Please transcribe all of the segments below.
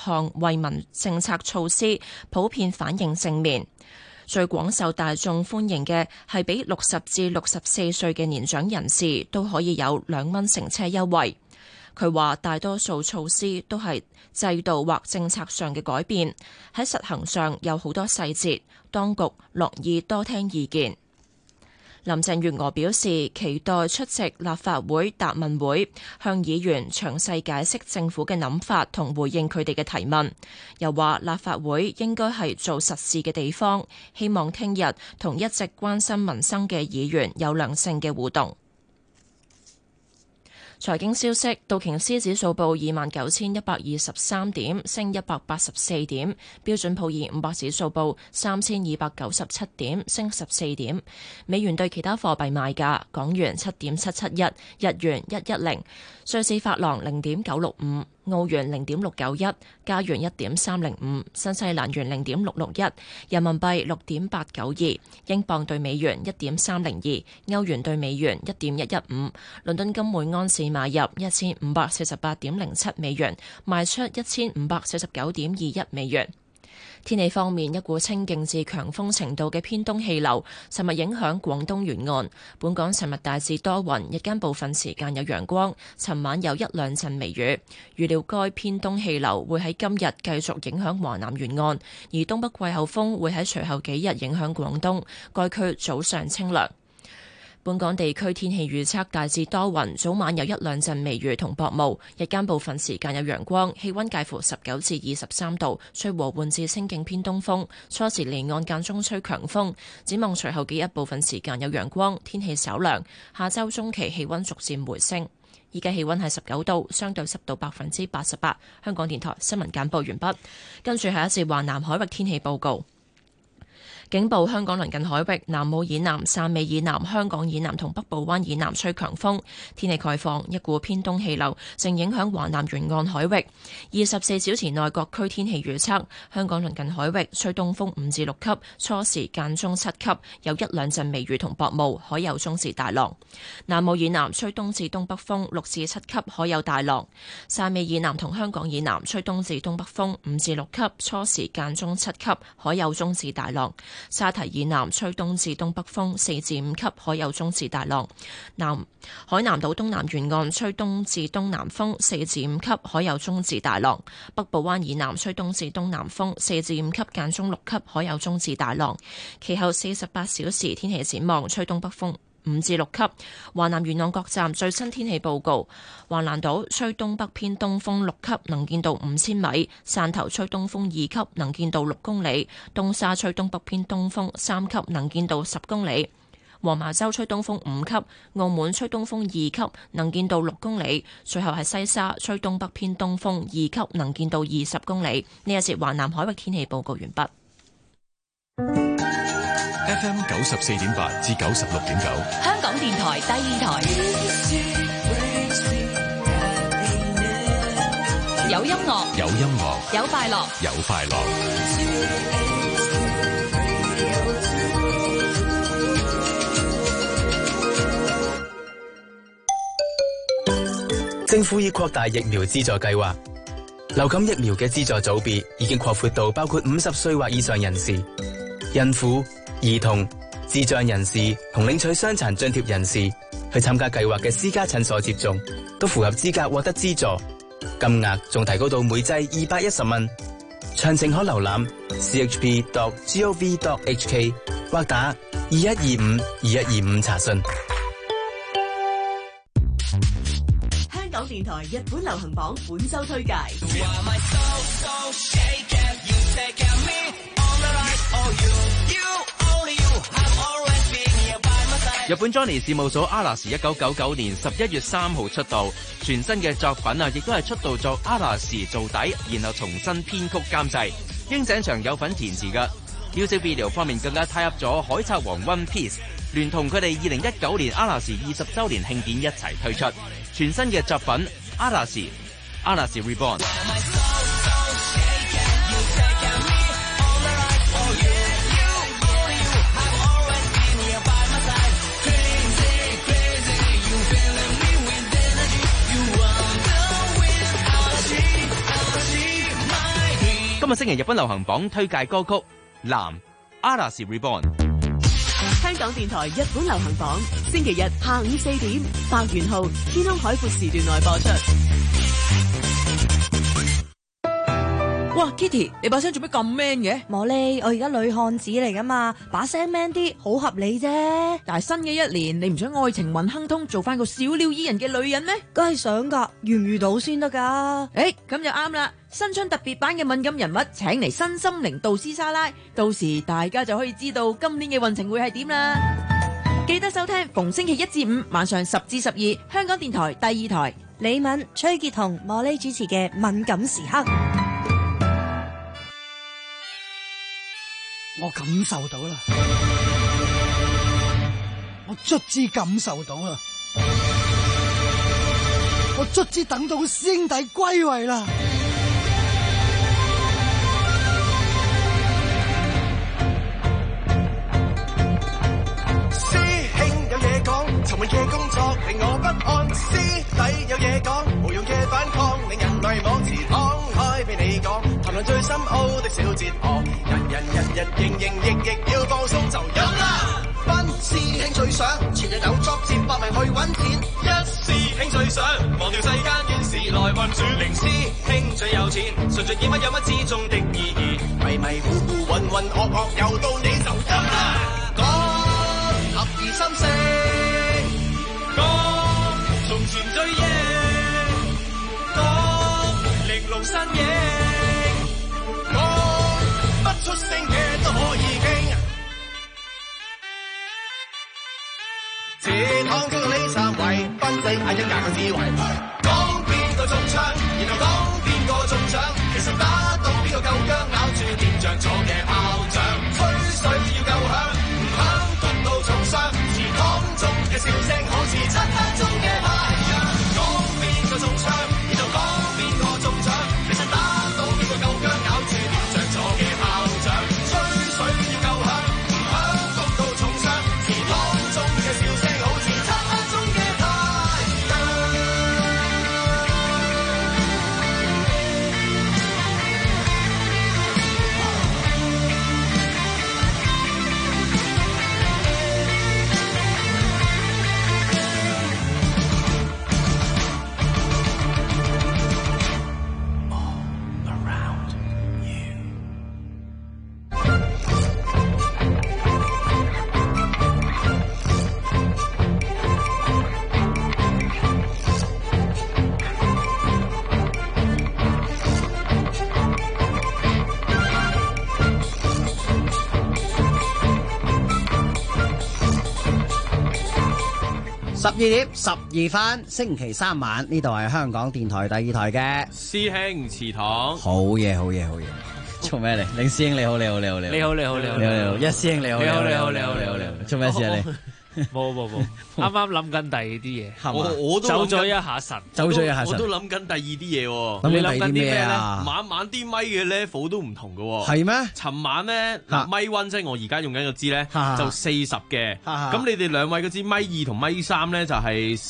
項惠民政策措施普遍反應正面。最廣受大眾歡迎嘅係俾60至64歲嘅年長人士都可以有2蚊乘車優惠。佢話大多數措施都係制度或政策上嘅改變，喺實行上有好多細節，當局樂意多聽意見。林鄭月娥表示，期待出席立法會答問會，向議員詳細解釋政府嘅諗法同回應佢哋嘅提問。又話立法會應該係做實事嘅地方，希望聽日同一直關心民生嘅議員有良性嘅互動。財經消息，道瓊斯指數報29,123點，升184點；標準普爾500指數報3,297點，升14點。美元對其他貨幣賣價：港元7.771，日元110，瑞士法郎0.965。澳元0.691，加元1.305，新西蘭元0.661，人民幣6.892，英鎊對美元1.302，歐元對美元1.115。倫敦金每安士買入1548.07美元，賣出1549.21美元。天氣方面，一股清勁至強風程度嘅偏東氣流尋日影響廣東沿岸。本港尋日大致多雲，日間部分時間有陽光，尋晚有1兩陣微雨。預料該偏東氣流會喺今日繼續影響華南沿岸，而東北季候風會喺隨後幾日影響廣東，該區早上清涼。本港地區天氣預測大致多雲，早晚有1兩陣微雨同薄霧，日間部分時間有陽光，氣溫介乎19至23度，吹和緩至清勁偏東風，初時離岸間中吹強風。展望隨後幾日部分時間有陽光，天氣稍涼，下周中期氣溫逐漸回升。依家氣溫係19度，相對濕度88%。香港電台新聞簡報完畢，跟住係一節華南海域天氣報告。警報：香港鄰近海域、南澳以南、汕尾以南、香港以南同北部灣以南吹強風。天氣概況：一股偏東氣流正影響華南沿岸海域。24小時內各區天氣預測：香港鄰近海域吹東風5至6級，初時間中7級，有1兩陣微雨同薄霧，海有中至大浪。南澳以南吹東至東北風6至7級，海有大浪。汕尾以南同香港以南吹東至東北風5至6級，初時間中7級，海有中至大浪。沙堤以南吹東至東北風4至5級，海有中至大浪。海南島東南沿岸吹東至東南風4至5級，海有中至大浪。北部灣以南吹東至東南風4至5級，間中6級，海有中至大浪。其後48小時天氣展望，吹東北風5至6級。華南沿岸各站最新天氣報告：橫瀾島吹東北偏東風6級，能見度5000米；汕頭吹東風2級，能見度6公里；東沙吹東北偏東風3級，能見度10公里；黃茅洲吹東風5級，澳門吹東風2級，能見度6公里。最後係西沙吹東北偏東風2級，能見度20公里。呢一節華南海域天氣報告完畢。 FM 94.8至96.9， 香港電台第二台，有音樂， 有音樂， 有快樂， 有快樂。 政府已擴大疫苗資助計劃，流感疫苗嘅資助組別已經擴闊到包括50歲或以上人士、孕婦、兒童、智障人士同領取傷殘津貼人士去參加計劃嘅私家診所接種，都符合資格獲得資助，金額仲提高到每劑210蚊。詳情可瀏覽 chp.gov.hk 或打2125-2125查詢。 香港電台日本流行榜本周推介。 日本 Johnny 事務所 Arashi 1999年11月3號出道，全新嘅作品亦都係出道作 Arashi 做底，然後重新編曲監製，櫻井翔有份填詞嘅。music video 方面更加 tie up 咗海賊王 One Piece， 聯同佢哋2019年 Arashi 20周年慶典一齊推出全新嘅作品 Arashi Reborn。 今日星期日本流行榜推介歌曲《藍》，Arashi Reborn。 香港電台日本流行榜，星期日下午4點，白元浩天空海闊時段內播出。 哇 ，Kitty， 你把聲做咩咁 man 嘅？ 莫莉，我而家女漢子嚟噶嘛，把聲 man 啲，好合理啫。 但係新嘅一年，你唔想愛情運亨通，做翻個小鳥依人嘅女人咩？ 梗係想噶，遇唔遇到先得噶。 誒，咁就啱啦！新春特別版嘅敏感人物，請嚟新心靈導師莎拉，到時大家就可以知道今年嘅運程會係點啦。記得收聽，逢星期1至5晚上10至12，香港電台第2台， 李敏、崔潔彤、莫莉主持嘅敏感時刻。 我感受到啦，我卒之感受到啦，我卒之等到師兄弟歸位啦。師兄有嘢講，沉悶嘅工作令我不安，師弟有嘢講，無用嘅反抗令人迷惘，遲敞開俾你講，談論最深奧的小哲學，人日營役要放鬆就有啦。班師兄最想全日有作接百名去揾錢，一師兄最想忘掉世間怨事來運轉，零師兄最有錢，順序演乜有乜之中的意義，迷糊混噩又到你就有啦。講合二心聲，講從前追憶，講玲瓏身影，講不出聲嘅都可以傾。前行經過你站位，分析下一格嘅智慧，講邊個中槍，然後講邊個中獎，其實打到邊個夠薑，咬住電像坐嘅炮仗，吹水要夠響，唔響篤到重傷，池塘中嘅笑聲好似漆黑中嘅太陽，講邊個中槍，然後講邊個中獎，其實打到邊個夠薑，咬住電像坐嘅炮仗，吹水要夠響，唔響篤到重傷，池塘中嘅笑聲好似漆黑中嘅太陽。 12點12分，星期3晚，呢度係香港電台第2台嘅師兄祠堂， 好嘢，做咩嚟？領師兄你好，一師兄你好，做咩事啊你？ 冇，啱啱諗緊第二啲嘢， 我都走咗一下神， 我都諗緊第二啲嘢喎。 你諗緊啲咩啊？ 晚啲咪嘅 level 都唔同嘅喎。係咩？ 尋晚咧咪 1 即係我而家用緊個支咧就40嘅，咁你哋兩位嗰支咪2同咪3咧就係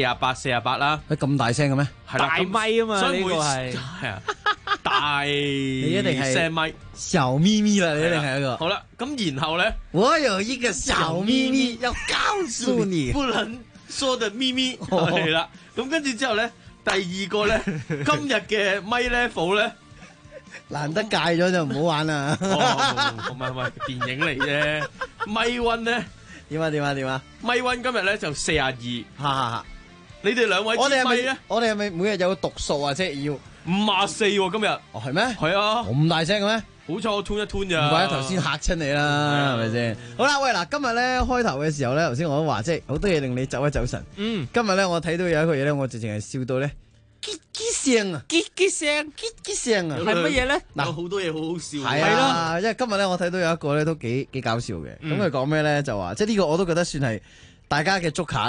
48啦。 咁大聲嘅咩？ 係啦， 大咪啊嘛， 所以呢個係啊大，你一定係聲咪小咪咪啦，你一定係一個。 好啦，咁然後咧， 我有一個小咪咪要告訴你， 不能說的咪咪係啦。咁跟住之後咧，第二個咧，今日嘅咪 level 咧， 難得戒咗就唔好玩啦。 唔係電影嚟啫。咪 1咧點啊？ 咪 1今日咧就42， 哈。 你哋兩位支咪咧？ 我哋係咪每日有個讀數啊？即係要 54今日。 哦，係咩？ 係啊， 咁大聲嘅咩？ 好彩我吞一吞咋。 唔怪得頭先嚇親你啦，係咪先？好啦，喂嗱，今日咧開頭嘅時候咧，頭先我都話即係好多嘢令你走一走神。今日咧我睇到有一個嘢咧，我直情係笑到咧，嘰聲啊，嘰聲啊， 係乜嘢咧？ 嗱，好多嘢好好笑。 係啦，因為今日咧我睇到有一個咧都幾搞笑嘅。咁佢講咩咧？就話即係呢個我都覺得算係大家嘅捉卡啊。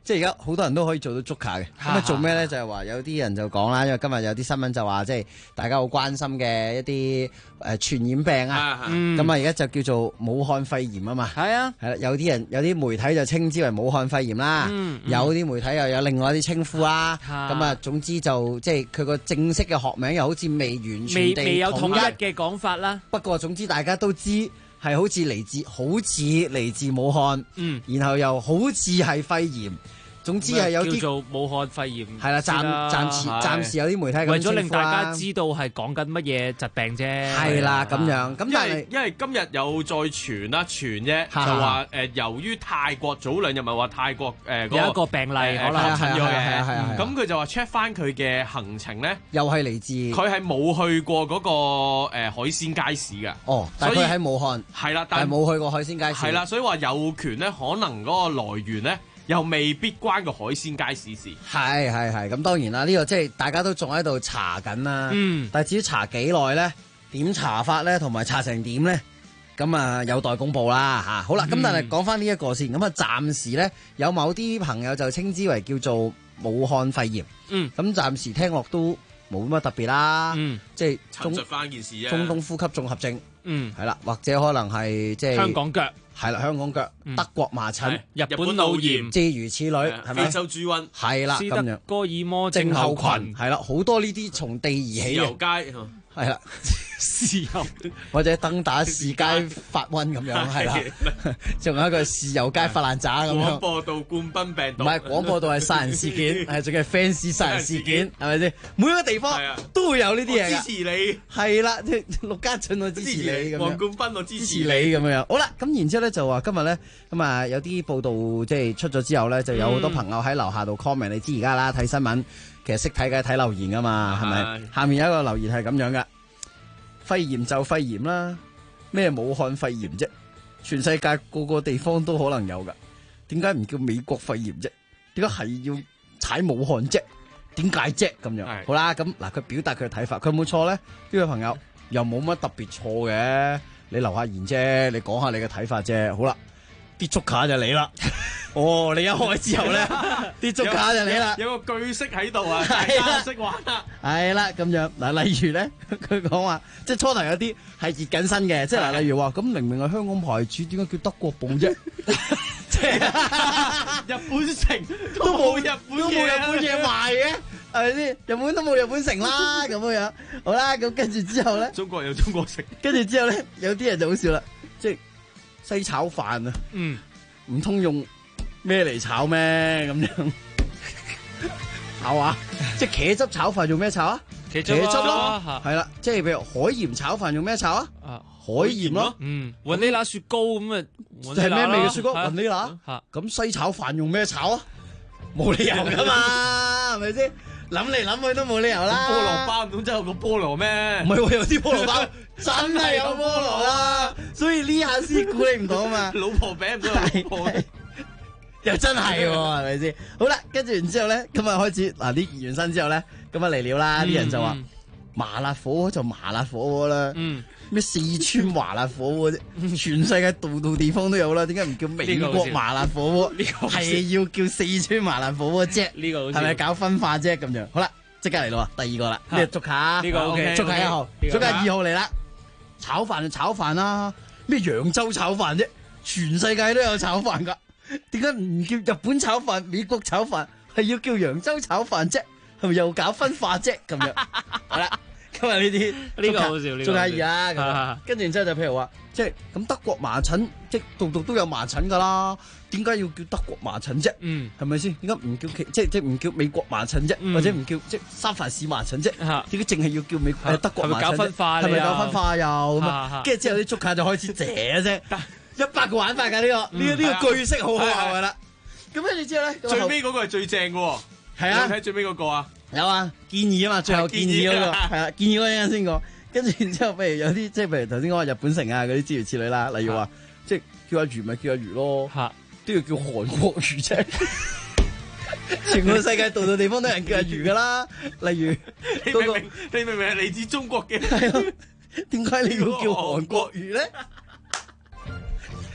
即係而家好多人都可以做到捉卡嘅。咁啊做咩咧？就係話有啲人就講啦，因為今日有啲新聞就話，即係大家好關心嘅一啲傳染病啊。咁啊而家就叫做武漢肺炎啊嘛。係啊，係啦，有啲媒體就稱之為武漢肺炎啦。有啲媒體又有另外一啲稱呼啦。咁啊總之就即係佢個正式嘅學名又好似未完全地未有統一嘅講法啦。 不過總之大家都知係好似嚟自武漢，然後又好似係肺炎。總之係有啲叫做武漢肺炎， 係啦，暫時有啲媒體咁為咗令大家知道係講緊乜嘢疾病啫。 係啦，咁樣咁但係因為今日有再傳啫，就話由於泰國早兩日咪話泰國有一個病例可能確診咗嘅，咁佢就話 check 翻佢嘅行程咧， 又係嚟自佢係冇去過嗰個海鮮街市嘅。 哦，但係佢喺武漢係啦， 但係冇去過海鮮街市。 係啦，所以話有權咧，可能嗰個來源咧。又未必關個海鮮街市事。 係，咁當然啦，呢個即係大家都仲喺度查緊啦。但係至於查幾耐咧，點查法咧，同埋查成點咧，咁啊有待公佈啦嚇。好啦，咁但係講翻呢一個先，咁啊暫時咧有某啲朋友就稱之為叫做武漢肺炎。咁暫時聽落都冇乜特別啦。即係陳述翻件事啊， 中東呼吸綜合症。係啦，或者可能係即係香港腳。 係啦，香港腳、德國麻疹、 日本腦炎， 諸如此類，係咪？ 非洲豬瘟係啦，咁樣。 哥爾摩症候群係啦，好多呢啲從地而起嘅。 油街係啦， 豉油或者登打士街發瘟咁樣，係啦。仲有一個豉油街發爛渣咁樣。 廣播道冠賓病毒。 唔係廣播道係殺人事件，係仲係 fans 殺人事件，係咪先？每一個地方都會有呢啲嘢㗎。 支持你。 係啦，陸家俊我支持你咁樣。 黃冠賓我支持你咁樣。好啦，咁然之後咧就話今日咧咁啊有啲報道即係出咗之後咧，就有好多朋友喺樓下度 comment。你知而家啦睇新聞，其實識睇嘅睇留言噶嘛，係咪？下面有一個留言係咁樣噶。肺炎就肺炎啦，咩武漢肺炎啫？全世界個個地方都可能有噶，點解唔叫美國肺炎啫？點解係要踩武漢啫？點解啫？咁樣好啦，咁嗱，佢表達佢嘅睇法，佢有冇錯咧？呢位朋友又冇乜特別錯嘅，你留下言啫，你講下你嘅睇法啫。好啦，啲捉卡就你啦。哦，你一開之後咧，啲捉卡就你啦， 有個句式喺度啊，大家識玩啦。 係啦，咁樣嗱，例如咧，佢講話，即係初頭有啲係熱緊身嘅，即係嗱，例如話，咁明明係香港牌子，點解叫德國寶啫？即係日本城都冇日本嘢賣嘅，係咪先？日本都冇日本城啦，咁樣。好啦，咁跟住之後咧， 中國有中國城。跟住之後咧，有啲人就好笑啦，即係西炒飯啊，唔通用咩嚟炒咩咁樣？係嘛？即係茄汁炒飯用咩炒啊？茄汁咯，係啦。即係譬如海鹽炒飯用咩炒啊？海鹽咯。 雲呢拿雪糕咁啊， 係咩味嘅雪糕？雲呢拿。咁西炒飯用咩炒啊？冇理由噶嘛，係咪先？諗嚟諗去都冇理由啦。 菠蘿包咁真係有個菠蘿咩？ 唔係喎，有啲菠蘿包真係有菠蘿啦。所以呢下先估你唔到啊嘛。 老婆餅唔到老婆。 又真係喎，係咪先？好啦，跟住然之後咧，今日開始嗱，啲熱完身之後咧，咁啊嚟了啦！啲人就話麻辣火鍋就麻辣火鍋啦，咩四川麻辣火鍋啫？全世界度度地方都有啦，點解唔叫美國麻辣火鍋？呢個係要叫四川麻辣火鍋啫？呢個係咪搞分化啫？咁樣好啦，即刻嚟咯，第二個啦，咩捉卡？呢個 OK，捉卡1號，捉卡2號嚟啦！炒飯就炒飯啦，咩揚州炒飯啫？全世界都有炒飯噶。點解唔叫日本炒飯、美國炒飯，係要叫揚州炒飯啫？係咪又搞分化啫？咁樣好啦，今日呢啲呢個好笑， 捉下二啊！咁跟住然之後就譬如話，即係咁德國麻疹，即係度度都有麻疹噶啦，點解要叫德國麻疹啫？係咪先？點解唔叫即係唔叫美國麻疹啫？或者唔叫即係三藩市麻疹啫？點解淨係要叫德國麻疹？ 係咪搞分化？ 係咪搞分化又咁？跟住之後啲捉卡就開始謝啫。100個玩法㗎呢個句式好好玩啦。咁跟住之後咧， 最尾嗰個係最正嘅喎。係啊，睇最尾嗰個啊。 有啊，建議啊嘛，最後建議嗰個係啊，建議嗰個陣先講。跟住然之後，譬如有啲即係譬如頭先講話日本城啊嗰啲諸如此類啦。例如話即係叫阿魚咪叫阿魚咯，都要叫韓國魚啫。全個世界度度地方都有人叫阿魚㗎啦。例如你明明係嚟自中國嘅， 係咯？點解你要叫韓國魚咧？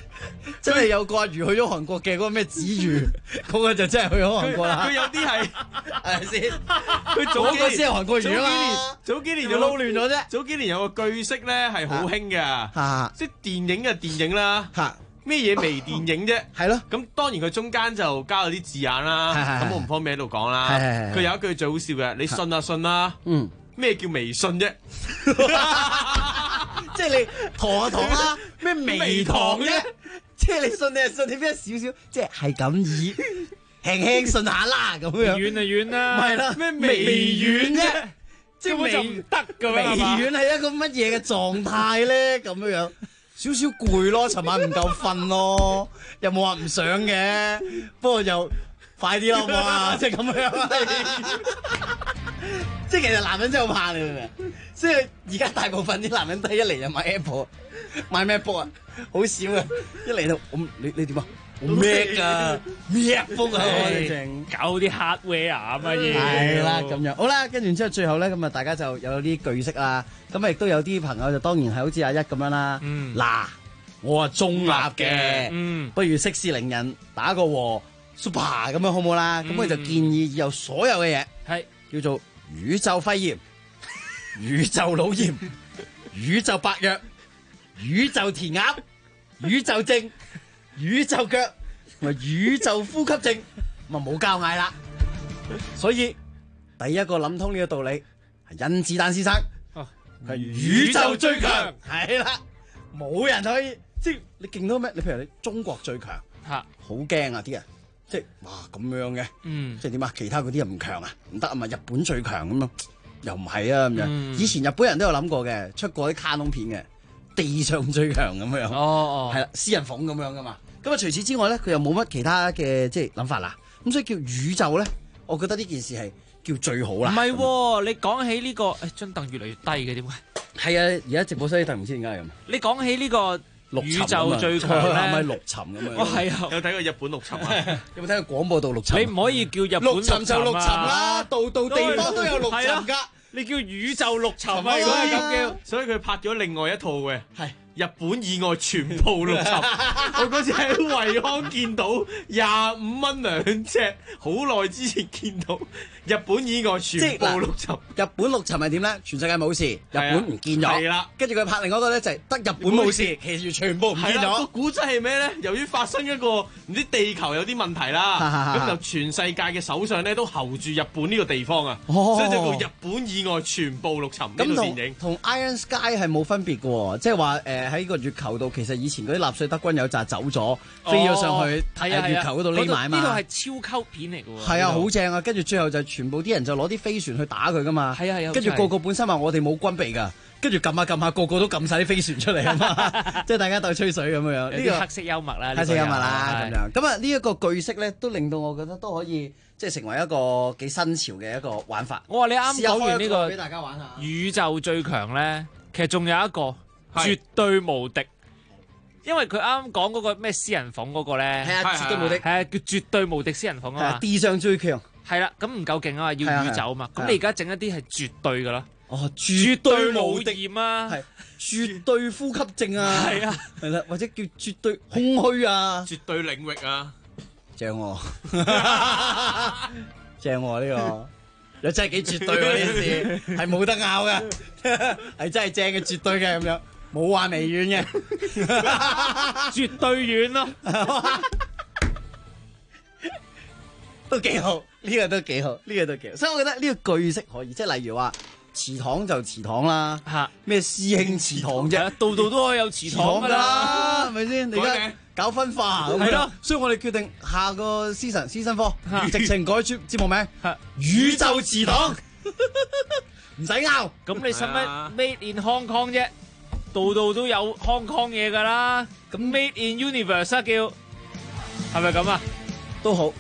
真係有個阿魚去咗韓國嘅嗰個咩子魚，嗰個就真係去咗韓國啦。 佢有啲係係咪先？ 佢嗰個先係韓國魚啊嘛。 早幾年就撈亂咗啫。 早幾年有個句式咧係好興嘅，即係電影嘅電影啦。咩嘢微電影啫？ 係咯。 咁當然佢中間就加咗啲字眼啦。咁我唔方便喺度講啦。佢有一句最好笑嘅，你信啊信啦。咩叫微信啫？ 即係你堂啊堂啦，咩微堂啫？即係你信你係信，你邊少少，即係咁易輕輕信下啦咁樣。 遠就遠啦， 唔係啦， 咩微軟啫？即係根本就唔得㗎微嘛軟係一個乜嘢嘅狀態咧？咁樣少少攰咯，尋晚唔夠瞓咯，又冇話唔想嘅，不過就快啲啦，好唔好啊？即係咁樣。即係其實男人真係好怕你明唔明？即係而家大部分啲男人都係一嚟就買 Apple， 買 MacBook 啊，好少啊！一嚟到你點啊？好 Mac 㗎 MacBook 啊，我哋淨搞啲 hardware 啊乜嘢？ 係啦，咁樣好啦，跟住之後最後咧，咁啊大家就有啲句式啦。咁啊亦都有啲朋友就當然係好似阿一咁樣啦。嗱，我係中立嘅，不如息事寧人打個和 super 咁樣好唔好啦？咁佢就建議以後所有嘅嘢係叫做宇宙肺炎、宇宙腦炎、宇宙白藥、宇宙填鴨、宇宙症、宇宙腳同埋宇宙呼吸症，咪冇交嗌啦。所以第一個諗通呢個道理係甄子丹先生，係宇宙最強，係啦，冇人可以即係你勁到咩？你譬如你中國最強，好驚啊啲人。即係哇咁樣嘅，即係點啊？其他嗰啲又唔強啊，唔得啊嘛！日本最強咁樣，又唔係啊咁樣。以前日本人都有諗過嘅，出過啲卡通片嘅，地上最強咁樣。係啦，私人房咁樣噶嘛。咁啊，除此之外咧，佢又冇乜其他嘅即係諗法啦。咁所以叫宇宙咧，我覺得呢件事係叫最好啦。 唔係喎，你講起呢個，張凳越嚟越低嘅點解？ 係啊，而家直播室啲凳唔知點解係咁。 你講起呢個宇宙最強咧， 係咪陸沉咁樣？ 係啊， 有睇過日本陸沉啊？ 有冇睇過廣播道陸沉？ 你唔可以叫日本陸沉就陸沉啦，度度地方都有陸沉㗎。 你叫宇宙陸沉啊？ 如果係咁叫，所以佢拍咗另外一套嘅，係日本以外全部陸沉。我嗰次喺惠康見到25蚊2隻，好耐之前見到日本以外全部陸沉。 日本陸沉係點咧？全世界冇事，日本唔見咗。 係啦， 跟住佢拍另外一個咧就係得日本冇事，其餘全部唔見咗。 個古仔係咩咧？由於發生一個唔知地球有啲問題啦，咁就全世界嘅首相咧都候住日本呢個地方啊，所以就叫日本以外全部陸沉呢套電影。 同 Iron Sky 係冇分別嘅喎，即係話喺個月球度，其實以前嗰啲納粹德軍有紮走咗，飛咗上去月球嗰度匿埋嘛。 呢個係超級片嚟嘅喎。 係啊，好正啊！跟住最後就全部啲人就攞啲飛船去打佢噶嘛。係啊。跟住個個本身話我哋冇軍備㗎，跟住撳下個個都撳晒啲飛船出嚟啊嘛，即係大家鬥吹水咁樣。 呢個黑色幽默啦， 黑色幽默啦咁樣。咁啊呢一個句式咧，都令到我覺得都可以即係成為一個幾新潮嘅一個玩法。 我話你啱講完呢個俾大家玩下宇宙最強咧，其實仲有一個絕對無敵。因為佢啱啱講嗰個咩私人房嗰個咧， 係啊，絕對無敵， 係啊，叫絕對無敵私人房啊嘛， 地上最強， 係啦，咁唔夠勁啊嘛，要宇宙啊嘛，咁你而家整一啲係絕對噶啦， 哦， 絕對無敵啊， 係絕對呼吸症啊， 係啊， 係啦，或者叫絕對空虛啊， 絕對領域啊， 正喎，正喎呢個，又真係幾絕對喎呢件事，係冇得拗嘅，係真係正嘅，絕對嘅咁樣。冇話微軟嘅， 絕對軟咯， 都幾好，呢個都幾好，呢個都幾好，所以我覺得呢個句式可以，即係例如話祠堂就祠堂啦，咩師兄祠堂啫， 度度都可以有祠堂噶啦， 係咪先？你而家搞分化咁樣，所以我哋決定下個season課，直情改節目名，宇宙祠堂，唔使拗。 咁你使乜 Made in Hong Kong 啫？度度都有 Hong Kong 嘢噶啦，咁 Made in Universe 叫係咪咁啊？ 都好，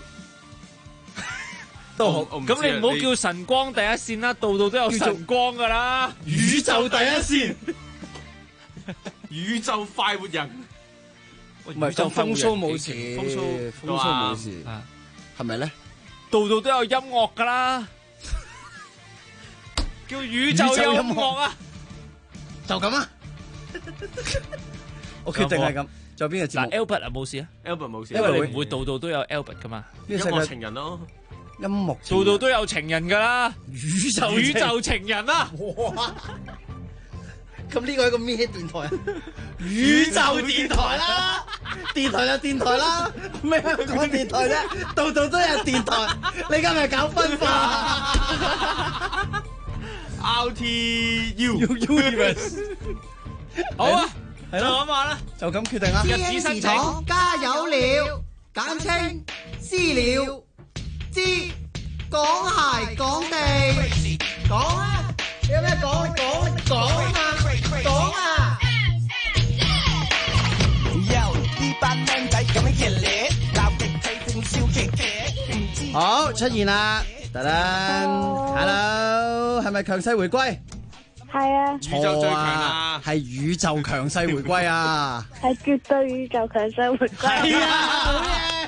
都好。 咁你唔好叫晨光第一線啦，度度都有晨光噶啦。 宇宙第一線， 宇宙快活人， 唔係就風騷冇事，風騷冇事，係咪咧？ 度度都有音樂噶啦，叫宇宙音樂啊， 就咁啊！我決定係咁， 仲有邊個節目？ Albert 啊冇事啊 ，Albert 冇事， 因為你唔會度度都有 Albert 噶嘛。 音樂情人咯， 音樂度度都有情人噶啦， 宇宙情人啊！ 哇！咁呢個係一個咩電台啊？宇宙電台啦，電台就電台啦，咩香港電台啫？度度都有電台，你今日搞分化 RTU Universe， 好啊， 係就咁話啦， 就咁決定啦。 日子申請加油了，簡稱私了，知講鞋講地，講啊！有咩講？講啊！講啊！ 好，出現啦，噔噔 ，Hello， 係咪強勢回歸？ 係啊， 宇宙最強啊， 係宇宙強勢回歸啊， 係絕對宇宙強勢回歸。 係啊，好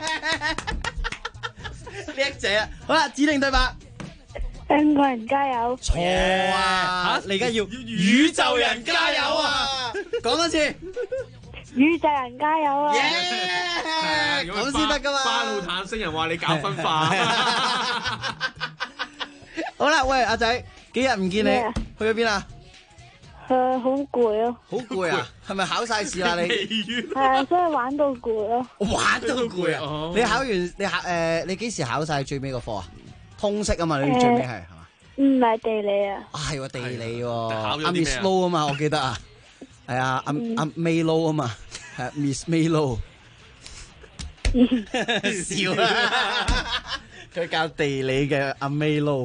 嘢，叻仔啊！好啦，指定對白。 香港人加油！ 錯啊！你而家要宇宙人加油啊！講多次， 宇宙人加油啊！ 咁先得噶嘛！ 巴魯坦星人話你搞分化。 好啦，喂，阿仔，幾日唔見你，去咗邊啊？ 好攰咯。 好攰啊！係咪考晒試啦你？ 係啊，所以玩到攰咯。 玩到攰啊！你考完你幾時考晒最尾個科啊？通識啊嘛，你最尾係嘛？ 唔係地理啊。 係喎，地理喎。阿 Miss Low 啊嘛，我記得啊。係啊，阿 May Low 啊嘛，係 Miss May Low。笑啦！佢教地理嘅阿 May Low，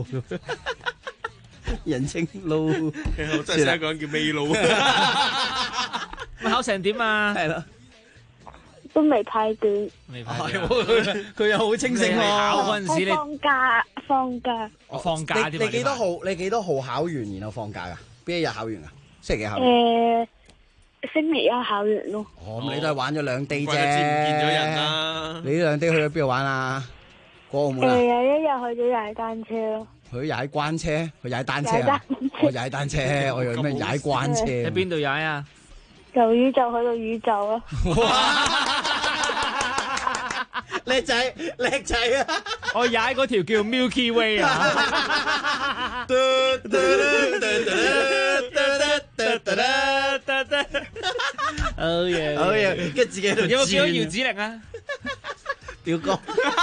人稱 Low。 我真係識一個人叫 May Low。 考成點啊？ 係咯。 都未派卷， 佢又好清醒喎。 考嗰陣時你放假， 我放假你幾多號？你幾多號考完然後放假噶？邊一日考完啊？星期幾考完？ 星期一考完咯。 哦，咁你都係玩咗兩地啫。 唔見咗人啦。 你呢兩地去咗邊度玩啊？過澳門啊？ 有一日去咗踩單車咯。 去踩關車？去踩單車啊？我踩單車，我以為咩踩關車？ 喺邊度踩啊？ 由宇宙去到宇宙啊！ 叻仔叻仔啊！ 我踩嗰條叫 Milky Way 啊！好嘢好嘢，跟住自己喺度轉。 有冇見到姚子羚啊？ 表哥。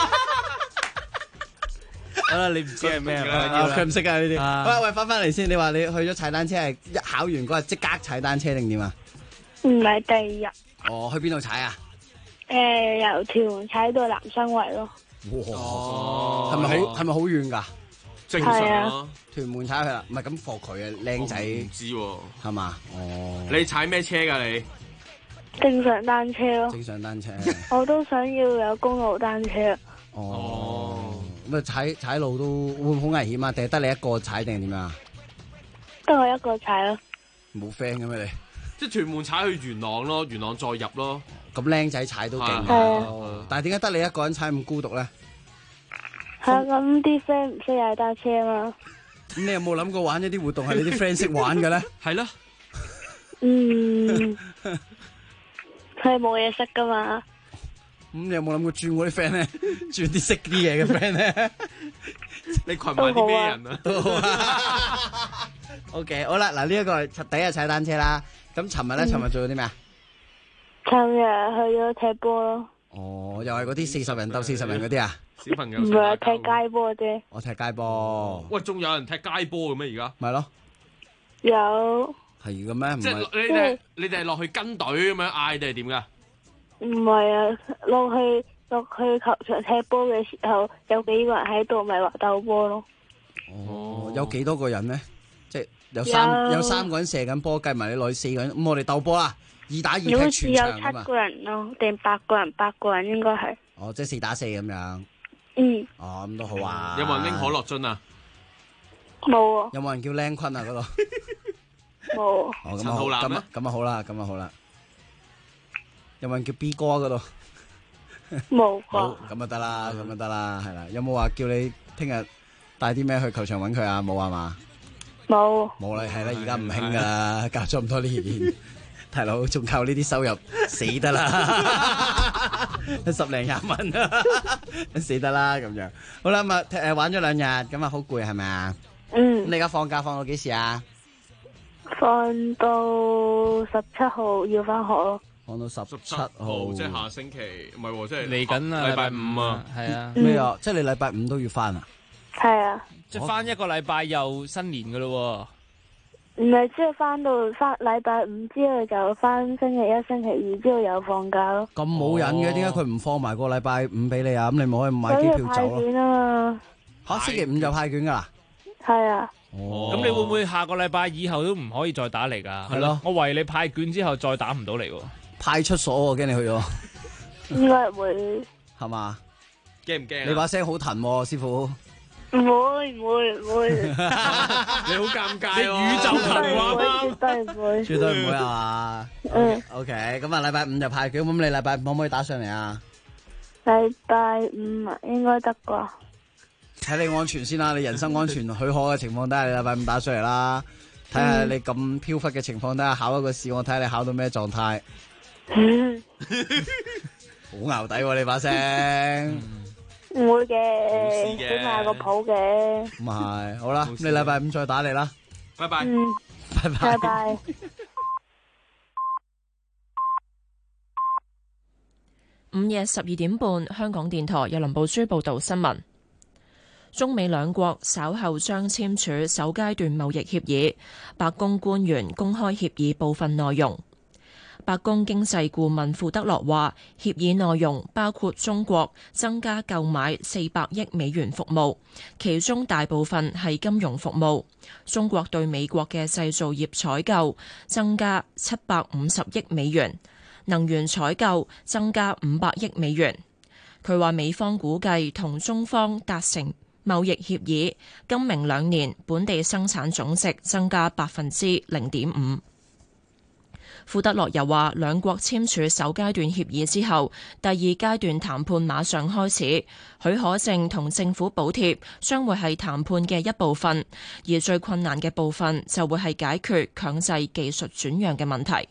好啦，你唔知係咩啊？佢唔識啊呢啲。喂，翻嚟先，你話你去咗踩單車係一考完嗰日即刻踩單車定點啊？ 唔係第二日。 哦，去邊度踩啊？ 由屯門踩到南生圍咯。 哇！係咪好遠㗎？ 正常咯。 屯門踩去啦，唔係咁貨佢啊，靚仔。 唔知喎。 係嘛？哦。 你踩咩車㗎你？ 正常單車咯。 正常單車。 我都想要有公路單車。 哦。咁啊踩路都會唔會好危險啊？定係得你一個踩定係點啊？ 得我一個踩咯。 冇 friend 嘅咩你？ 即係屯門踩去元朗咯，元朗再入咯。 咁僆仔踩都勁啊！ 但係點解得你一個人踩咁孤獨咧？ 係咁啲 friend 唔識踩單車啊嘛。 咁你有冇諗過玩一啲活動係你啲 friend 識玩嘅咧？ 係咯。 佢冇嘢識噶嘛。 咁你有冇諗過轉我啲 friend 咧？轉啲識啲嘢嘅 friend 咧？ 你群埋啲咩人啊？ 都好啊。OK， 好啦，嗱呢一個係第一日踩單車啦。咁尋日咧，尋日做咗啲咩啊？ 尋日去咗踢波咯。 哦，又係嗰啲40人鬥40人嗰啲啊？ 小朋友唔係踢街波啫。 我踢街波。 喂，仲有人踢街波嘅咩？而家？ 咪咯。 有。 係嘅咩？ 即係你哋係落去跟隊咁樣嗌定係點噶？ 唔係啊，落去球場踢波嘅時候，有幾個人喺度，咪話鬥波咯。 哦，有幾多個人咧？即係有三個人射緊波，計埋你落去4個人，咁我哋鬥波啦，2打2踢全場啊嘛。 好似有7個人咯，定8個人？8個人應該係。 哦，即係4打4咁樣。 嗯。 哦，咁都好啊。 有冇人拎可樂樽啊？ 冇啊。 有冇人叫靚坤啊？嗰度。 冇。 哦，咁啊好啦，咁啊好啦。有冇人叫 B 哥嗰度？ 冇。 好，咁啊得啦，咁啊得啦，係啦。有冇話叫你聽日帶啲咩去球場揾佢啊？冇啊嘛？ 冇。 冇啦，係啦，而家唔興噶啦，隔咗咁多年。 大佬仲靠呢啲收入死得啦，10零20蚊死得啦咁樣。好啦，咁啊玩咗2日，咁啊好攰係咪啊？ 嗯。 你而家放假放到幾時啊？ 放到17號要翻學咯。 放到17 號，即係下星期，唔係喎，即係嚟緊啊， 禮拜5啊， 係啊。 咩啊？即係你禮拜5都要翻啊？ 係啊。 即係翻一個禮拜又新年噶咯喎。唔係，即係翻禮拜5之後就翻星期1、星期2之後又放假咯。 咁冇癮嘅，點解佢唔放埋個禮拜5俾你啊？咁你咪可以買機票走咯。 派卷啊嘛。 吓，星期5就派卷噶啦？ 係啊。 咁你會唔會下個禮拜以後都唔可以再打嚟㗎？ 係咯， 我為你派卷之後再打唔到嚟喎。 派出所喎，驚你去咗。 應該會。 係嘛？ 驚唔驚？ 你把聲好騰喎，師傅。 唔會。 你好尷尬喎，宇宙thần話絕對唔會。 絕對唔會係嘛？OK，咁啊禮拜5就派卷，咁你禮拜5可唔可以打上嚟啊？ 禮拜5啊，應該得啩。 睇你安全先啦，你人身安全許可嘅情況底下，你禮拜5打上嚟啦。睇下你咁飄忽嘅情況底下考一個試，我睇下你考到咩狀態。好牛底喎，你把聲。 唔會嘅，起碼有個譜嘅。 咁係，好啦，你禮拜5再打嚟啦。 拜拜。 拜拜。 拜拜。 午夜12點半，香港電台有林寶珠報道新聞。中美兩國稍後將簽署首階段貿易協議，白宮官員公開協議部分內容。白宮經濟顧問庫德洛話，協議內容包括中國增加購買400億美元服務，其中大部分係金融服務。中國對美國嘅製造業採購增加750億美元，能源採購增加500億美元。佢話美方估計同中方達成貿易協議，今明2年本地生產總值增加0.5%。庫德洛又話，兩國簽署首階段協議之後，第二階段談判馬上開始，許可證同政府補貼將會係談判嘅一部分，而最困難嘅部分就會係解決強制技術轉讓嘅問題。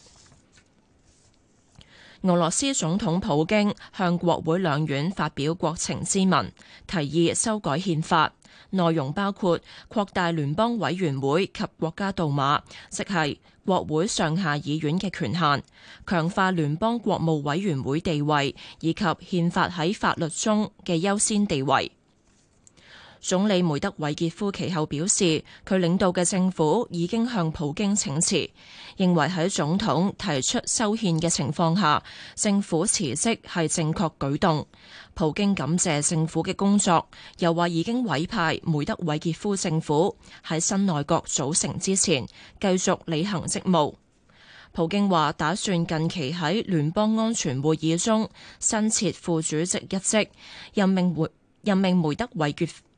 俄羅斯總統普京向國會兩院發表國情咨文，提議修改憲法，內容包括擴大聯邦委員會及國家杜馬，即係國會上下議院嘅權限，強化聯邦國務委員會地位，以及憲法喺法律中嘅優先地位。總理梅德韋傑夫其後表示，佢領導嘅政府已經向普京請辭，認為喺總統提出修憲嘅情況下，政府辭職係正確舉動。普京感謝政府嘅工作，又話已經委派梅德韋傑夫政府喺新內閣組成之前繼續履行職務。普京話打算近期喺聯邦安全會議中新設副主席一職，任命梅德韋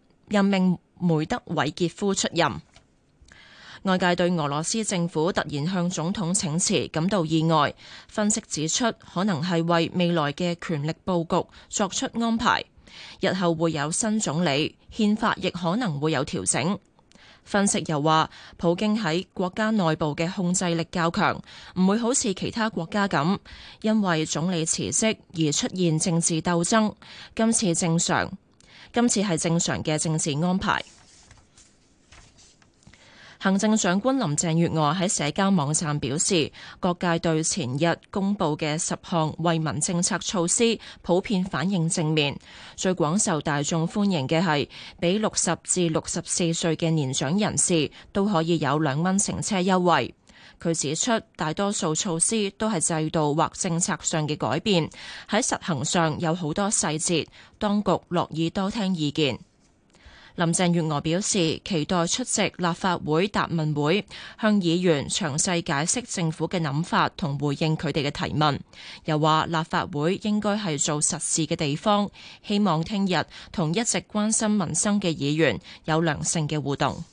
傑夫出任。外界對俄羅斯政府突然向總統請辭感到意外，分析指出可能係為未來嘅權力佈局作出安排，日後會有新總理，憲法亦可能會有調整。分析又話，普京喺國家內部嘅控制力較強，唔會好似其他國家咁，因為總理辭職而出現政治鬥爭。今次係正常嘅政治安排。行政長官林鄭月娥喺社交網站表示，各界對前日公布嘅10項惠民政策措施普遍反應正面，最廣受大眾歡迎嘅係俾60至64歲嘅年長人士都可以有2蚊乘車優惠。佢指出，大多數措施都係制度或政策上嘅改變，喺實行上有好多細節，當局樂意多聽意見。林鄭月娥表示，期待出席立法會答問會，向議員詳細解釋政府嘅諗法同回應佢哋嘅提問。又話立法會應該係做實事嘅地方，希望聽日同一直關心民生嘅議員有良性嘅互動。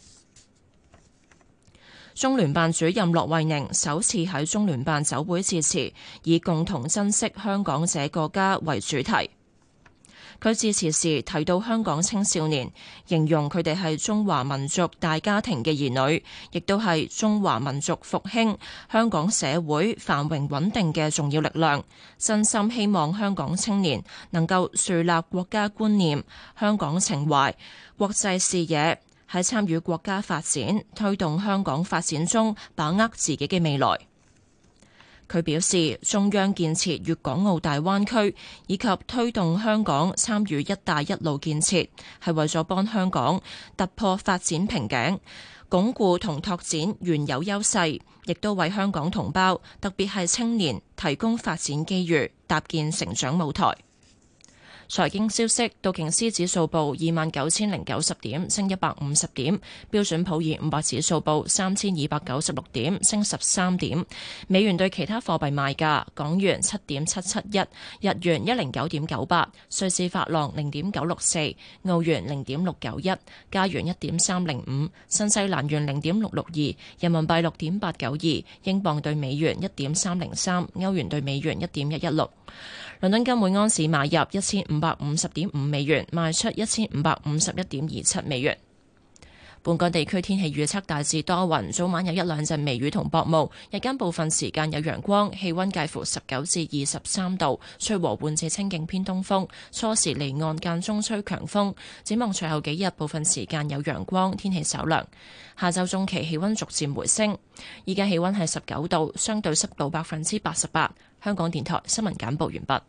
中聯辦主任駱惠寧首次喺中聯辦酒會致辭，以共同珍惜香港這個家為主題。 佢致辭時提到香港青少年，形容佢哋係中華民族大家庭嘅兒女，亦都係中華民族復興香港社會繁榮穩定嘅重要力量。真心希望香港青年能夠樹立國家觀念、香港情懷、國際視野，喺參與國家發展、推動香港發展中把握自己嘅未來。佢表示，中央建設粵港澳大灣區以及推動香港參與一帶一路建設，係為咗幫香港突破發展瓶頸，鞏固同拓展原有優勢，亦都為香港同胞，特別係青年提供發展機遇，搭建成長舞台。財經消息，道瓊斯指數報29,090點，升150點；標準普爾500指數報3,296點，升13點。美元對其他貨幣賣價：港元7.771，日元109.98，瑞士法郎0.964，澳元0.691，加元1.305，新西蘭元0.662，人民幣6.892，英鎊對美元1.303，歐元對美元1.116。倫敦金每盎司買入1550.5美元，賣出1551.27美元。本港地區天氣預測大致多雲，早晚有一兩陣微雨同薄霧，日間部分時間有陽光，氣溫介乎19至23度，吹和緩至清勁偏東風，初時離岸間中吹強風。展望隨後幾日部分時間有陽光，天氣稍涼。下週中期氣溫逐漸回升，依家氣溫係19度，相對濕度88%。香港電台新聞簡報完畢。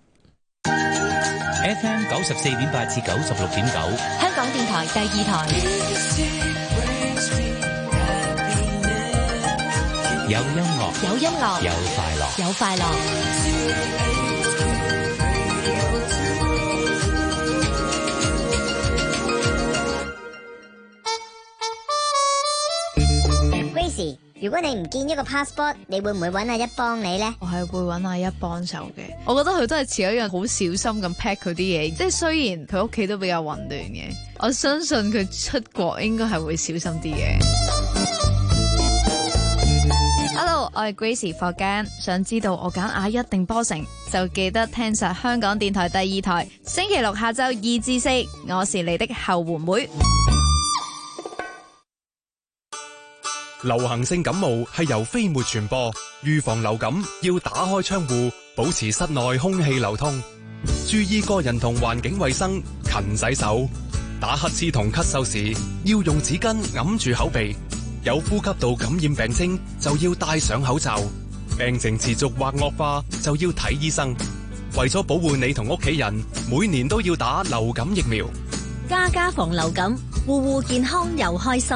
FM 94.8至96.9， 香港電台第二台。 有音樂， 有音樂， 有快樂， 有快樂。 如果你唔見一個 passport， 你會唔會揾阿一幫你呢？ 我係會揾阿一幫手嘅。我覺得佢都係似一樣好小心咁 pack 佢啲嘢，即係雖然佢屋企都比較混亂嘅，我相信佢出國應該係會小心啲嘅。Hello， 我係 Gracie 霍間，想知道我揀阿一定波成，就記得聽實香港電台第二台，星期六下晝2至4，我是你的後援會。 流行性感冒係由飛沫傳播，預防流感要打開窗戶，保持室內空氣流通，注意個人同環境衛生，勤洗手。打乞嗤同咳嗽時要用紙巾揞住口鼻，有呼吸道感染病徵就要戴上口罩，病情持續或惡化就要睇醫生。為咗保護你同屋企人，每年都要打流感疫苗。 家家防流感，戶戶健康又開心。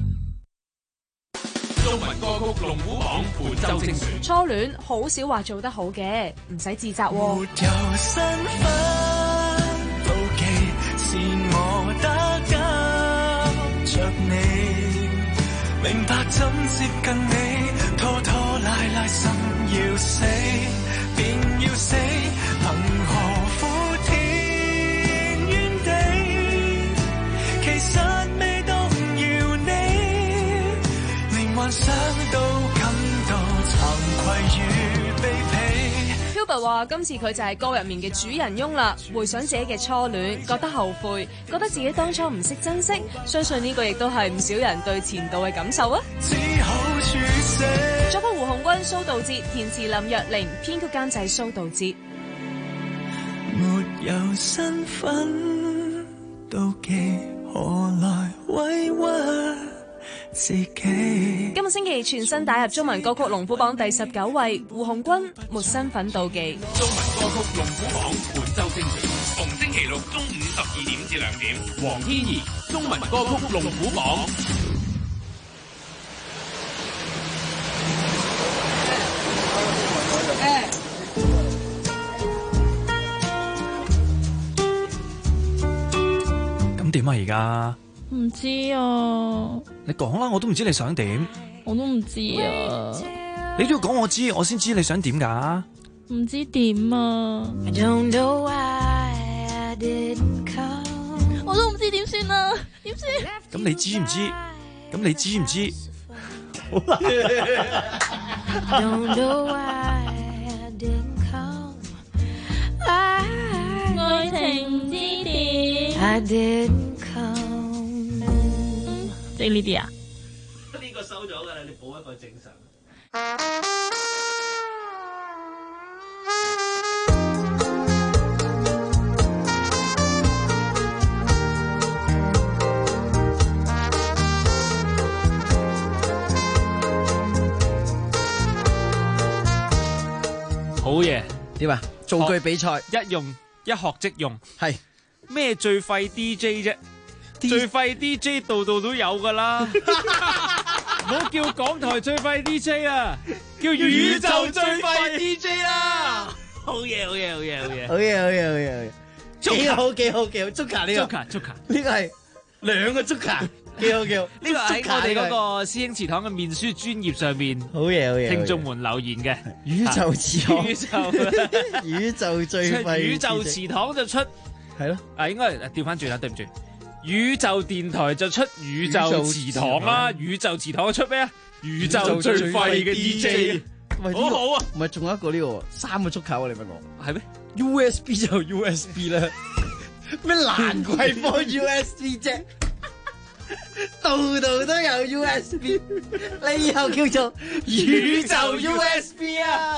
中文歌曲龍虎榜本周精選。 初戀好少話做得好嘅，唔使自責喎。 沒有身份妒忌，是我得緊着你，明白怎接近你，拖拖拉拉心要死便要死，憑何苦天怨地，其實未動搖你，幻想都感到慚愧與卑鄙。 Hubert 話今次佢就係歌入面嘅主人翁啦，回想自己嘅初戀，覺得後悔，覺得自己當初唔識珍惜，相信呢個亦都係唔少人對前度嘅感受啊。 只好處死。 作曲胡鴻鈞、蘇道哲，填詞林若寧，編曲監製蘇道哲。 沒有身份妒忌，何來委屈自己。 今個星期全新打入中文歌曲龍虎榜第19位，胡鴻鈞《沒身份妒忌》。 中文歌曲龍虎榜本周精選，逢星期六中午12點至2點。黃天怡中文歌曲龍虎榜。 咁點啊而家？ 唔知啊， 你講啦，我都唔知你想點。 我都唔知啊。 你都要講我知，我先知你想點噶。 唔知點啊。我都唔知點算啊，點算？ 咁你知唔知？咁你知唔知？好啦。 愛愛情之點。 I didn't come。 即係呢啲啊？ 呢個收咗㗎啦，你補一個正常。 好嘢， 點啊？造句比賽一用一學即用， 係咩最廢 DJ 啫？最廢 DJ 度度都有噶啦，唔好叫港台最廢 DJ 啊，叫宇宙最廢 DJ 啦！好嘢，好嘢，好嘢，好嘢， 好嘢，好嘢，好嘢，幾好，幾好，幾好，Joker 呢個 Joker 呢個係兩個 Joker。幾好幾好， 呢個喺我哋嗰個師兄祠堂嘅面書專頁上面， 好嘢好嘢， 聽眾們留言嘅宇宙祠堂，宇宙最廢， 宇宙祠堂就出係咯， 應該調翻轉啦，對唔住，宇宙電台就出宇宙祠堂啦，宇宙祠堂出咩啊？宇宙最廢嘅 DJ， 好好啊， 唔係仲有一個呢個三個足球啊？你問我係咩 ？USB 就 USB 啦，咩蘭桂坊 USB 啫？度度都有 USB， 呢又叫做宇宙 USB 啊！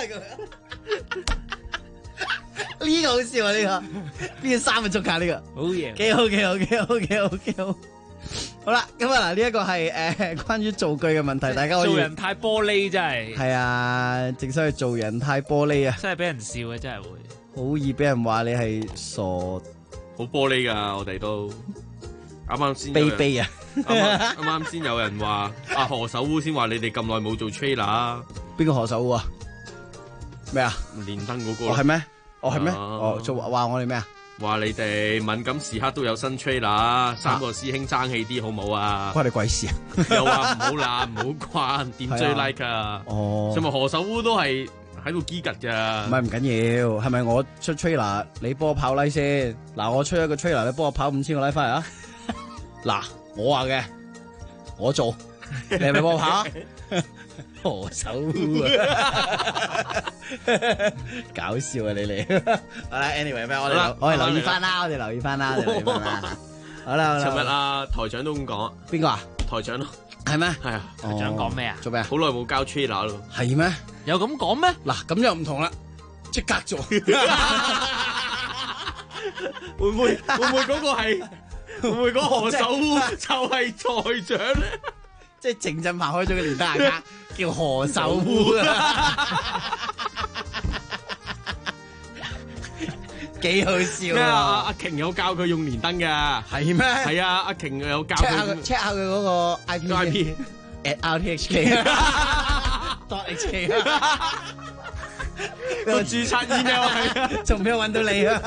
呢個好笑啊！呢個邊三個足球呢個？ 好嘢， 幾好幾好幾好幾好幾好。好啦，咁啊嗱，呢一個係關於造句嘅問題，大家可以做人太玻璃真係。 係啊，正所謂做人太玻璃啊， 真係俾人笑啊，真係會好易俾人話你係傻， 好玻璃㗎，我哋都。啱啱先卑卑啊！ 啱啱先有人話阿何守烏先話你哋咁耐冇做 trailer， 邊個何守烏啊？咩啊？ 連登嗰個哦係咩？哦係咩？哦就話我哋咩啊？ 話你哋敏感時刻都有新 trailer， 三個師兄爭氣啲好冇啊？ 關你鬼事啊！ 又話唔好爛唔好關，點追 like 啊？ 哦， 所以咪何守烏都係喺度基㗎咋？ 唔係唔緊要，係咪我出 trailer 你幫我跑 like 先？嗱，我出一個 trailer 你幫我跑5000個 like 翻嚟啊！嗱，我話嘅，我做，你係咪幫我跑啊？何守烏啊！搞笑啊你哋！好啦 ，anyway 咩？我哋留意翻啦，我哋留意翻啦，留意翻啦。好啦， 尋日啊台長都咁講， 邊個啊？ 台長咯， 係咩？ 係啊， 台長講咩啊？ 做咩啊？ 好耐冇交 trailer 咯， 係咩？ 有咁講咩？ 嗱，咁又唔同啦，即刻做。 會唔會嗰個係？會唔會講何守烏就係台長咧？ 即係鄭振鵬開咗個連登額，叫何守烏啊！幾好笑啊！阿瓊有教佢用連登㗎， 係咩？ 係啊，阿瓊有教佢 check 下佢嗰個 IP at RTHK .hk 個註冊 email 係啊， 仲未揾到你啊！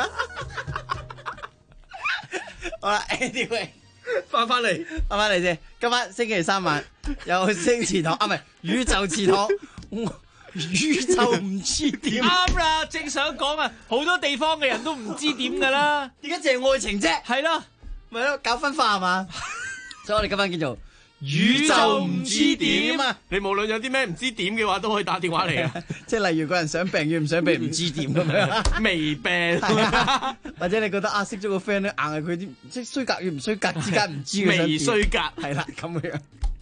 好啦 ，anyway， 翻嚟先。今晚星期三晚有星祠堂啊，唔係宇宙祠堂。宇宙唔知點。 啱啦，正想講啊，好多地方嘅人都唔知點噶啦。 點解淨係愛情啫？ 係咯， 咪咯，搞分化係嘛？所以我哋今晚叫做宇宙唔知點啊！你無論有啲咩唔知點嘅話，都可以打電話嚟啊！ 即係例如個人想病與唔想病唔知點咁樣， 未病， 或者你覺得啊識咗個 friend 咧，硬係佢啲即係衰格與唔衰格之間唔知佢未衰格， 係啦咁樣，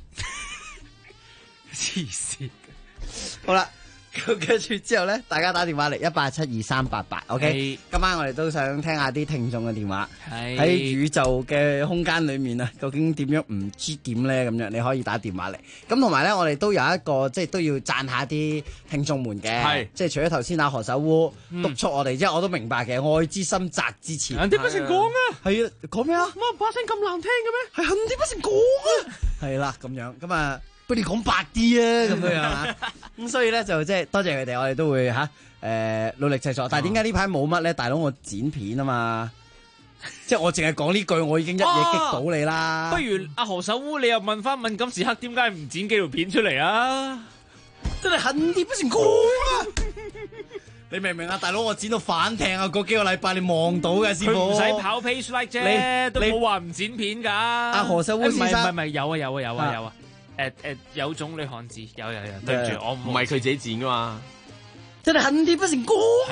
黐線。 好啦。跟住之後咧，大家打電話嚟1872388，OK？今晚我哋都想聽下啲聽眾嘅電話，喺宇宙嘅空間裏面啊，究竟點樣唔知點咧？咁樣你可以打電話嚟。咁同埋咧，我哋都有一個即係都要讚下啲聽眾們嘅，即係除咗頭先何守烏督促我哋之後，我都明白嘅，愛之深責之切。 恨鐵不成鋼啊！ 係啊，講咩啊？ 乜把聲咁難聽嘅咩？係恨鐵不成鋼啊！係啦，咁樣咁啊。不如講白啲啊，咁樣啊，咁所以咧就即係多謝佢哋，我哋都會努力製作。但係點解呢排冇乜咧？大佬我剪片啊嘛，即係我淨係講呢句，我已經一嘢擊到你啦。 不如阿何守烏，你又問翻敏感時刻，點解唔剪幾條片出嚟啊？ 真係恨鐵不成鋼啊！你明唔明啊？大佬我剪到反艇啊！嗰幾個禮拜你望到嘅師傅， 佢唔使跑 page like 啫，都冇話唔剪片㗎。 阿何守烏先生， 唔係有啊。有種女漢子，有，對唔住，我唔係佢自己剪噶嘛， 真係恨鐵不成鋼啊！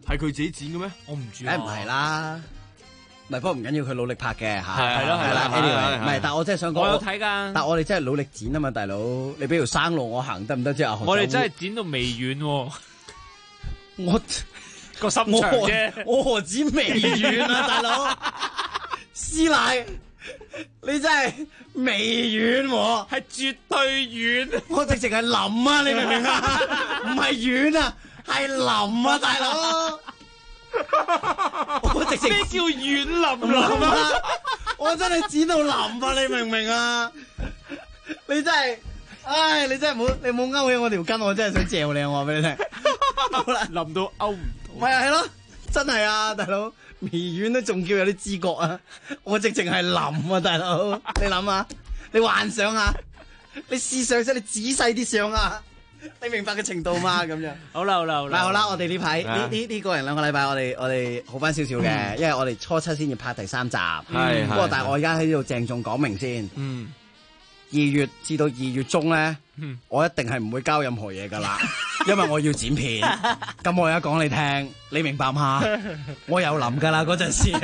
係佢自己剪嘅咩？ 我唔知梗唔係啦。唔係，不過唔緊要，佢努力拍嘅嚇。 係啦 anyway， 唔係，但係我真係想講， 我有睇㗎。 但係我哋真係努力剪啊嘛，大佬，你俾條生路我行得唔得啫？ 我哋真係剪到微軟喎。 我個心長啫， 我何止微軟啊，大佬！師奶，你真係微軟喎， 係絕對軟。 我直情係腍啊，你明唔明啊？唔係軟啊，係腍啊，大佬！我直情咩叫軟腍啊？我真係剪到腍啊！你明唔明啊？你真係，唉！你真係你冇勾起我條筋，我真係想嚼你，我話俾你聽。好啦， 腍到勾唔到。 咪係咯，真係啊，大佬，微軟都仲叫有啲知覺啊！我直情係腍啊，大佬，你諗下，你幻想下，你試想下，你仔細啲想啊！你明白嘅程度嗎？咁樣好啦， 我哋呢排呢個人2個禮拜，我哋好翻少少嘅，因為我哋初7先至拍第3集，不過但係我而家喺呢度鄭重講明先，2月至到2月中咧，我一定係唔會交任何嘢噶啦，因為我要剪片。咁我而家講你聽，你明白嗎？我有諗噶啦嗰陣時。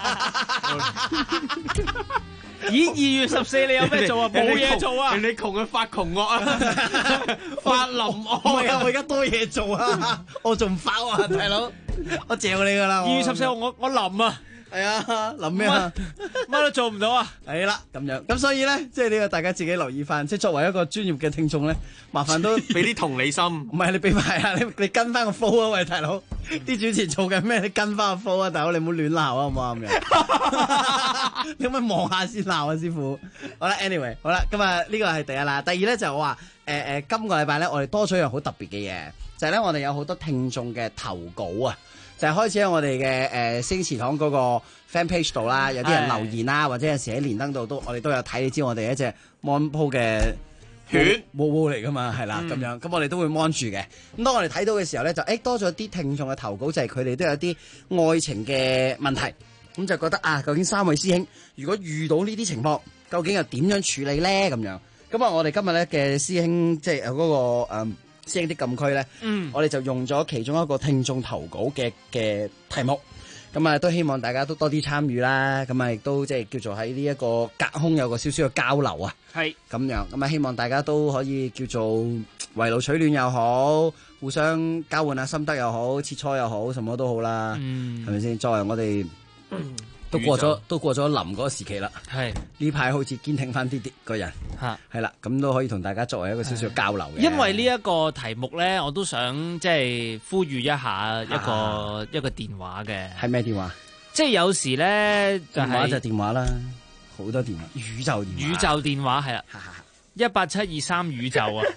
咦，2月14你有咩做啊？冇嘢做啊！ 人哋窮啊，發窮惡啊，發臨惡。 我而家多嘢做啊，我仲發啊，大佬，我嚼你噶啦。 2月14號我臨啊， 係啊，臨咩啊？ 乜都做唔到啊！ 係啦，咁樣，咁所以咧，即係呢個大家自己留意翻，即係作為一個專業嘅聽眾咧，麻煩都俾啲同理心。 唔係你俾埋啊，你跟翻個 flow 啊，喂，大佬，啲主持做緊咩？你跟翻個 flow 啊，大佬，你唔好亂鬧啊，好唔好咁樣？你可唔可以望下先鬧啊，師傅？好啦 ，anyway， 好啦，今日呢個係第一啦，第二咧就我話今個禮拜咧，我哋多咗樣好特別嘅嘢，就係咧，我哋有好多聽眾嘅投稿啊。就係開始喺我哋嘅星祠堂嗰個 fan page 度啦，有啲人留言啦，或者有時喺連登度我哋都有睇。你知我哋一隻 mon 鋪嘅犬毛嚟噶嘛，係啦咁樣，咁我哋都會 mon 住嘅。咁當我哋睇到嘅時候咧，就多咗啲聽眾嘅投稿，就係佢哋都有啲愛情嘅問題，咁就覺得啊，究竟3位師兄如果遇到呢啲情況，究竟又點樣處理咧？咁樣咁啊，我哋今日咧嘅師兄即係嗰個師兄啲禁區咧，我哋就用咗其中一個聽眾投稿嘅題目，咁啊都希望大家都多啲參與啦，咁啊亦都即係叫做喺呢一個隔空有個少少嘅交流啊，係咁樣，咁啊希望大家都可以叫做圍爐取暖又好，互相交換下心得又好，切磋又好，什麼都好啦，係咪先？作為我哋都過咗臨嗰個時期啦，係呢排好似堅挺翻啲個人，係啦，咁都可以同大家作為一個少少交流嘅。 因為呢一個題目咧，我都想即係呼籲一下一個電話嘅。 係咩電話？ 即係有時咧電話就電話啦，好多電話，宇宙電話係啦，18723宇宙啊！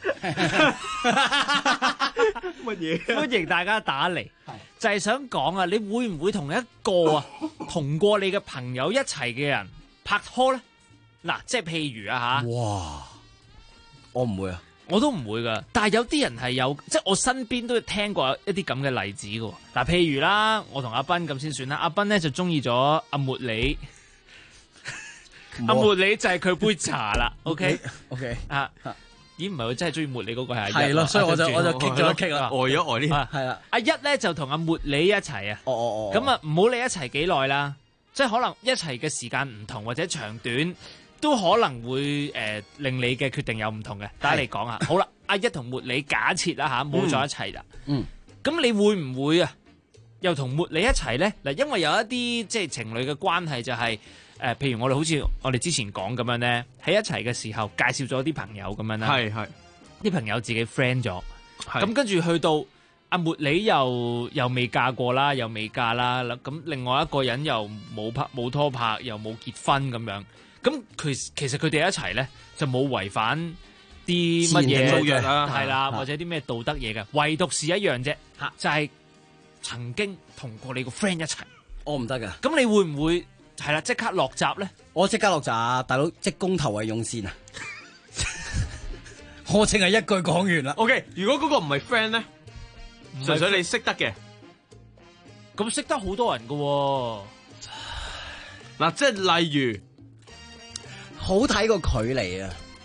乜嘢？ 歡迎大家打嚟，就係想講啊，你會唔會同一個啊同過你嘅朋友一齊嘅人拍拖咧？嗱，即係譬如啊吓， 哇，我唔會啊， 我都唔會噶。但係有啲人係有，即係我身邊都聽過一啲咁嘅例子噶。嗱，譬如啦，我同阿斌咁先算啦。阿斌咧就中意咗阿茉莉。阿茉莉就係佢杯茶啦，OK 啊，咦唔係佢真係中意茉莉嗰個係係咯，所以我就棘咗一棘啦， 呆咗呢， 係啦。 阿一咧就同阿茉莉一齊啊，咁啊唔好理一齊幾耐啦，即係可能一齊嘅時間唔同或者長短都可能會令你嘅決定有唔同嘅。大家嚟講下，好啦，阿一同茉莉假設啦吓，冇咗一齊啦，咁你會唔會啊又同茉莉一齊咧？嗱，因為有一啲即係情侶嘅關係就係。譬如我哋好似我哋之前講咁樣咧，喺一齊嘅時候介紹咗啲朋友咁樣啦，係啲朋友自己 friend 咗，咁跟住去到阿茉莉又未嫁過啦，又未嫁啦，咁另外一個人又冇拖拍，又冇結婚咁樣，咁其實佢哋一齊咧就冇違反啲乜嘢租約啊，係啦，或者啲咩道德嘢嘅，唯獨是一樣啫，就係曾經同過你個 friend 一齊， 我唔得噶， 咁你會唔會？係啦，即刻落閘咧！ 我即刻落閘，大佬即公投為用先啊！我淨係一句講完啦。 OK， 如果嗰個唔係 friend 咧，純粹你識得嘅， 咁識得好多人噶喎。 嗱，即係例如， 好睇個距離啊！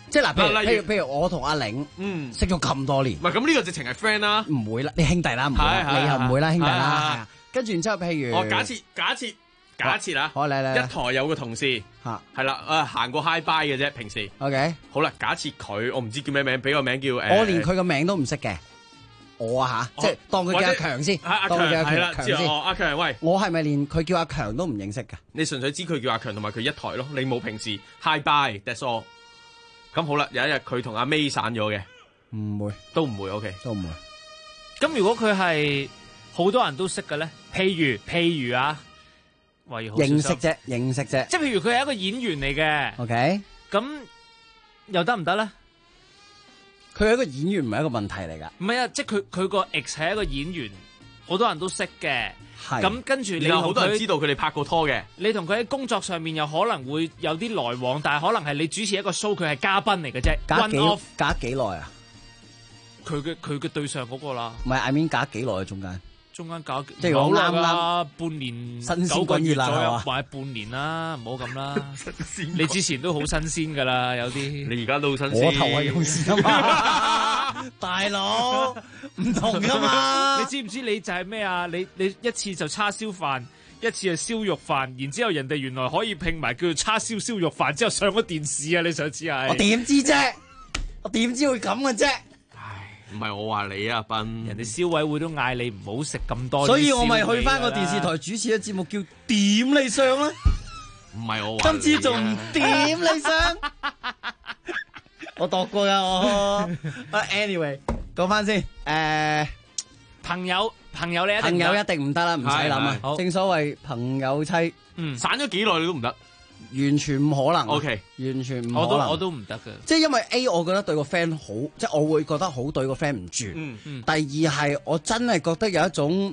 即係嗱， 例如譬如我同阿玲，識咗咁多年， 唔係咁呢個直情係 friend 啦， 唔會啦，你兄弟啦，唔會啦，你又唔會啦，兄弟啦，係啊。跟住然之後，譬如假設啊， 好嚟嚟， 一台有個同事係啦，行過 high bye 嘅啫，平時 OK 好啦，假設佢我唔知叫咩名，俾個名叫我連佢個名都唔識嘅，我啊嚇，即係當佢叫阿強先，當佢叫阿強先。 阿強喂， 我係咪連佢叫阿強都唔認識㗎？ 你純粹知佢叫阿強同埋佢一台咯，你冇平時 high bye that's all。咁好啦，有一日佢同阿 May 散咗嘅， 唔會， 都唔會 OK， 都唔會。 咁如果佢係好多人都識嘅咧，譬如啊。 認識啫， 即係譬如佢係一個演員嚟嘅 ，OK， 咁又得唔得咧？ 佢係一個演員唔係一個問題嚟㗎。 唔係啊，即係佢個 ex 係一個演員，好多人都識嘅。 係咁跟住你有好多人知道佢哋拍過拖嘅。 你同佢喺工作上面又可能會有啲來往，但係可能係你主持一個 show，佢係嘉賓嚟嘅啫。 隔幾耐啊？ 佢嘅對上嗰個啦。 唔係 I mean 隔幾耐啊？中間搞即係我啱半年新 9個月左右， 啦， 或者半年啦，唔好咁啦。你之前都好新鮮噶啦，有啲你而家都好新鮮。 我頭係用事啊嘛，大佬唔同噶嘛。 你知唔知你就係咩啊？你一次就叉燒飯，一次係燒肉飯，然之後人哋原來可以拼埋叫做叉燒燒肉飯，之後上咗電視啊！你想知係？ 我點知啫？我點知會咁嘅啫？ 唔係我話你啊，斌， 人哋消委會都嗌你唔好食咁多， 所以我咪去翻個電視台主持嘅節目叫點你相啦。 唔係我話， 今次仲唔點你相？我度過噶我。Anyway， 講翻先， 朋友你朋友一定唔得啦，唔使諗啊。正所謂朋友妻， 散咗幾耐你都唔得。 完全唔可能 ，OK， 完全唔可能， 我都唔得嘅。 即係因為 A， 我覺得對個 friend 好，即係我會覺得好對個 friend 唔住。第二係我真係覺得有一種，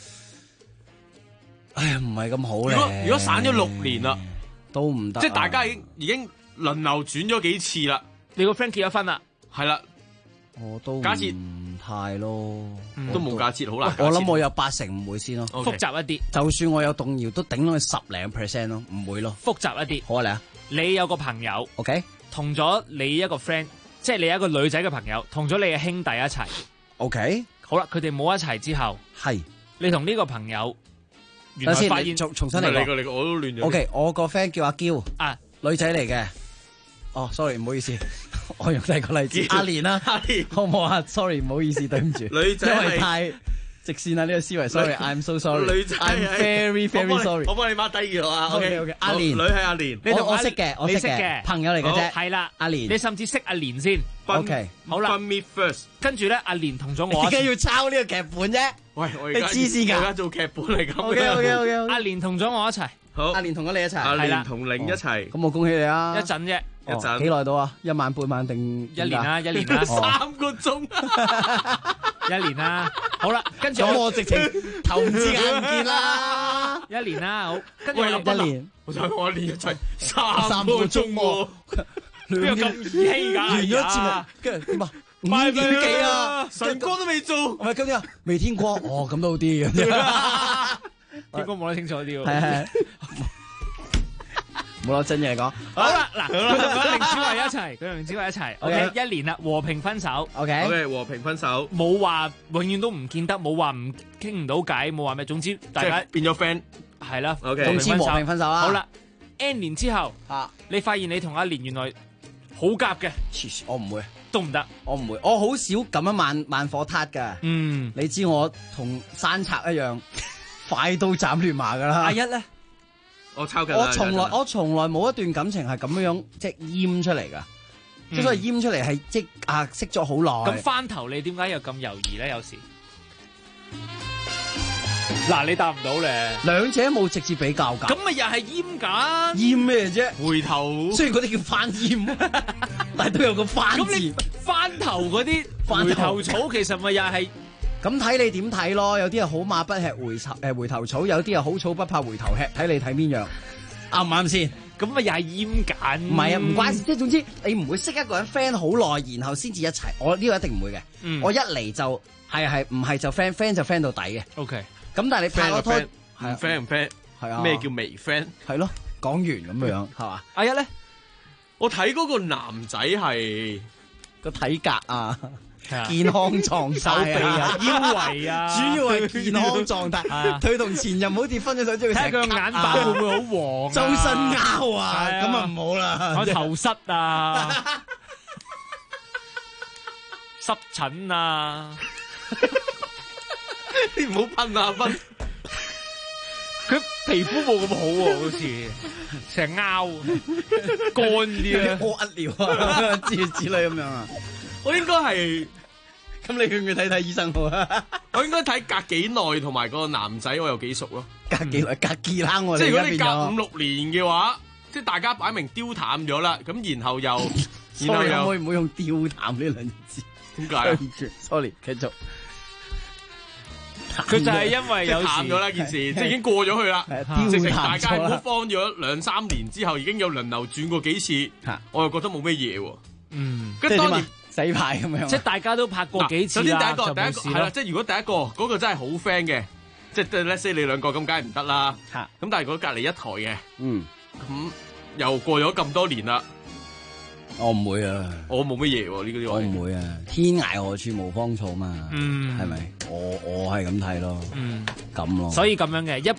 哎呀唔係咁好咧。 如果散咗6年啦， 都唔得。 即係大家已經輪流轉咗幾次啦。 你個 friend 結咗婚啦， 係啦， 我都假設唔太咯， 都冇假設好難。 我諗我有80%唔會先咯， 複雜一啲。 就算我有動搖，都頂到佢10%咯，唔會咯。 複雜一啲。 好啊，嚟啊！ 你有個朋友 ，OK， 同咗你一個 friend， 即係你有一個女仔嘅朋友，同咗你嘅兄弟一齊 ，OK， 好啦，佢哋冇一齊之後， 係你同呢個朋友，原來發現重新嚟過， 我都亂咗。 OK， 我個 friend 叫阿嬌啊， 女仔嚟嘅。哦 ，sorry， 唔好意思，我用第二個例子。阿蓮啦，好唔好啊 ？Sorry， 唔好意思，對唔住。 女仔因為太直線啦呢個思維 ，sorry，I'm so sorry。 女仔 ，I'm very very sorry。 我幫你 mark 低咗啊。 OK，阿蓮， 女係阿蓮， 你同我識嘅，我識嘅朋友嚟嘅啫。 係啦， 阿蓮， 你甚至識阿蓮先。 OK， 好啦。 meet first， 跟住咧，阿蓮同咗我。 點解要抄呢個劇本啫？ 喂， 你黐線㗎！ 我而家做劇本嚟咁。 OK， 阿蓮同咗我一齊。 好， 阿蓮同咗你一齊。 阿蓮同玲一齊。 咁我恭喜你啊！ 一陣啫。 一陣幾耐到啊？1晚半晚定 1年啦，1年啦 ，3個鐘 ，1年啦。好啦，跟住我直情頭唔知眼唔見啦。 1年啦，好。跟住 1年， 我想我連一齊3個鐘喎， 邊有咁兒戲㗎？ 完咗節目，跟住點啊？5點幾啊？ 晨光都未做， 唔係今日未天光，哦咁都好啲嘅。 天光望得清楚啲喎。 係。冇攞真嘢講， 好啦，嗱，佢同阿凌子維一齊，OK， 1年啦，和平分手 ，OK， 和平分手， 冇話永遠都唔見得，冇話唔傾唔到偈，冇話咩，總之大家變咗 friend， 係啦， 總之和平分手啦。 好啦 ，N 年之後，你發現你同阿蓮原來好夾嘅， 我唔會， 都唔得， 我唔會，我好少咁樣慢火撻噶，你知我同山賊一樣，快刀斬亂麻噶啦。 阿一咧？ 我從來冇一段感情係咁樣即係醃出嚟噶，即係所謂醃出嚟係即識咗好耐。 咁翻頭你點解又咁猶豫咧？有時嗱，你答唔到咧， 兩者冇直接比較噶。 咁咪又係醃緊？ 醃咩啫？ 回頭雖然嗰啲叫翻醃，但係都有個翻字。 咁你翻頭嗰啲回頭草其實咪又係？ 咁睇你點睇咯，有啲係好馬不吃回頭草，有啲係好草不怕回頭吃，睇你睇邊樣，啱唔啱先？ 咁咪又係醃緊？ 唔係啊，唔關事，即係總之你唔會識一個人 friend 好耐，然後先至一齊。我呢個一定唔會嘅，我一嚟就係唔係就 friend 就 friend 到底嘅。 OK， 咁但係你拍咗拖唔 friend 唔 friend， 係啊？ 咩叫微 friend？ 係咯，講完咁樣係嘛？ 阿一咧， 我睇嗰個男仔係個體格啊。健康狀態手臂啊、腰圍啊， 主要係健康狀態。佢同前任好似分咗手之後， 睇下佢個眼白會唔會好黃？ 周身拗啊，咁啊唔好啦。 我頭虱啊，濕疹啊， 你唔好噴啊噴！ 佢皮膚冇咁好喎，好似成日拗乾啲啊， 屙尿啊，之類咁樣啊。 我應該係。 咁你去唔去睇睇醫生好啊？ 我應該睇隔幾耐，同埋個男仔我有幾熟咯。 隔幾耐？隔幾冷我哋。 即係如果你隔5-6年嘅話，即係大家擺明丟淡咗啦，咁然後又可唔可以用丟淡呢兩字？ 點解啊 ？Sorry， 繼續。 佢就係因為有淡咗啦件事，即係已經過咗去啦。直情大家都放咗2-3年之後，已經有輪流轉過幾次，我又覺得冇咩嘢喎。 跟住當然。 洗牌咁樣， 即係大家都拍過幾次啦。 首先第一個係啦，即係如果第一個嗰個真係好 friend 嘅，即係 let's say 你兩個咁，梗係唔得啦。咁但係如果隔離一台嘅，咁又過咗咁多年啦， 我唔會啊， 我冇乜嘢喎呢個。 我唔會啊，天涯何處無芳草嘛，係咪？我係咁睇咯，咁咯。 所以咁樣嘅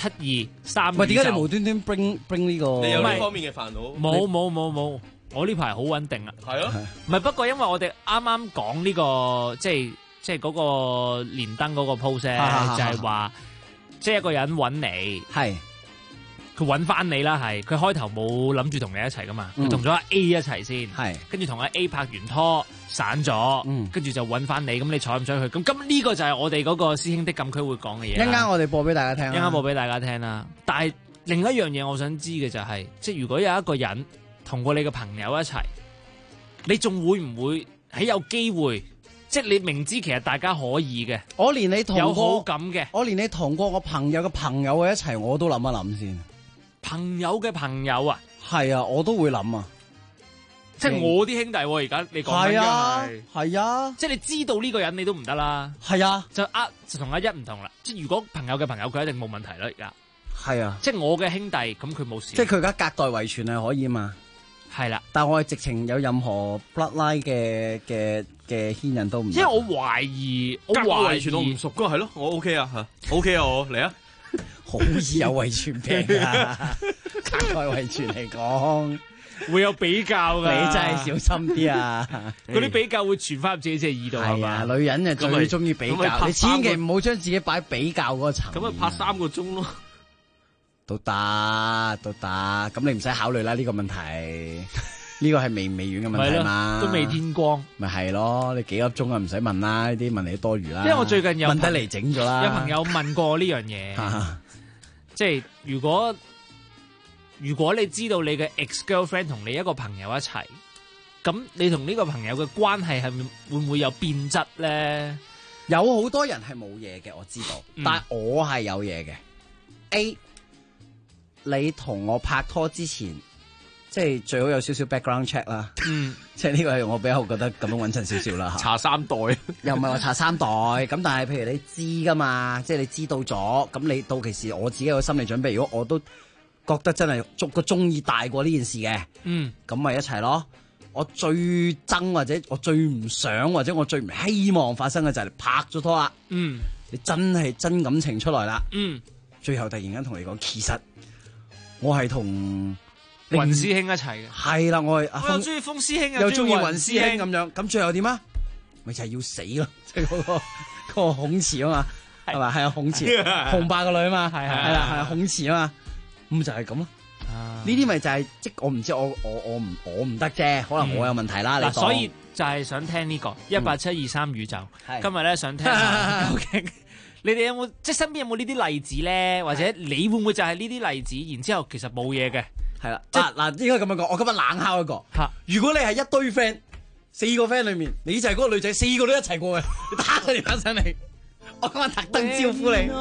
1872-3。 喂，點解你無端端 bring 呢個？ 你有呢方面嘅煩惱？ 冇。我呢排好穩定啊， 係咯， 唔係不過因為我哋啱啱講呢個即係嗰個連登嗰個 post 就係話，即係一個人揾你， 係佢揾翻你啦，係佢開頭冇諗住同你一齊噶嘛，佢同咗阿 A 一齊先，係跟住同阿 A 拍完拖散咗，跟住就揾翻你，咁你睬唔睬佢？咁呢個就係我哋嗰個師兄的禁區會講嘅嘢。 一陣間我哋播俾大家聽， 一陣間播俾大家聽啦。但係另一樣嘢我想知嘅就係，即係如果有一個人同過你嘅朋友一齊，你仲會唔會喺有機會？即係你明知其實大家可以嘅， 我連你同有好感嘅， 我連你同過我朋友嘅朋友一齊，我都諗一諗先。 朋友嘅朋友啊， 係啊，我都會諗啊。 即係我啲兄弟而家你講緊嘅係啊， 即係你知道呢個人你都唔得啦。 係啊， 就同阿一唔同啦。即係如果朋友嘅朋友佢一定冇問題啦。而家係啊， 即係我嘅兄弟咁佢冇事。 即係佢而家隔代遺傳係可以嘛？ 係啦， 但係我係直情有任何 bloodline 嘅牽引都唔。 因為我懷疑， 隔代遺傳我唔熟噶，係咯，我 OK 啊吓，OK 啊我嚟啊， 好易有遺傳病啊！隔代遺傳嚟講， 會有比較噶， 你真係小心啲啊！ 嗰啲比較會傳翻入自己隻耳度係啊，女人就最中意比較，你千祈唔好將自己擺比較嗰個層。 咁咪拍3個鐘咯。 都得，咁你唔使考慮啦呢個問題，呢個係微遠嘅問題嘛， 都未天光， 咪係咯，你幾粒鐘啊唔使問啦，呢啲問你多餘啦。 因為我最近有問得嚟整咗啦， 有朋友問過呢樣嘢，即係如果你知道你嘅 ex girlfriend 同你一個朋友一齊，咁你同呢個朋友嘅關係係會唔會有變質咧？ 有好多人係冇嘢嘅，我知道，但係我係有嘢嘅。A，你同我拍拖之前，即係最好有少少 background check 啦。即係呢個係我比較覺得咁樣穩陣少少啦。 查3代， 又唔係話查3代咁，但係譬如你知噶嘛，即係你知道咗，咁你到其時我自己有心理準備。如果我都覺得真係個中意大過呢件事嘅，咁咪一齊咯。我最憎或者我最唔想或者我最唔希望發生嘅就係你拍咗拖啦。你真係真感情出來啦。最後突然間同你講，其實我係同雲師兄一齊嘅。 係啦，我係又中意風師兄， 又中意雲師兄咁樣。咁最後點啊？咪就係要死咯！即係嗰個孔慈啊嘛，係咪？係啊，孔慈雄霸個女啊嘛，係啦，係啊，孔慈啊嘛，咁就係咁咯。呢啲咪就係即我唔知，我唔得啫，可能我有問題啦。 嗱，所以就係想聽呢個18723宇宙。今日咧想聽下究竟你哋有冇即係身邊有冇呢啲例子咧？或者你會唔會就係呢啲例子？然之後其實冇嘢嘅， 係啦。嗱，應該咁樣講。我今日冷敲一個。如果你係一堆 friend， 4個 friend 裏面，你就係嗰個女仔，4個都一齊過嘅，你打佢電話上嚟，我今晚特登招呼你。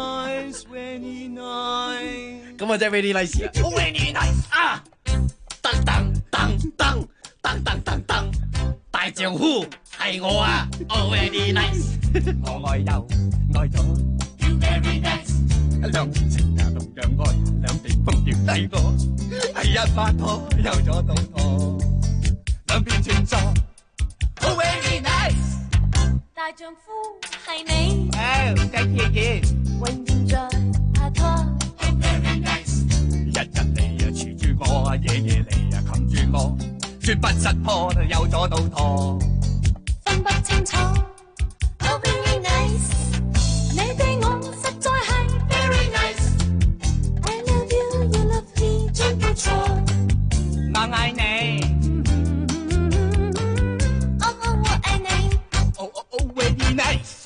咁我真係 very nice 啦。very nice 啊！噔噔噔噔噔噔噔噔。 大丈夫係我啊 ，Oh very nice， 我愛又愛咗 ，You very nice， 兩情啊同樣愛，兩地風調低過，係一拍拖有咗到拖，兩邊轉左 ，Oh very nice， 大丈夫係你， 繼續嘅， 永遠在拍拖。 Oh very nice， 日日嚟啊纏住我，夜夜嚟啊冚住我，絕不失破有咗到拖。 分不清楚 ，Oh very nice， 你對我實在係 very nice。I love you, you love me， 真不錯。 我愛你， 我愛你。 Oh very nice。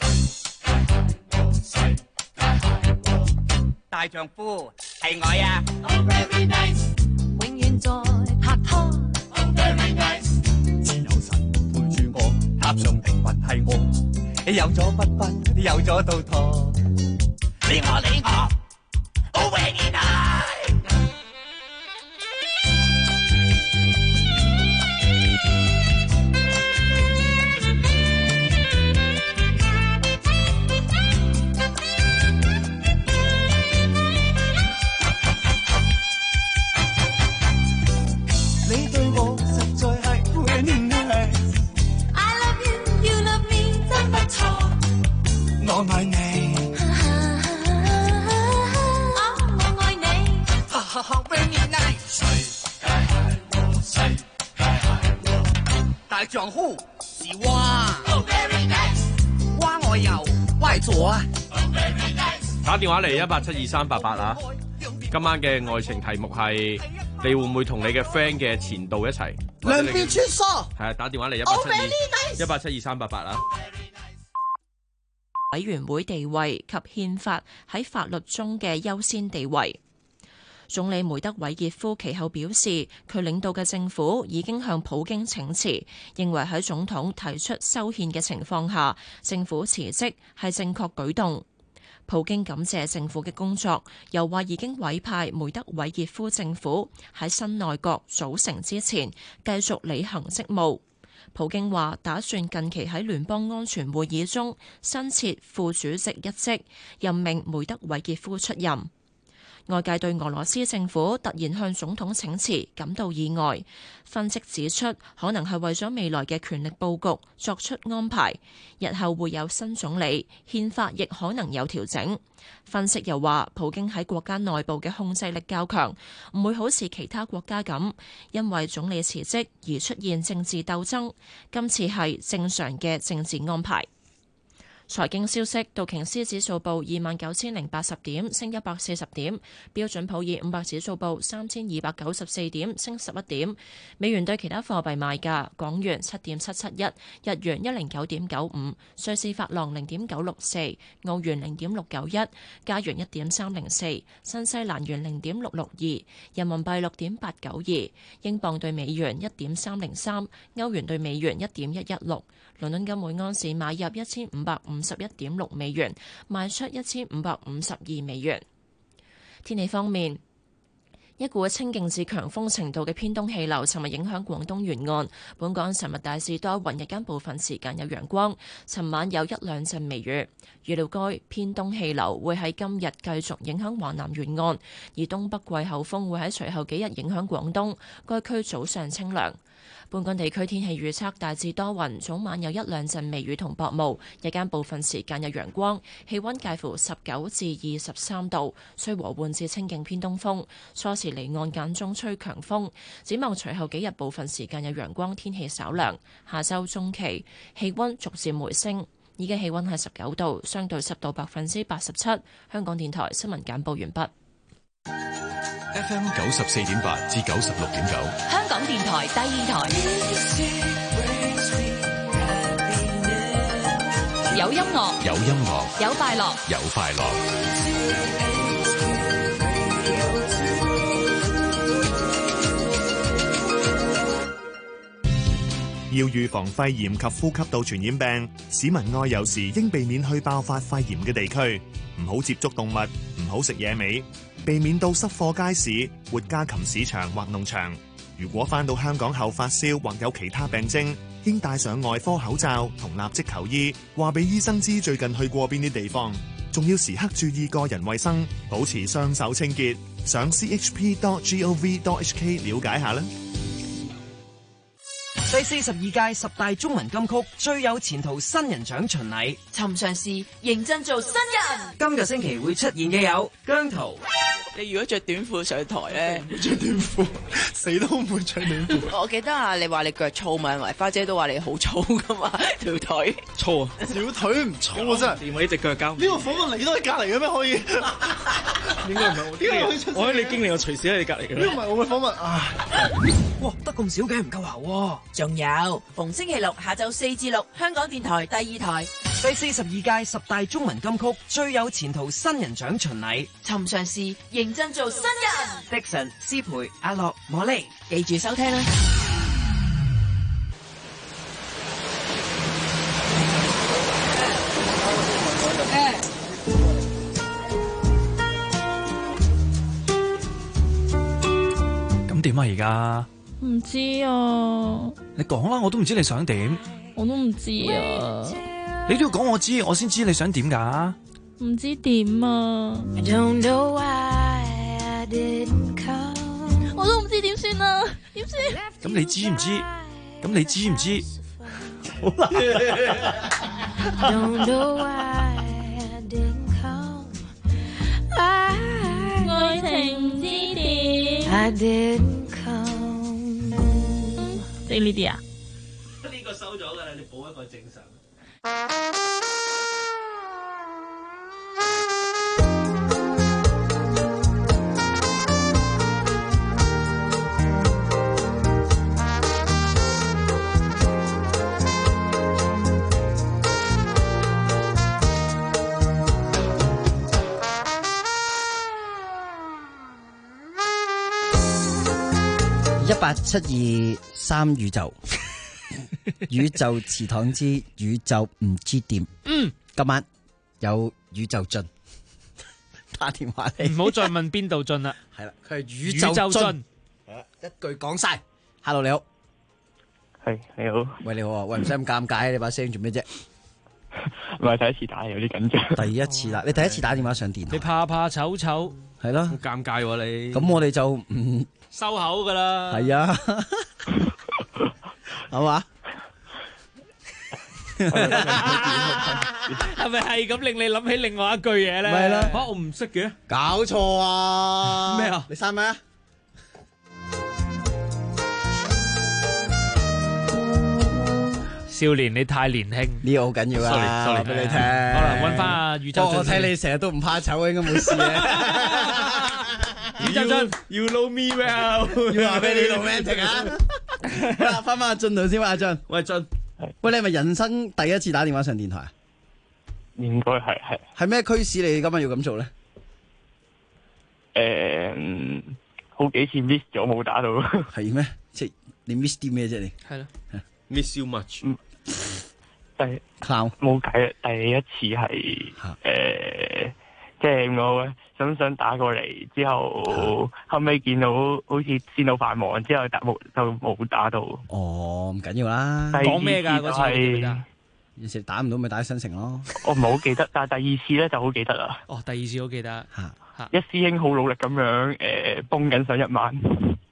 大丈夫係我呀 ，Oh very nice， 永遠在拍拖。 Oh very nice， 自由神陪住我，塔上靈魂係我，有咗不分，有咗到拖，你我，Oh very nice。你對我實在係 very nice。I love you, you love me， 真不錯。 我愛你， 我愛你。 very nice。世界係我，大丈夫是蛙。Oh very nice。蛙我又歪咗啊。Oh very nice。 打電話嚟1872388啊！今晚嘅愛情題目係你會唔會同你嘅 friend 嘅前度一齊？ 兩邊穿梭。 係啊，打電話嚟1872388啊！ 委員會地位及憲法喺法律中嘅優先地位。總理梅德韋傑夫其後表示，佢領導嘅政府已經向普京請辭，認為喺總統提出修憲嘅情況下，政府辭職係正確舉動。普京感謝政府嘅工作，又話已經委派梅德韋傑夫政府喺新內閣組成之前繼續履行職務。普京話打算近期喺聯邦安全會議中新設副主席一職，任命梅德韋傑夫出任。外界對俄羅斯政府突然向總統請辭感到意外，分析指出可能係為咗未來嘅權力佈局作出安排，日後會有新總理，憲法亦可能有調整。分析又話，普京喺國家內部嘅控制力較強，唔會好似其他國家咁，因為總理辭職而出現政治鬥爭，今次係正常嘅政治安排。財經消息，道瓊斯指數報29,080點，升140點；標準普爾500指數報3,294點，升11點。美元對其他貨幣賣價：港元7.771，日元109.95，瑞士法郎0.964，澳元0.691，加元1.304，新西蘭元0.662，人民幣6.892，英鎊對美元1.303，歐元對美元1.116。倫敦金每安士買入1551.6美元，賣出1552美元。天氣方面，一股清勁至強風程度嘅偏東氣流尋日影響廣東沿岸，本港尋日大致多雲，日間部分時間有陽光，尋晚有一兩陣微雨。預料該偏東氣流會喺今日繼續影響華南沿岸，而東北季候風會喺隨後幾日影響廣東，該區早上清涼。本港地區天氣預測大致多雲，早晚有一兩陣微雨同薄霧，日間部分時間有陽光，氣溫介乎19至23度，吹和緩至清勁偏東風，初時離岸間中吹強風。展望隨後幾日部分時間有陽光，天氣稍涼。下週中期氣溫逐漸回升，依家氣溫係19度，相對濕度87%。香港電台新聞簡報完畢。 FM 94.8至96.9， 香港電台第二台，有音樂， 有音樂， 有快樂， 有快樂。 要預防肺炎及呼吸道傳染病，市民外遊時應避免去爆發肺炎嘅地區，唔好接觸動物，唔好食野味，避免到濕貨街市、活家禽市場或農場。如果返到香港後發燒或有其他病徵， 應戴上外科口罩同立即求醫，話俾醫生知最近去過邊啲地方，仲要時刻注意個人衛生，保持雙手清潔。上 chp.gov.hk 了解下啦。 第42屆10大中文金曲最有前途新人獎巡禮， 尋常事認真做新人。 今個星期會出現嘅有姜濤。 你如果着短褲上台咧， 着短褲，死都唔會着短褲。 我記得啊，你話你腳粗嘛，同埋花姐都話你好粗噶嘛，條腿粗啊， 小腿唔粗啊真係。 掂我呢隻腳交。 呢個訪問你都喺隔離嘅咩？可以？ 應該唔係我經理，我喺你經理，我隨時喺你隔離嘅。 呢個唔係我嘅訪問啊！ 哇，得咁少嘅唔夠喉喎。 仲有逢星期六下晝4至6，香港電台第2台第42屆10大中文金曲最有前途新人獎巡禮， 尋常事認真做新人。 Dixon、思培、阿樂、莫莉， 記住收聽啦。 咁點啊而家？ 唔知啊， 你講啦，我都唔知你想點。 我都唔知啊。 你都要講我知，我先知你想點㗎。 唔知點啊。我都唔知點算啊，點算？ 咁你知唔知？咁你知唔知？好難。 愛情唔知點。即係呢啲啊？ 呢個收咗㗎啦，你補一個正常。 1872宇宙，宇宙祠堂之宇宙唔知點。今晚有宇宙進打電話嚟， 唔好再問邊度進啦。 係啦，佢係宇宙進，一句講晒。Hello， 你好， 係你好， 喂你好啊，喂唔使咁尷尬，你把聲做咩啫？ 唔係第一次打，有啲緊張。 第一次啦，你第一次打電話上電台， 你怕醜醜， 係咯， 好尷尬喎你。 咁我哋就唔收口噶啦。 係啊，係嘛？ 係咪係咁令你諗起另外一句嘢咧？ 咪係啦， 我唔識嘅， 搞錯啊！ 咩啊？ 你刪咩啊？ 少年你太年輕， 呢個好緊要啊！話俾你聽， 可能揾翻阿宇宙進。 我睇你成日都唔怕醜，應該冇事嘅。 宇宙進 ，You know me well， 要話俾你 romantic 啊！好啦，翻阿進度先，阿進， 喂進， 喂你係咪人生第一次打電話上電台啊？ 應該係。 係咩驅使你今日要咁做咧？ 好幾次 miss 咗冇打到。 係咩？即係你 miss 啲咩啫？你係咯 ，miss you much。 冇計啊！第一次係即係我想打過嚟之後，後尾見到好似線路繁忙，之後就冇打到。 哦，唔緊要啦。 講咩㗎？嗰次有時打唔到咪打新城咯。 我唔係好記得，但係第二次咧就好記得啦。 哦，第二次好記得。 一師兄好努力咁樣幫緊上1萬。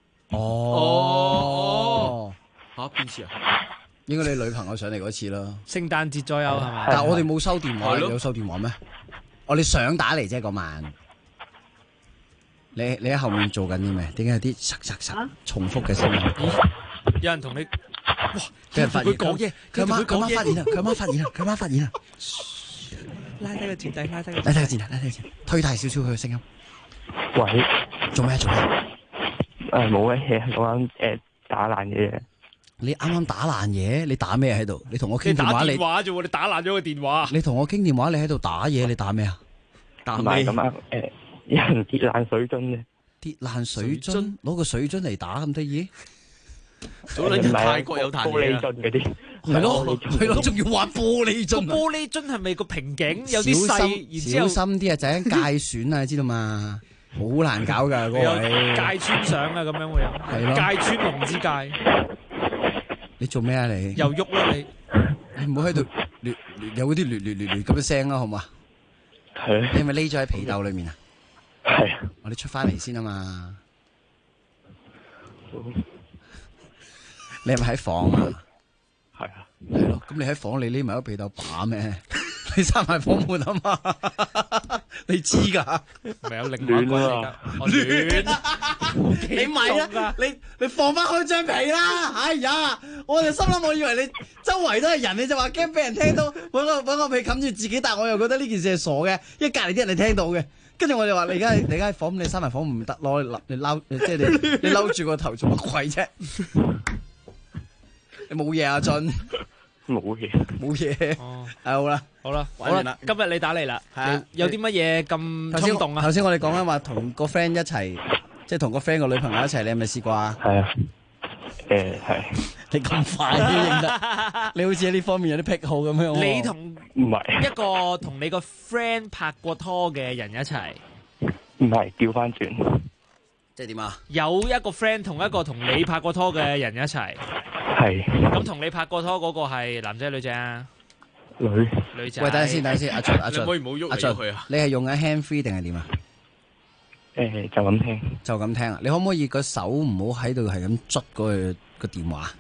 哦。 嚇邊次啊？ 應該你女朋友上嚟嗰次啦。 聖誕節左右係咪？ 但係我哋冇收電話，有收電話咩？我哋想打嚟啫嗰晚。你喺後面做緊啲咩？點解有啲實重複嘅聲音？ 有人同你，哇！ 俾人發現佢講嘢， 佢媽發現啦！佢媽發現啦！ 拉低個墊底，拉低個墊底，推大少少佢嘅聲音。 喂， 做咩？ 冇嘅，我啱打爛嘢。 你啱啱打爛嘢？你打咩喺度？你同我傾電話， 你打電話啫喎！你打爛咗個電話。 你同我傾電話，你喺度打嘢，你打咩啊？ 打咩咁啊？有人跌爛水樽嘅。 跌爛水樽，攞個水樽嚟打咁得意？ 早兩日泰國有彈玻璃樽嗰啲。 係咯，仲要玩玻璃樽。 個玻璃樽係咪個瓶頸有啲細？然之後小心啲啊！就係界損啊，知道嘛？好難搞噶嗰位。 界穿上啊，咁樣會有。 係咯。 界穿龍之界。 你做咩啊你？ 又喐啦你！ 你唔好喺度有嗰啲咁嘅聲啦，好嘛？ 係。 你係咪匿咗喺被竇裏面啊？ 係。 我哋出翻嚟先啊嘛。你係咪喺房啊？ 係啊。 係咯，咁你喺房你匿埋喺被竇把咩？你閂埋房門啊嘛？你知㗎？ 咪有另外一個嚟㗎，我亂。 你咪啦，你放翻開張被啦！哎呀，我哋心諗，我以為你周圍都係人，你就話驚俾人聽到，搵個被冚住自己，但係我又覺得呢件事係傻嘅，因為隔離啲人你聽到嘅。跟住我就話你而家喺房，你閂埋房唔得咯，你撈即係你撈住個頭做乜鬼啫？你冇嘢啊，俊？ 冇嘢， 冇嘢。哦，好啦， 好啦， 玩完啦。 今日你打嚟啦，有啲乜嘢咁衝動啊？ 頭先我哋講緊話同個 friend 一齊，即係同個 friend 個女朋友一齊，你係咪試過啊？ 係啊。係。 你咁快都認得？你好似喺呢方面有啲癖好咁樣。 你同唔係一個同你個 friend 拍過拖嘅人一齊？ 唔係，調翻轉。 即係點啊？ 有一個 friend 同一個同你拍過拖嘅人一齊。 係。 咁同你拍過拖嗰個係男仔女仔啊？女仔。 喂，等陣先，阿俊， 你可以唔好喐嚟喐去啊？ 你係用緊 hand free 定係點啊？ 就咁聽。 就咁聽啊！你可唔可以個手唔好喺度係咁捽嗰個電話？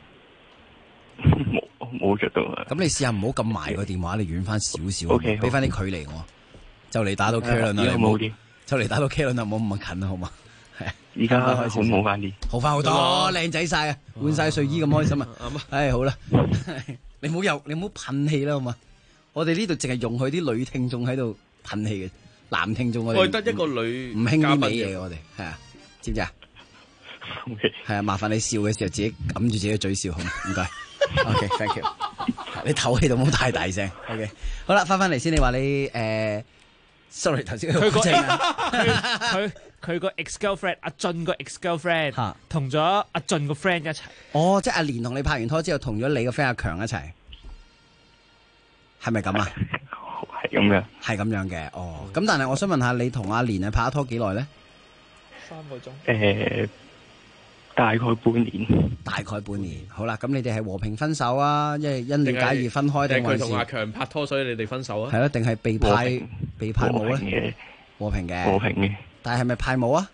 冇捽到啊！ 咁你試下唔好咁埋個電話，你遠翻少少， OK， 俾翻啲距離我。就嚟打到 K 輪啦，你冇啲。就嚟打到 K 輪啦，冇咁近啦，好嘛？ 而家開始好翻啲， 好翻好多，靚仔晒啊！換晒睡衣咁開心啊！唉，好啦，你唔好噴氣啦，好嘛？我哋呢度淨係容許啲女聽眾喺度噴氣嘅，男聽眾我哋得一個女唔興啲味嘢，我哋係啊，知唔知啊？係啊，麻煩你笑嘅時候自己揞住自己嘅嘴笑，好嘛？唔該。OK，thank you。你唞氣都唔好太大聲。OK， 好啦，翻嚟先。你話你sorry， 頭先佢個 ex girlfriend 阿俊個 ex girlfriend 同咗阿俊個 friend 一齊。 哦，即係阿蓮同你拍完拖之後，同咗你個 friend 阿強一齊，係咪咁啊？ 係咁樣， 係咁樣嘅。哦，咁但係我想問下，你同阿蓮係拍咗拖幾耐咧 ？3個鐘。 大概半年。 大概半年，好啦，咁你哋係和平分手啊？因為因了解而分開，定還是佢同阿強拍拖，所以你哋分手啊？ 係咯，定係被派舞咧？和平嘅。 和平嘅。 但係咪派舞啊？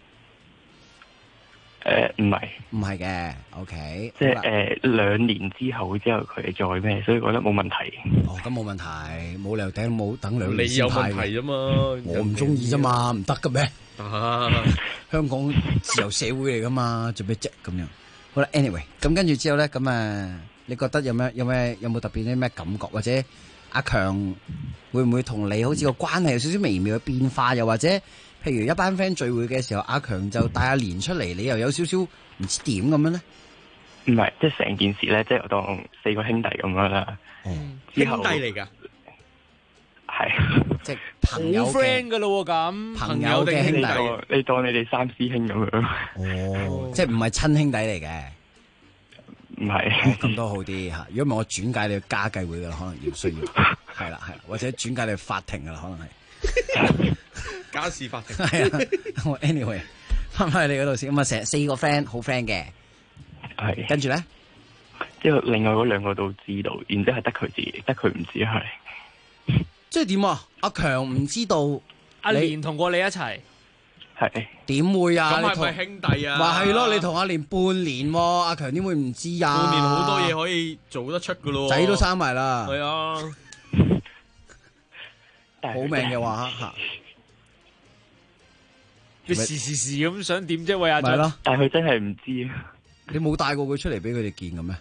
唔係。 唔係嘅。OK。 即係2年之後佢再咩，所以覺得冇問題。 哦，咁冇問題，冇理由冇等2年先派。 你有問題啫嘛？ 我唔中意啫嘛，唔得嘅咩？ 啊！ 香港自由社會嚟噶嘛，做咩啫咁樣？好啦 ，anyway， 咁跟住之後咧，咁你覺得有冇特別啲咩感覺？或者阿強會唔會同你好似個關係有少少微妙嘅變化？又或者譬如一班 friend 聚會嘅時候，阿強就帶阿蓮出嚟，你又有少少唔知點咁樣咧？ 唔係，即係成件事咧，即係我當4個兄弟咁樣啦。 兄弟嚟㗎。係， 即係朋友 friend 噶咯咁， 朋友嘅兄弟， 你當你哋3師兄咁樣。 哦，即係唔係親兄弟嚟嘅， 唔係。 咁都好啲吓。如果唔係我轉介你去家計會噶啦，可能要需要，係啦，或者轉介你去法庭噶啦，可能係家事法庭。 係啊，anyway， 翻返去你嗰度先。咁啊，成4個 friend 好 friend 嘅， 係。 跟住咧， 之後另外嗰2個都知道，然之後係得佢自己，得佢唔知係。 即係點啊？阿強唔知道阿蓮同過你一齊， 係點會啊？ 咁係咪兄弟啊？ 話係咯，你同阿蓮半年，阿強點會唔知啊？ 半年好多嘢可以做得出噶咯， 仔都生埋啦。 係啊， 好命嘅話吓， 你時咁想點啫？喂阿俊， 係咯， 但係佢真係唔知啊。 你冇帶過佢出嚟俾佢哋見嘅咩？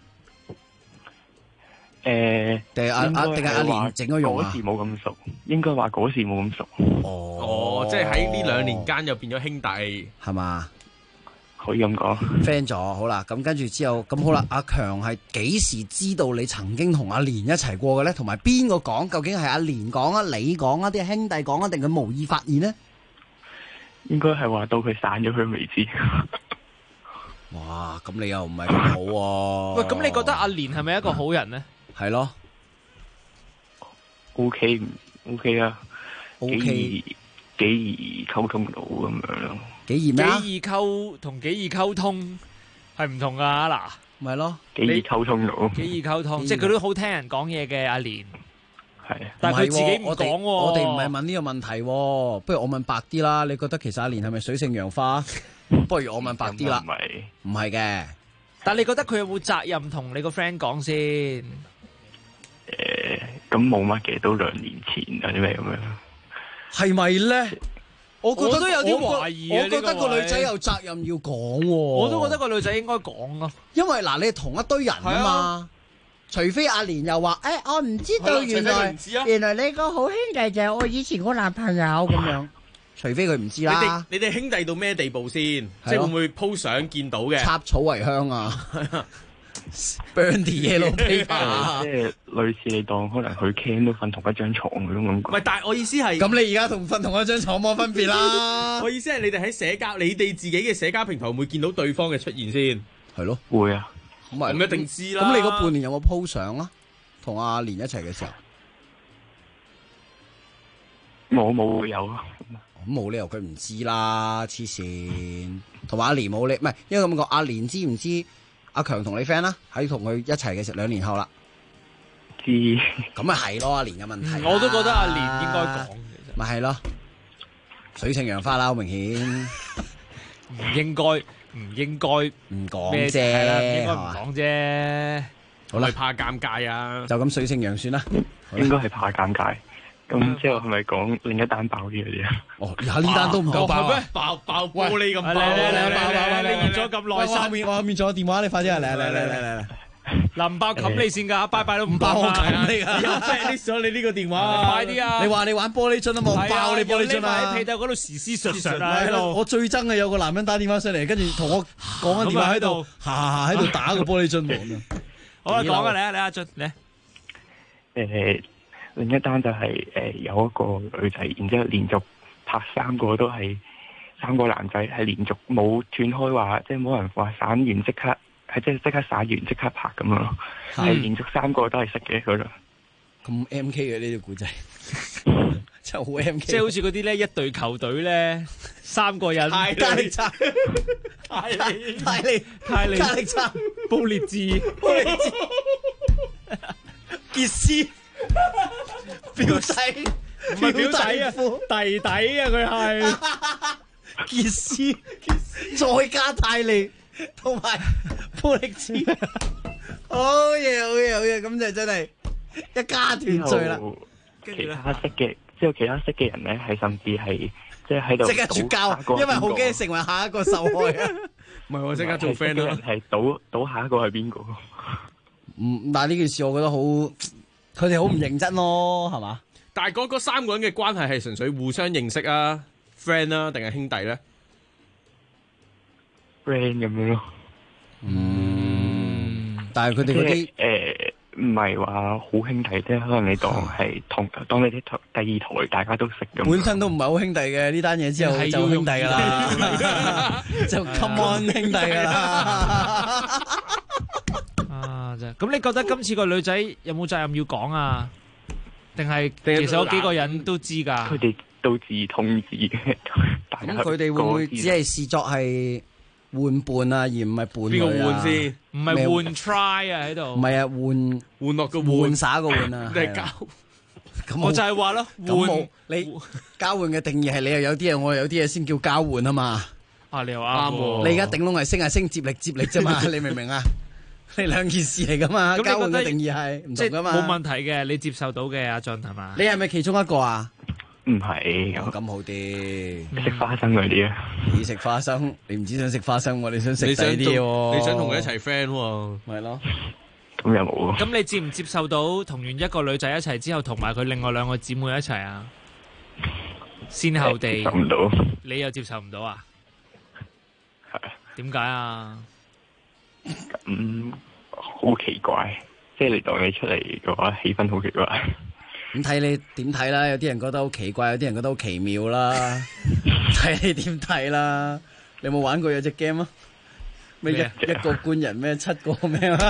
定係阿蓮整咗容啊？ 嗰時冇咁熟，應該話嗰時冇咁熟。 哦，即係喺呢2年間又變咗兄弟， 係嘛？ 可以咁講。 friend 咗，好啦，咁跟住之後，咁好啦。阿強係幾時知道你曾經同阿蓮一齊過嘅咧？同埋邊個講？究竟係阿蓮講啊，你講啊，啲兄弟講啊，定佢無意發現呢？ 應該係話到佢散咗佢未知。 哇，咁你又唔係咁好喎。 喂，咁你覺得阿蓮係咪一個好人呢？ 係咯 ，OK 啊 ，OK， 幾易溝通到咁樣咯。 幾易咩？ 幾易溝同幾易溝通係唔同噶嗱。 咪咯， 幾易溝通到， 幾易溝通，即係佢都好聽人講嘢嘅阿蓮。 係， 但係佢自己唔講喎。 我哋唔係問呢個問題喎，不如我問白啲啦。你覺得其實阿蓮係咪水性楊花？不如我問白啲啦。唔係嘅。 但係你覺得佢有冇責任同你個 friend 講先？ 咁冇乜嘅，都2年前啊啲咩咁樣。 係咪咧？我覺得都有啲懷疑啊。 我覺得個女仔有責任要講喎。 我都覺得個女仔應該講咯。 因為嗱，你係同一堆人啊嘛。除非阿蓮又話，我唔知道原來你個好兄弟就係我以前個男朋友咁樣。除非佢唔知啦。 你哋兄弟到咩地步先？即係會唔會 po 相見到嘅？ 插草為香啊！Burn the yellow paper， 即係類似你當可能佢 Ken 都瞓同一張床嗰種感覺。 唔係，但係我意思係， 咁你而家同瞓同一張床冇分別啦。 我意思係你哋喺你哋自己嘅社交平台會唔會見到對方嘅出現先？ 係咯， 會啊。 咁一定知啦。 咁你嗰半年有冇 po 相啊？同阿蓮一齊嘅時候， 我冇有啊。 咁冇理由佢唔知啦，黐線。同埋阿蓮冇理，唔係，因為咁講，阿蓮知唔知阿強同你 friend 啦？喺同佢一齊嘅時候，2年後啦。 知。 咁咪係咯，阿蓮嘅問題。 我都覺得阿蓮應該講，其實。 咪係咯，水性楊花啦，好明顯。 唔應該唔講啫， 係啦，唔應該唔講啫。 好啦， 怕尷尬啊， 就咁水性楊算啦。 應該係怕尷尬。咁之後係咪講另一單爆啲嗰啲啊？ 而家呢單都唔夠爆啊！ 爆玻璃咁爆， 你預咗咁耐我後面仲有電話，你快啲啊！嚟！ 林爆冚你先㗎，拜拜都唔爆我冚你㗎， 有 finish 咗你呢個電話， 快啲啊！ 你話你玩玻璃樽啊嘛，爆你玻璃樽啊！ 喺被竇嗰度時時實啊喺度。 我最憎係有個男人打電話上嚟，跟住同我講緊電話喺度，喺度打個玻璃樽喎。 好啦，講啊，嚟阿俊嚟。 另一單就係有一個女仔，然之後連續拍3個都係3個男仔，係連續冇斷開話，即係冇人話散完即刻，係即係即刻散完即刻拍咁樣咯。係連續3個都係識嘅嗰度。 咁 MK 嘅呢啲故仔，真係好 MK。 即係好似嗰啲咧，一隊球隊咧，3個人， 加力差，泰利加力差， 布列治， 傑斯。表弟唔係表弟啊，弟弟啊，佢係傑斯，再加泰利同埋布力斯，好嘢，咁就真係一家團聚啦。 其他識嘅人咧，係甚至係即係喺度即刻絕交，因為好驚成為下一個受害啊！ 唔係我即刻做 friend 啦， 係賭下一個係邊個？ 但係呢件事我覺得好。佢哋好唔認真咯，係嘛？ 但係嗰3個人嘅關係係純粹互相認識啊 ，friend 啊，定係兄弟咧 ？friend 咁樣咯。 但係佢哋嗰啲唔係話好兄弟啫，可能你當係當你啲第2台大家都識咁。 本身都唔係好兄弟嘅呢單嘢之後就兄弟㗎啦，就 come on 兄弟㗎啦。 咁你覺得今次個女仔有冇責任要講啊？定係其實有幾個人都知㗎？ 佢哋都自通知嘅。 咁佢哋會唔會只係視作係換伴啊，而唔係伴侶啊？ 邊個換先？ 唔係換 try 啊喺度？ 唔係啊， 換落個換耍個換啊！ 係交。 咁我就係話咯，換你交換嘅定義係你又有啲嘢，我又有啲嘢先叫交換啊嘛。 啊，你又啱喎。 你而家頂籠係升係升，接力啫嘛，你明唔明啊？係兩件事嚟噶嘛，交換嘅定義係唔同噶嘛， 冇問題嘅，你接受到嘅阿俊係嘛？ 你係咪其中一個啊？ 唔係， 咁好啲， 食花生嗰啲啊？ 你食花生，你唔止想食花生喎，你想食第啲喎， 你想同佢一齊 friend 喎， 係咯？ 咁又冇。 咁你接唔接受到同完一個女仔一齊之後，同埋佢另外2個姊妹一齊啊？先後地， 接受唔到， 你又接受唔到啊？ 係。 點解啊？ 好奇怪，即係你當你出嚟嘅話，氣氛好奇怪。 咁睇你點睇啦？有啲人覺得好奇怪，有啲人覺得好奇妙啦。睇你點睇啦？你有冇玩過有隻 game 啊？咩一個官人咩7個咩啊？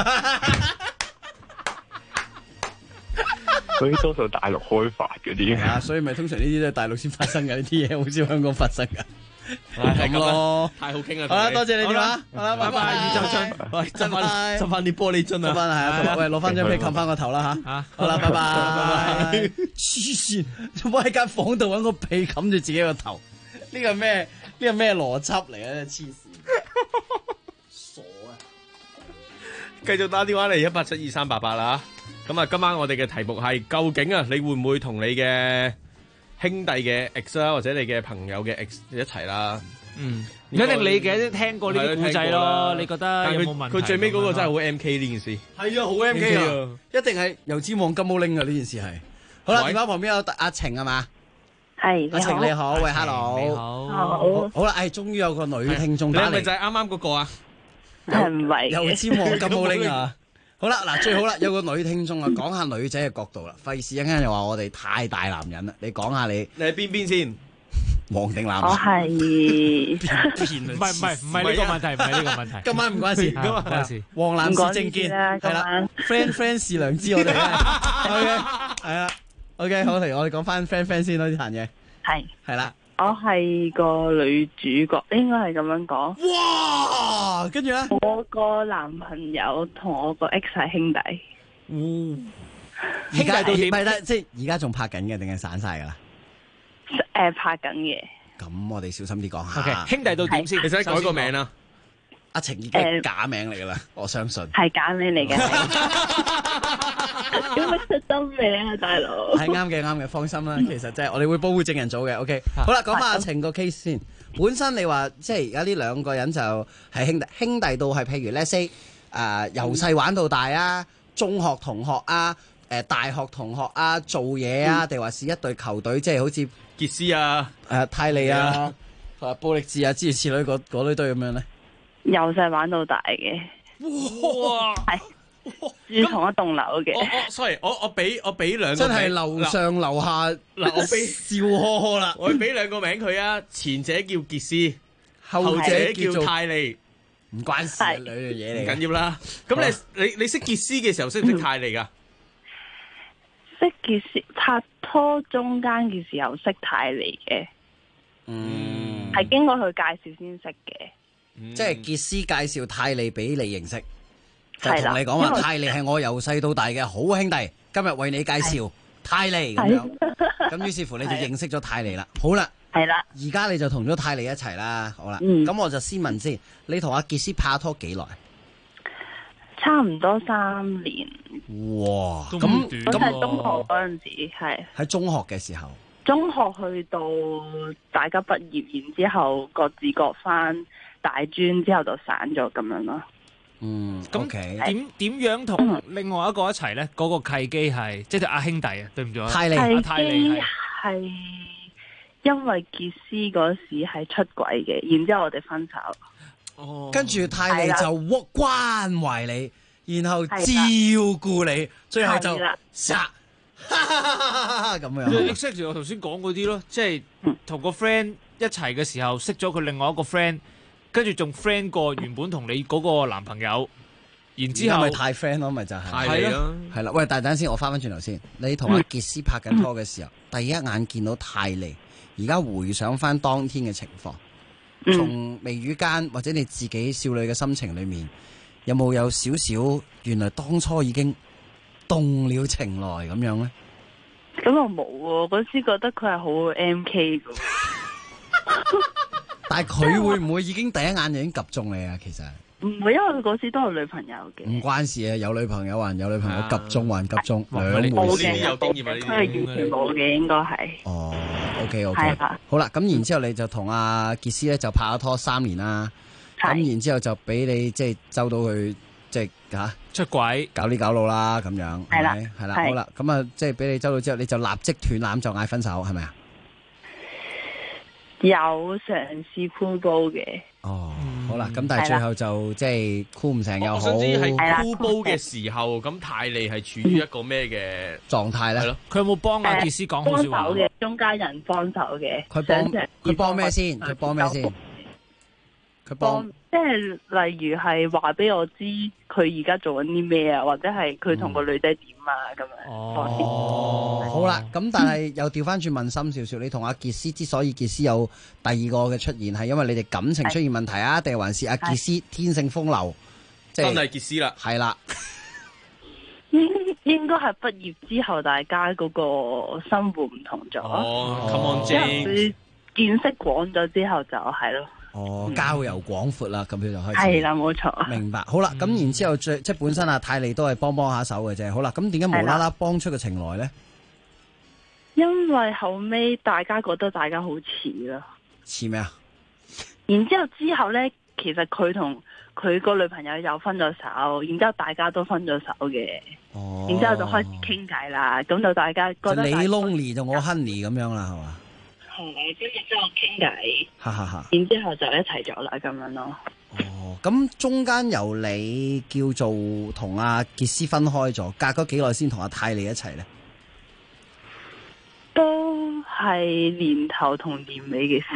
嗰啲多數大陸開發嗰啲啊，所以咪通常呢啲都係大陸先發生嘅呢啲嘢，好少香港發生噶。 咁咯， 太好傾啦。 好啦，多謝你電話，好啦，拜拜， 宇宙樽，喂，執翻啲玻璃樽啊， 執翻係啊，喂，攞翻張被冚翻個頭啦吓，好啦，拜拜，黐線，做乜喺間房度揾個被冚住自己個頭？呢個咩？呢個咩邏輯嚟啊？黐線，傻啊！ 繼續打電話嚟1872388啦。咁啊，今晚我哋嘅題目係究竟啊，你會唔會同你嘅兄弟嘅 ex 啦，或者你嘅朋友嘅 ex 一齊啦？ 唔一定你嘅，聽過呢啲故仔咯。你覺得有冇問題？ 佢最尾嗰個真係好 MK 呢件事。 係啊，好 MK 啊，一定係油尖旺金毛拎啊！呢件事係。好啦，電話旁邊有阿晴係嘛？ 係， 阿晴你好，喂 ，hello， 你好， 好啦，終於有個女聽眾打嚟， 你係咪就係啱啱嗰個啊？ 係唔係？ 油尖旺金毛拎啊！好啦，嗱，最好啦，有個女聽眾啊，講下女仔嘅角度啦，費事一陣間又話我哋太大男人啦，你講下你喺邊邊先？ 黃定藍？ 我係唔係呢個問題，唔係呢個問題。 今晚唔關事， 唔關事。 黃藍是政見，係啦 ，friend 是良知，我哋 OK， 係啦 ，OK， 好，嚟我哋講翻 friend 先咯，呢壇嘢係啦。 我係個女主角，應該係咁樣講。 哇！跟住咧， 我個男朋友同我個 ex 係兄弟。 兄弟到點？唔係得，即係而家仲拍緊嘅，定係散晒噶啦？ 拍緊嘅。 咁我哋小心啲講下。 Okay，兄弟到點先？ 你使改個名啦。 阿晴已經係假名嚟噶啦，我相信。 係假名嚟嘅。點解出真名啊，大佬？ 係啱嘅，放心啦。其實即係我哋會保護證人組嘅。OK， 好啦，講翻阿晴個 case 先。本身你話即係而家呢兩個人就係兄弟到係，譬如 let's say 由細玩到大啊，中學同學啊，大學同學啊，做嘢啊，定話是一隊球隊，即係好似傑斯啊， 泰利啊，暴力治啊，諸如此類嗰堆堆咁樣咧。 由細玩到大嘅。 哇！ 係。住同一棟樓嘅。 sorry， 我俾兩個真係樓上樓下嗱，我俾笑呵呵啦。 我俾兩個名佢啊，前者叫傑斯，後者叫泰利， 唔關事，兩樣嘢嚟， 唔緊要啦。咁你識傑斯嘅時候識唔識泰利噶？ 識傑斯拍拖中間嘅時候識泰利嘅，係經過佢介紹先識嘅， 即係傑斯介紹泰利俾你認識。就同你講話，泰利係我由細到大嘅好兄弟，今日為你介紹泰利咁樣，咁於是乎你就認識咗泰利啦。好啦， 係啦， 而家你就同咗泰利一齊啦。好啦，咁我就先問先，你同阿傑斯拍拖幾耐？ 差唔多3年。 哇，咁係中學嗰陣時，係喺中學嘅時候。 中學去到大家畢業，然之後各自各翻大專之後就散咗咁樣咯。 咁點樣同另外一個一齊咧？嗰個契機係即係阿兄弟啊，對唔住啊，泰利係因為傑斯嗰時係出軌嘅，然之後我哋分手。 跟住泰利就關懷你，然後照顧你，最後就殺咁樣。 exactly 我頭先講嗰啲咯，即係同個 friend 一齊嘅時候識咗佢另外一個 friend。跟住仲 friend 過原本同你嗰個男朋友，然之後咪太 friend 咯，咪就係係咯， 係啦。喂，但等陣先，我翻轉頭先。你同阿傑斯拍緊拖嘅時候，第一眼見到泰利，而家回想翻當天嘅情況，從眉宇間或者你自己少女嘅心情裏面，有冇有少少原來當初已經動了情來咁樣咧？ 咁我冇喎，嗰時覺得佢係好 MK 噶。 但係佢會唔會已經第一眼就已經及中你啊？其實唔會，因為佢嗰時都有女朋友嘅。 唔關事啊，有女朋友還有女朋友，及中還及中，兩回事。 有經驗啊，佢係完全冇嘅，應該係。 哦 ，OK， 好啦，咁然之後你就同阿傑斯咧就拍咗拖3年啦，咁然之後就俾你即係周到佢即係出軌， 搞呢搞路啦咁樣，係啦，係啦，好啦，咁啊即係俾你周到之後，你就立即斷纜就嗌分手，係咪啊？ 有嘗試箍煲嘅。 哦，好啦，咁但係最後就即係箍唔成又好。 我想知係箍煲嘅時候，咁泰利係處於一個咩嘅狀態咧？係咯， 佢有冇幫阿傑斯講好說話？ 幫手嘅，中間人幫手嘅。 佢幫咩先？佢幫咩先？ 佢幫即係例如係話俾我知佢而家做緊啲咩啊，或者係佢同個女仔點啊咁樣。 哦，好啦，咁但係又調翻轉問深少少，你同阿傑斯之所以傑斯有第二個嘅出現，係因為你哋感情出現問題啊，定係還是阿傑斯天性風流？ 真係傑斯啦， 係啦。 應該係畢業之後，大家嗰個生活唔同咗。 哦，Come on 之後佢見識廣咗之後就係咯。 哦，交遊廣闊啦，咁佢就開始。 係啦，冇錯。 明白。好啦，咁然之後即係本身阿泰利都係幫下手嘅啫。好啦，咁點解無啦啦幫出個情來咧？ 因為後尾大家覺得大家好似咯。 似咩啊？ 然之後咧，其實佢同佢個女朋友又分咗手，然之後大家都分咗手嘅。哦。然之後就開始傾偈啦，咁就大家覺得你 lonely 就我 honey 咁樣啦，係嘛？ 係，跟住之後傾偈， 哈哈哈。 然之後就一齊咗啦，咁樣咯。 哦，咁中間由你叫做同阿傑斯分開咗，隔咗幾耐先同阿泰利一齊咧？ 都係年頭同年尾嘅事。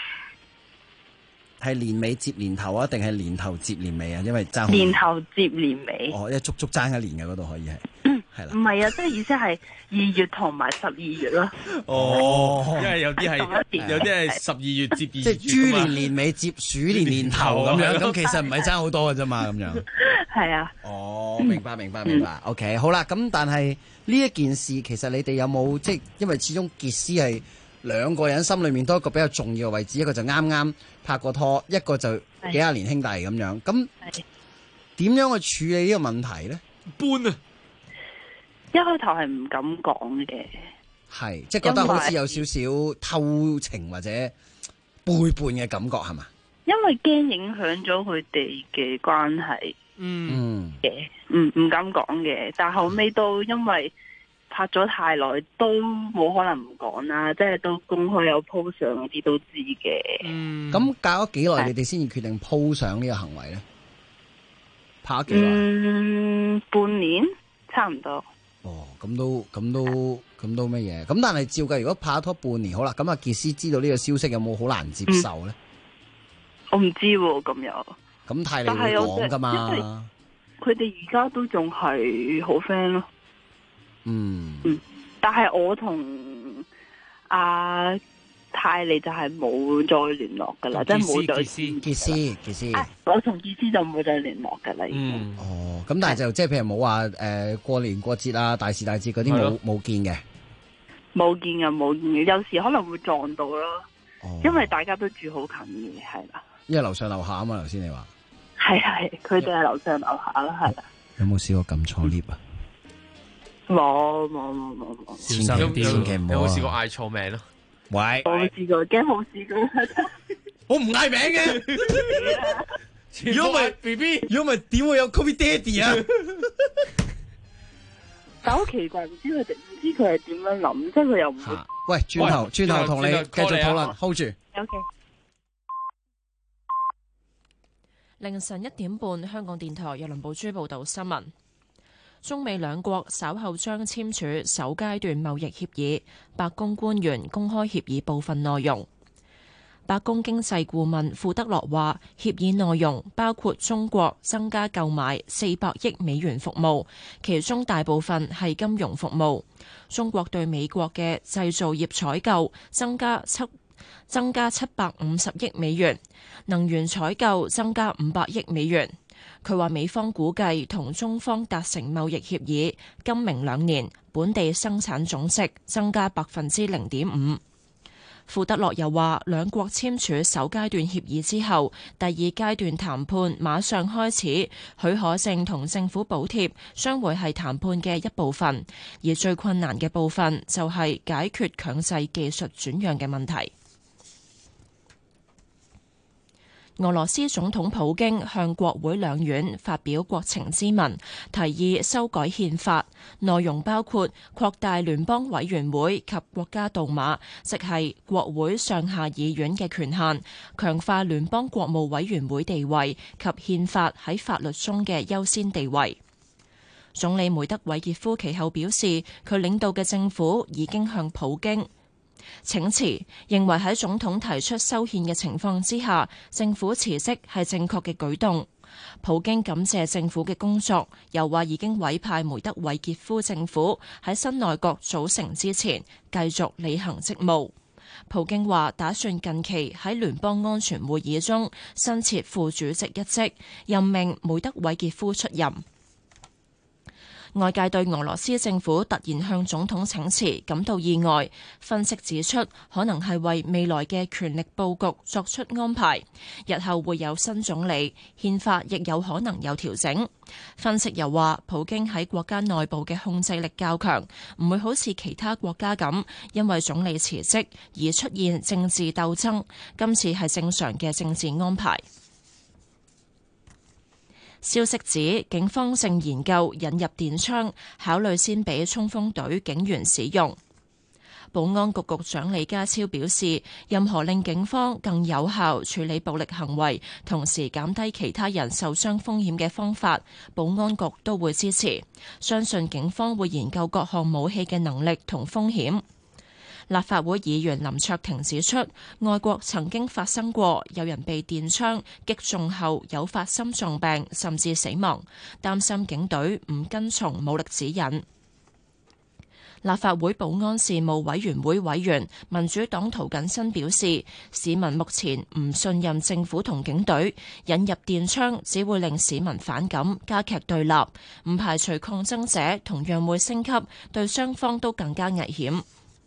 係年尾接年頭啊，定係年頭接年尾啊？因為爭年頭接年尾。 哦，一足爭一年嘅嗰度可以係。係啦， 唔係啊，即係意思係2月同埋12月咯。 哦，因為有啲係12月接2月， 即係豬年尾接鼠年頭咁樣，咁其實唔係爭好多嘅啫嘛，咁樣。 係啊。 哦，明白。OK， 好啦，咁但係呢一件事，其實你哋有冇即係因為始終傑斯係兩個人心裏面都一個比較重要嘅位置，一個就啱啱拍過拖，一個就幾廿年兄弟咁樣。咁點樣去處理呢個問題咧？ 搬啊！ 一開頭係唔敢講嘅， 係即係覺得好似有少少偷情或者背叛嘅感覺係嘛？ 因為驚影響咗佢哋嘅關係，嘅，唔敢講嘅。但後尾都因為拍咗太耐，都冇可能唔講啦，即係都公開有 po 上嗰啲都知嘅。 咁隔咗幾耐，你哋先至決定 po 上呢個行為咧？拍咗幾耐？ 半年差唔多。 哦，咁都乜嘢？咁但係照計，如果拍咗拖半年，好啦，咁阿傑斯知道呢個消息有冇好難接受咧？ 我唔知喎，咁又。 咁泰利會講噶嘛？ 佢哋而家都仲係好 friend 咯。但係我同阿泰利就係冇再聯絡噶啦，即係冇再傑斯。 我同傑斯就冇再聯絡噶啦，已經。 哦，咁但係就即係譬如冇話過年過節啊、大時大節嗰啲冇見嘅。冇見嘅， 有時可能會撞到咯。因為大家都住好近嘅，係啦。 因為樓上樓下啊嘛，頭先你話。 係，佢哋係樓上樓下啦，係啦。 有冇試過撳錯 lift 啊？ 冇。 千祈唔好。 有冇試過嗌錯名咯？ 喂， 冇試過，驚冇試過。 我唔嗌名嘅。如果唔係 BB， 如果唔係點會有 Kobe Daddy 啊？ 但好奇怪，唔知佢係點樣諗，即係佢又唔會。 喂，轉頭同你繼續討論 ，hold 住。 OK。 凌晨1點半，香港電台郵輪寶珠報道新聞。中美兩國稍後將簽署首階段貿易協議，白宮官員公開協議部分內容。白宮經濟顧問庫德洛話，協議內容包括中國增加購買400億美元服務，其中大部分係金融服務。中國對美國嘅製造業採購增加750億美元，能源採購增加500億美元。佢話美方估計同中方達成貿易協議，今明2年本地生產總值增加0.5%。庫德洛又話，兩國簽署首階段協議之後，第二階段談判馬上開始，許可證同政府補貼將會係談判嘅一部分，而最困難嘅部分就係解決強制技術轉讓嘅問題。俄羅斯總統普京向國會兩院發表國情咨文，提議修改憲法，內容包括擴大聯邦委員會及國家杜馬，即係國會上下議院嘅權限，強化聯邦國務委員會地位及憲法喺法律中嘅優先地位。總理梅德韋傑夫其後表示，佢領導嘅政府已經向普京請辭，認為喺總統提出修憲嘅情況之下，政府辭職係正確嘅舉動。普京感謝政府嘅工作，又話已經委派梅德韋傑夫政府喺新內閣組成之前繼續履行職務。普京話打算近期喺聯邦安全會議中新設副主席一職，任命梅德韋傑夫出任。外界對俄羅斯政府突然向總統請辭感到意外，分析指出可能係為未來嘅權力佈局作出安排，日後會有新總理，憲法亦有可能有調整。分析又話，普京喺國家內部嘅控制力較強，唔會好似其他國家咁，因為總理辭職而出現政治鬥爭，今次係正常嘅政治安排。消息指，警方正研究引入電槍，考慮先俾衝鋒隊警員使用。保安局局長李家超表示，任何令警方更有效處理暴力行為，同時減低其他人受傷風險嘅方法，保安局都會支持。相信警方會研究各項武器嘅能力同風險。立法會議員林卓廷指出，外國曾經發生過有人被電槍擊中後誘發心臟病甚至死亡，擔心警隊唔跟從武力指引。立法會保安事務委員會委員民主黨涂謹申表示，市民目前唔信任政府同警隊，引入電槍只會令市民反感，加劇對立，唔排除抗爭者同樣會升級，對雙方都更加危險。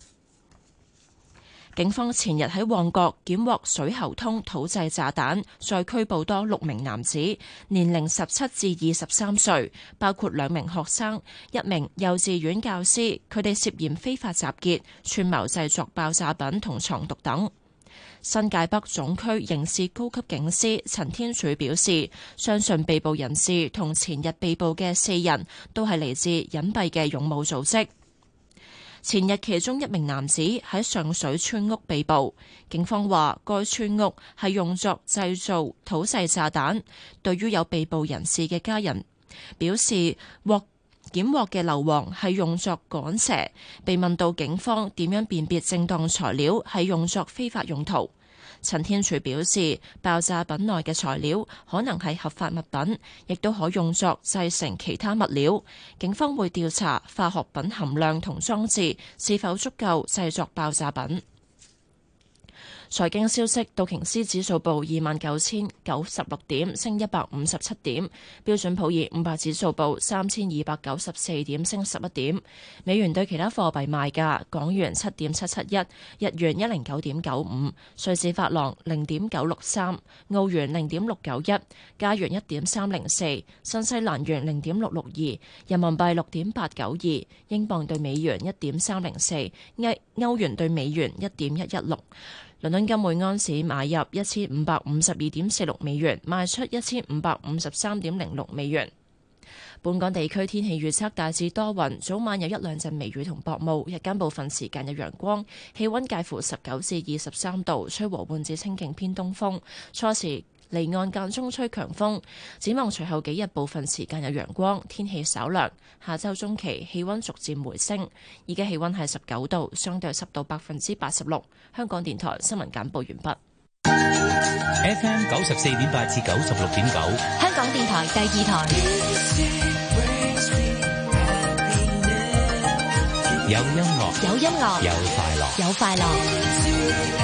警方前日喺旺角檢獲水喉通土製炸彈，再拘捕多6名男子，年齡17至23歲，包括2名學生、1名幼稚園教師，佢哋涉嫌非法集結、串謀製作爆炸品同藏毒等。新界北總區刑事高級警司陳天柱表示，相信被捕人士同前日被捕嘅4人都係嚟自隱蔽嘅勇武組織。前日其中1名男子喺上水村屋被捕，警方話該村屋係用作製造土製炸彈。對於有被捕人士嘅家人表示，檢獲嘅硫磺係用作趕蛇。被問到警方點樣辨別正當材料係用作非法用途，陳天柱表示，爆炸品內嘅材料可能係合法物品，亦都可用作製成其他物料。警方會調查化學品含量同裝置是否足夠製作爆炸品。財經消息，道瓊斯指數報29,096點，升157點；標準普爾500指數報3,294點，升11點。美元對其他貨幣賣價：港元7.771，日元109.95，瑞士法郎0.963，澳元0.691，加元1.304，新西蘭元0.662，人民幣6.892，英鎊對美元1.304，歐元對美元1.116。倫敦金每盎司買入1552.46美元，賣出1553.06美元。本港地區天氣預測大致多雲，早晚有1-2陣微雨同薄霧，日間部分時間有陽光，氣溫介乎19至23度，吹和緩至清勁偏東風，初時離岸間中吹強風。展望隨後幾日部分時間有陽光，天氣稍涼。下週中期氣溫逐漸回升，而家氣溫係19度，相對濕度86%。香港電台新聞簡報完畢。 FM 94.8至96.9， 香港電台第2台。 有音樂， 有音樂， 有快樂， 有快樂。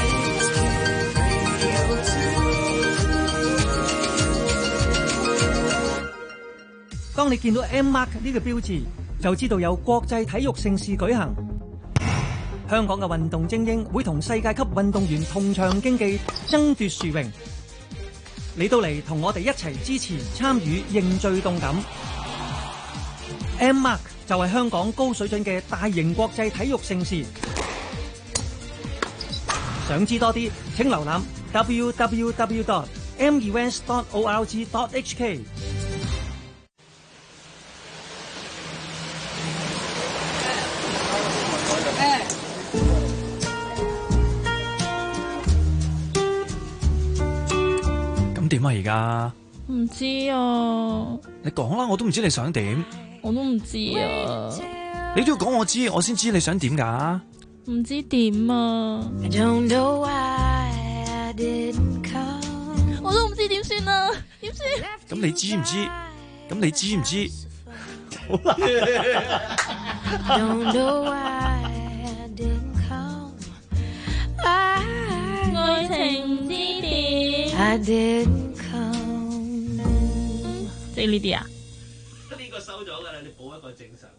當你見到 M Mark 呢個標誌，就知道有國際體育盛事舉行。香港嘅運動精英會同世界級運動員同場競技，爭奪殊榮。你到嚟同我哋一齊支持、參與、認最動感。M Mark 就係香港高水準嘅大型國際體育盛事。想知多啲，請瀏覽 www.mevents.org.hk。 點啊而家？ 唔知啊。 你講啦，我都唔知你想點。 我都唔知啊。 你都要講我知，我先知你想點㗎。 唔知點啊！ I don't know why I didn't come. 我都唔知點算啊，點算？ 咁你知唔知？咁你知唔知？ 好難。Don't know why I didn't come. 愛情唔知點 I didn't come. 即係呢啲啊？ 呢個收咗㗎啦，你補一個正常。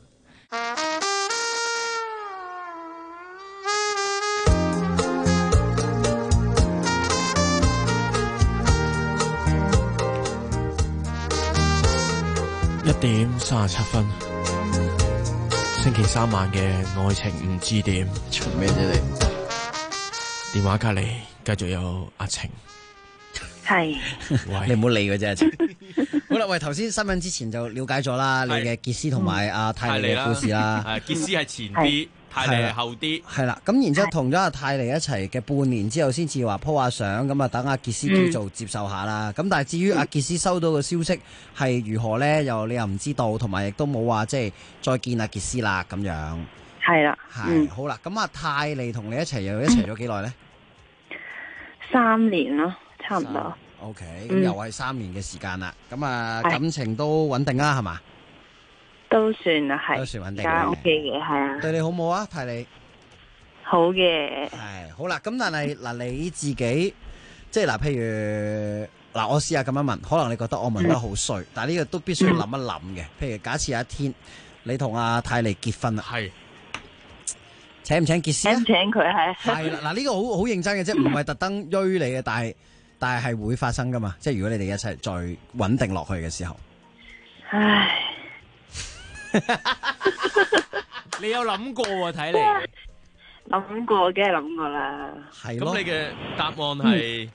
1:37，星期3晚嘅愛情唔知點。 做咩啫你？ 電話隔離繼續有阿晴。 係， 你唔好理佢啫。阿晴好啦，喂，頭先新聞之前就了解咗啦，你嘅傑斯同埋阿泰利嘅故事啦。 傑斯係前啲，泰利係後啲。 係啦，咁然之後同咗阿泰利一齊嘅半年之後，先至話 po 下相，咁啊等阿傑斯叫做接受下啦。咁但係至於阿傑斯收到嘅消息係如何咧，你又唔知道，同埋亦都冇話即係再見阿傑斯啦咁樣。 係啦， 係好啦。咁阿泰利同你一齊又一齊咗幾耐咧 ？3年咯，差唔多。 OK， 咁又係3年嘅時間啦。咁啊，感情都穩定啦，係嘛？ 都算啦，係。 都算穩定。 而家 OK 嘅，係啊。 對你好冇啊，泰利？ 好嘅。 係好啦，咁但係嗱，你自己即係嗱，譬如嗱，我試下咁樣問，可能你覺得我問得好衰，但係呢個都必須要諗一諗嘅。譬如假設有一天你同阿泰利結婚啦，係請唔請傑斯啊？ 請佢係。 係啦，嗱呢個好認真嘅啫，唔係特登追你嘅，但係會發生噶嘛？即係如果你哋一齊再穩定落去嘅時候， 唉， 你有諗過喎？睇嚟諗過，梗係諗過啦。 係咁你嘅答案係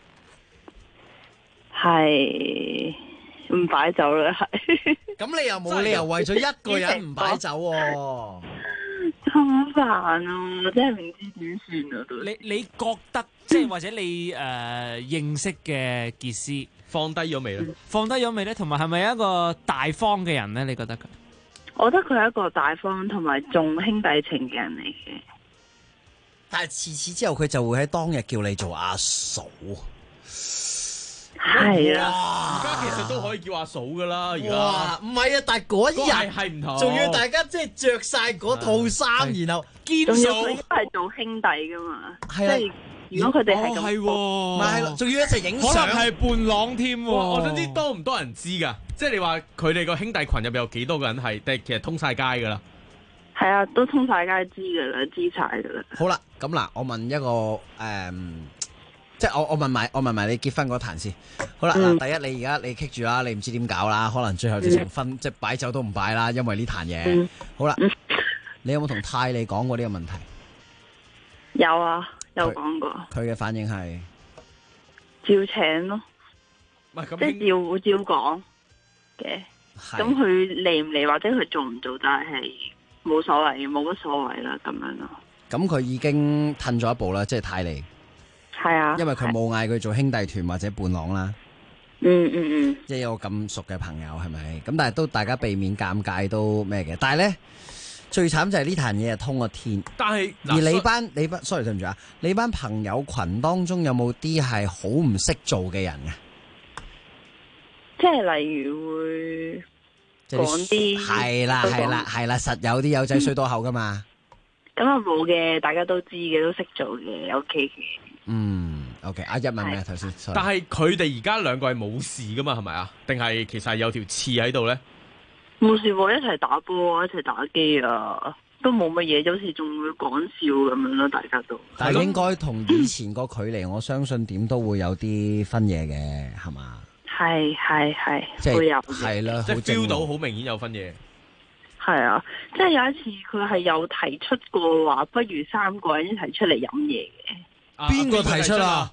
係唔擺酒啦，係。 咁你又冇理由為咗一個人唔擺酒喎？ 好煩啊！我真係唔知點算啊！都你覺得即係或者你認識嘅傑斯放低咗未咧？ 放低咗未咧？同埋係咪一個大方嘅人咧？你覺得佢？ 我覺得佢係一個大方同埋重兄弟情嘅人嚟嘅。 但係自此之後，佢就會喺當日叫你做阿嫂。 係啊， 而家其實都可以叫阿嫂噶啦。而家唔係啊，但係嗰日係唔同， 仲要大家即係着晒嗰套衫，然後堅數，佢應該係做兄弟噶嘛。係啊，如果佢哋係咁， 係咪係咯，仲要一齊影相， 可能係伴郎添。 我想知多唔多人知噶？即係你話佢哋個兄弟群入邊有幾多個人係？定係其實通晒街噶啦？ 係啊，都通晒街知噶啦，知晒噶啦。 好啦，咁嗱，我問一個即係我問埋你結婚嗰壇先。好啦，嗱，第一你而家你棘住啦，你唔知點搞啦，可能最後直情分即係擺酒都唔擺啦，因為呢壇嘢。好啦，你有冇同泰利講過呢個問題？ 有啊，有講過。 佢嘅反應係照請咯，即係照講嘅。咁佢嚟唔嚟或者佢做唔做，但係冇所謂，冇乜所謂啦，咁樣咯。 咁佢已經褪咗一步啦，即係泰利。 係啊， 因為佢冇嗌佢做兄弟團或者伴郎啦。即係有個咁熟嘅朋友係咪？咁但係都大家避免尷尬都咩嘅。但係咧最慘就係呢壇嘢係通個天。 但係而你班 sorry 對唔住啊，你班朋友群當中有冇啲係好唔識做嘅人嘅？ 即係例如會講啲係啦，實有啲友仔衰多口噶嘛。 咁啊冇嘅，大家都知嘅，都識做嘅，OK 嘅。 OK， 阿一問咩頭先？ 但係佢哋而家兩個係冇事噶嘛，係咪啊？定係其實係有條刺喺度咧？ 冇事喎，一齊打波啊，一齊打機啊，都冇乜嘢，有時仲會講笑咁樣咯，大家都。 但係應該同以前個距離，我相信點都會有啲分嘢嘅，係嘛？ 係， 即係會有係啦， 即係 feel 到好明顯有分嘢。 係啊，即係有一次佢係有提出過話，不如3個人一齊出嚟飲嘢嘅。 邊個提出啊？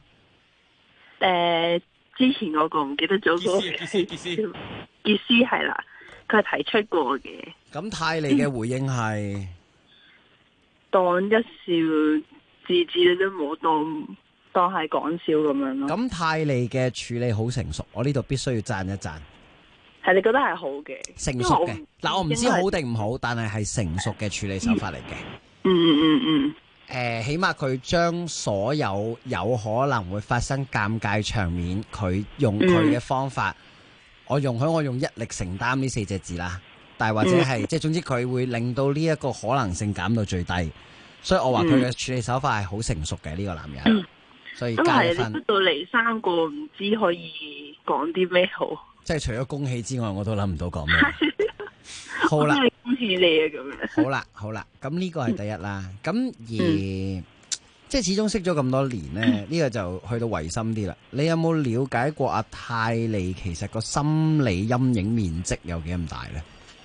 之前嗰個唔記得咗嗰個傑斯係啦，佢係提出過嘅。 咁泰利嘅回應係當一笑置之都冇，當係講笑咁樣咯。 咁泰利嘅處理好成熟，我呢度必須要讚一讚。 係你覺得係好嘅， 成熟嘅。嗱，我唔知好定唔好，但係成熟嘅處理手法嚟嘅。 起碼佢將所有可能會發生尷尬場面，佢用佢嘅方法，我容許我用一力承擔呢4隻字啦。但係或者係即係總之佢會令到呢一個可能性減到最低，所以我話佢嘅處理手法係好成熟嘅呢個男人，所以加一分。 你出到嚟3個唔知可以講啲咩好， 即係除咗恭喜之外，我都諗唔到講咩。好啦， 恭喜你啊咁樣。 好啦，咁呢個係第一啦。咁而即係始終識咗咁多年咧，呢個就去到唯心啲啦。你有冇了解過阿泰利其實個心理陰影面積有幾咁大咧？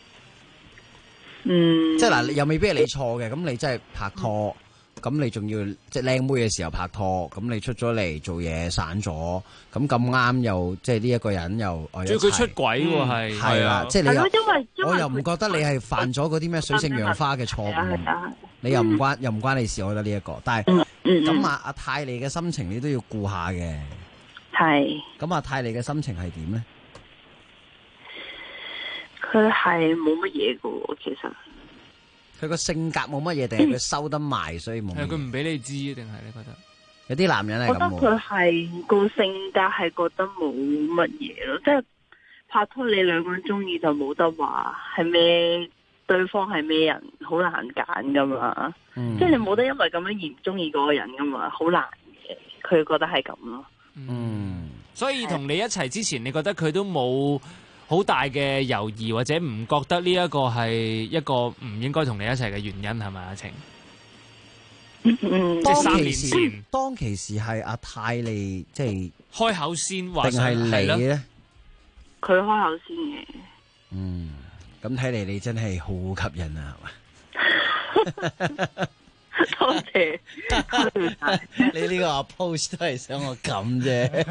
即係嗱，又未必係你錯嘅。咁你真係拍拖，咁你仲要即係靚妹嘅時候拍拖，咁你出咗嚟做嘢散咗，咁啱又即係呢一個人又仲要佢出軌喎， 係啦，即係你因為我又唔覺得你係犯咗嗰啲咩水性楊花嘅錯誤，你又唔關你事，我覺得呢一個。但係咁阿泰利嘅心情你都要顧下嘅。 係。 咁阿泰利嘅心情係點咧？ 佢係冇乜嘢嘅喎，其實。 佢個性格冇乜嘢，定係佢收得埋，所以冇。 係佢唔俾你知，定係你覺得？ 有啲男人係咁。 我覺得佢係個性格係覺得冇乜嘢咯，即係拍拖你兩個人中意就冇得話係咩，對方係咩人，好難揀噶嘛。即係你冇得因為咁樣而唔中意嗰個人噶嘛，好難嘅。佢覺得係咁咯。 所以同你一齊之前，你覺得佢都冇好大嘅猶豫，或者唔覺得呢一個係一個唔應該同你一齊嘅原因係咪阿晴？即係3年前， 當其時係阿泰利即係開口先話， 定係你咧？ 佢開口先嘅。 咁睇嚟你真係好吸引啊，係嘛？ 多謝。 你呢個 post 都係想我咁啫。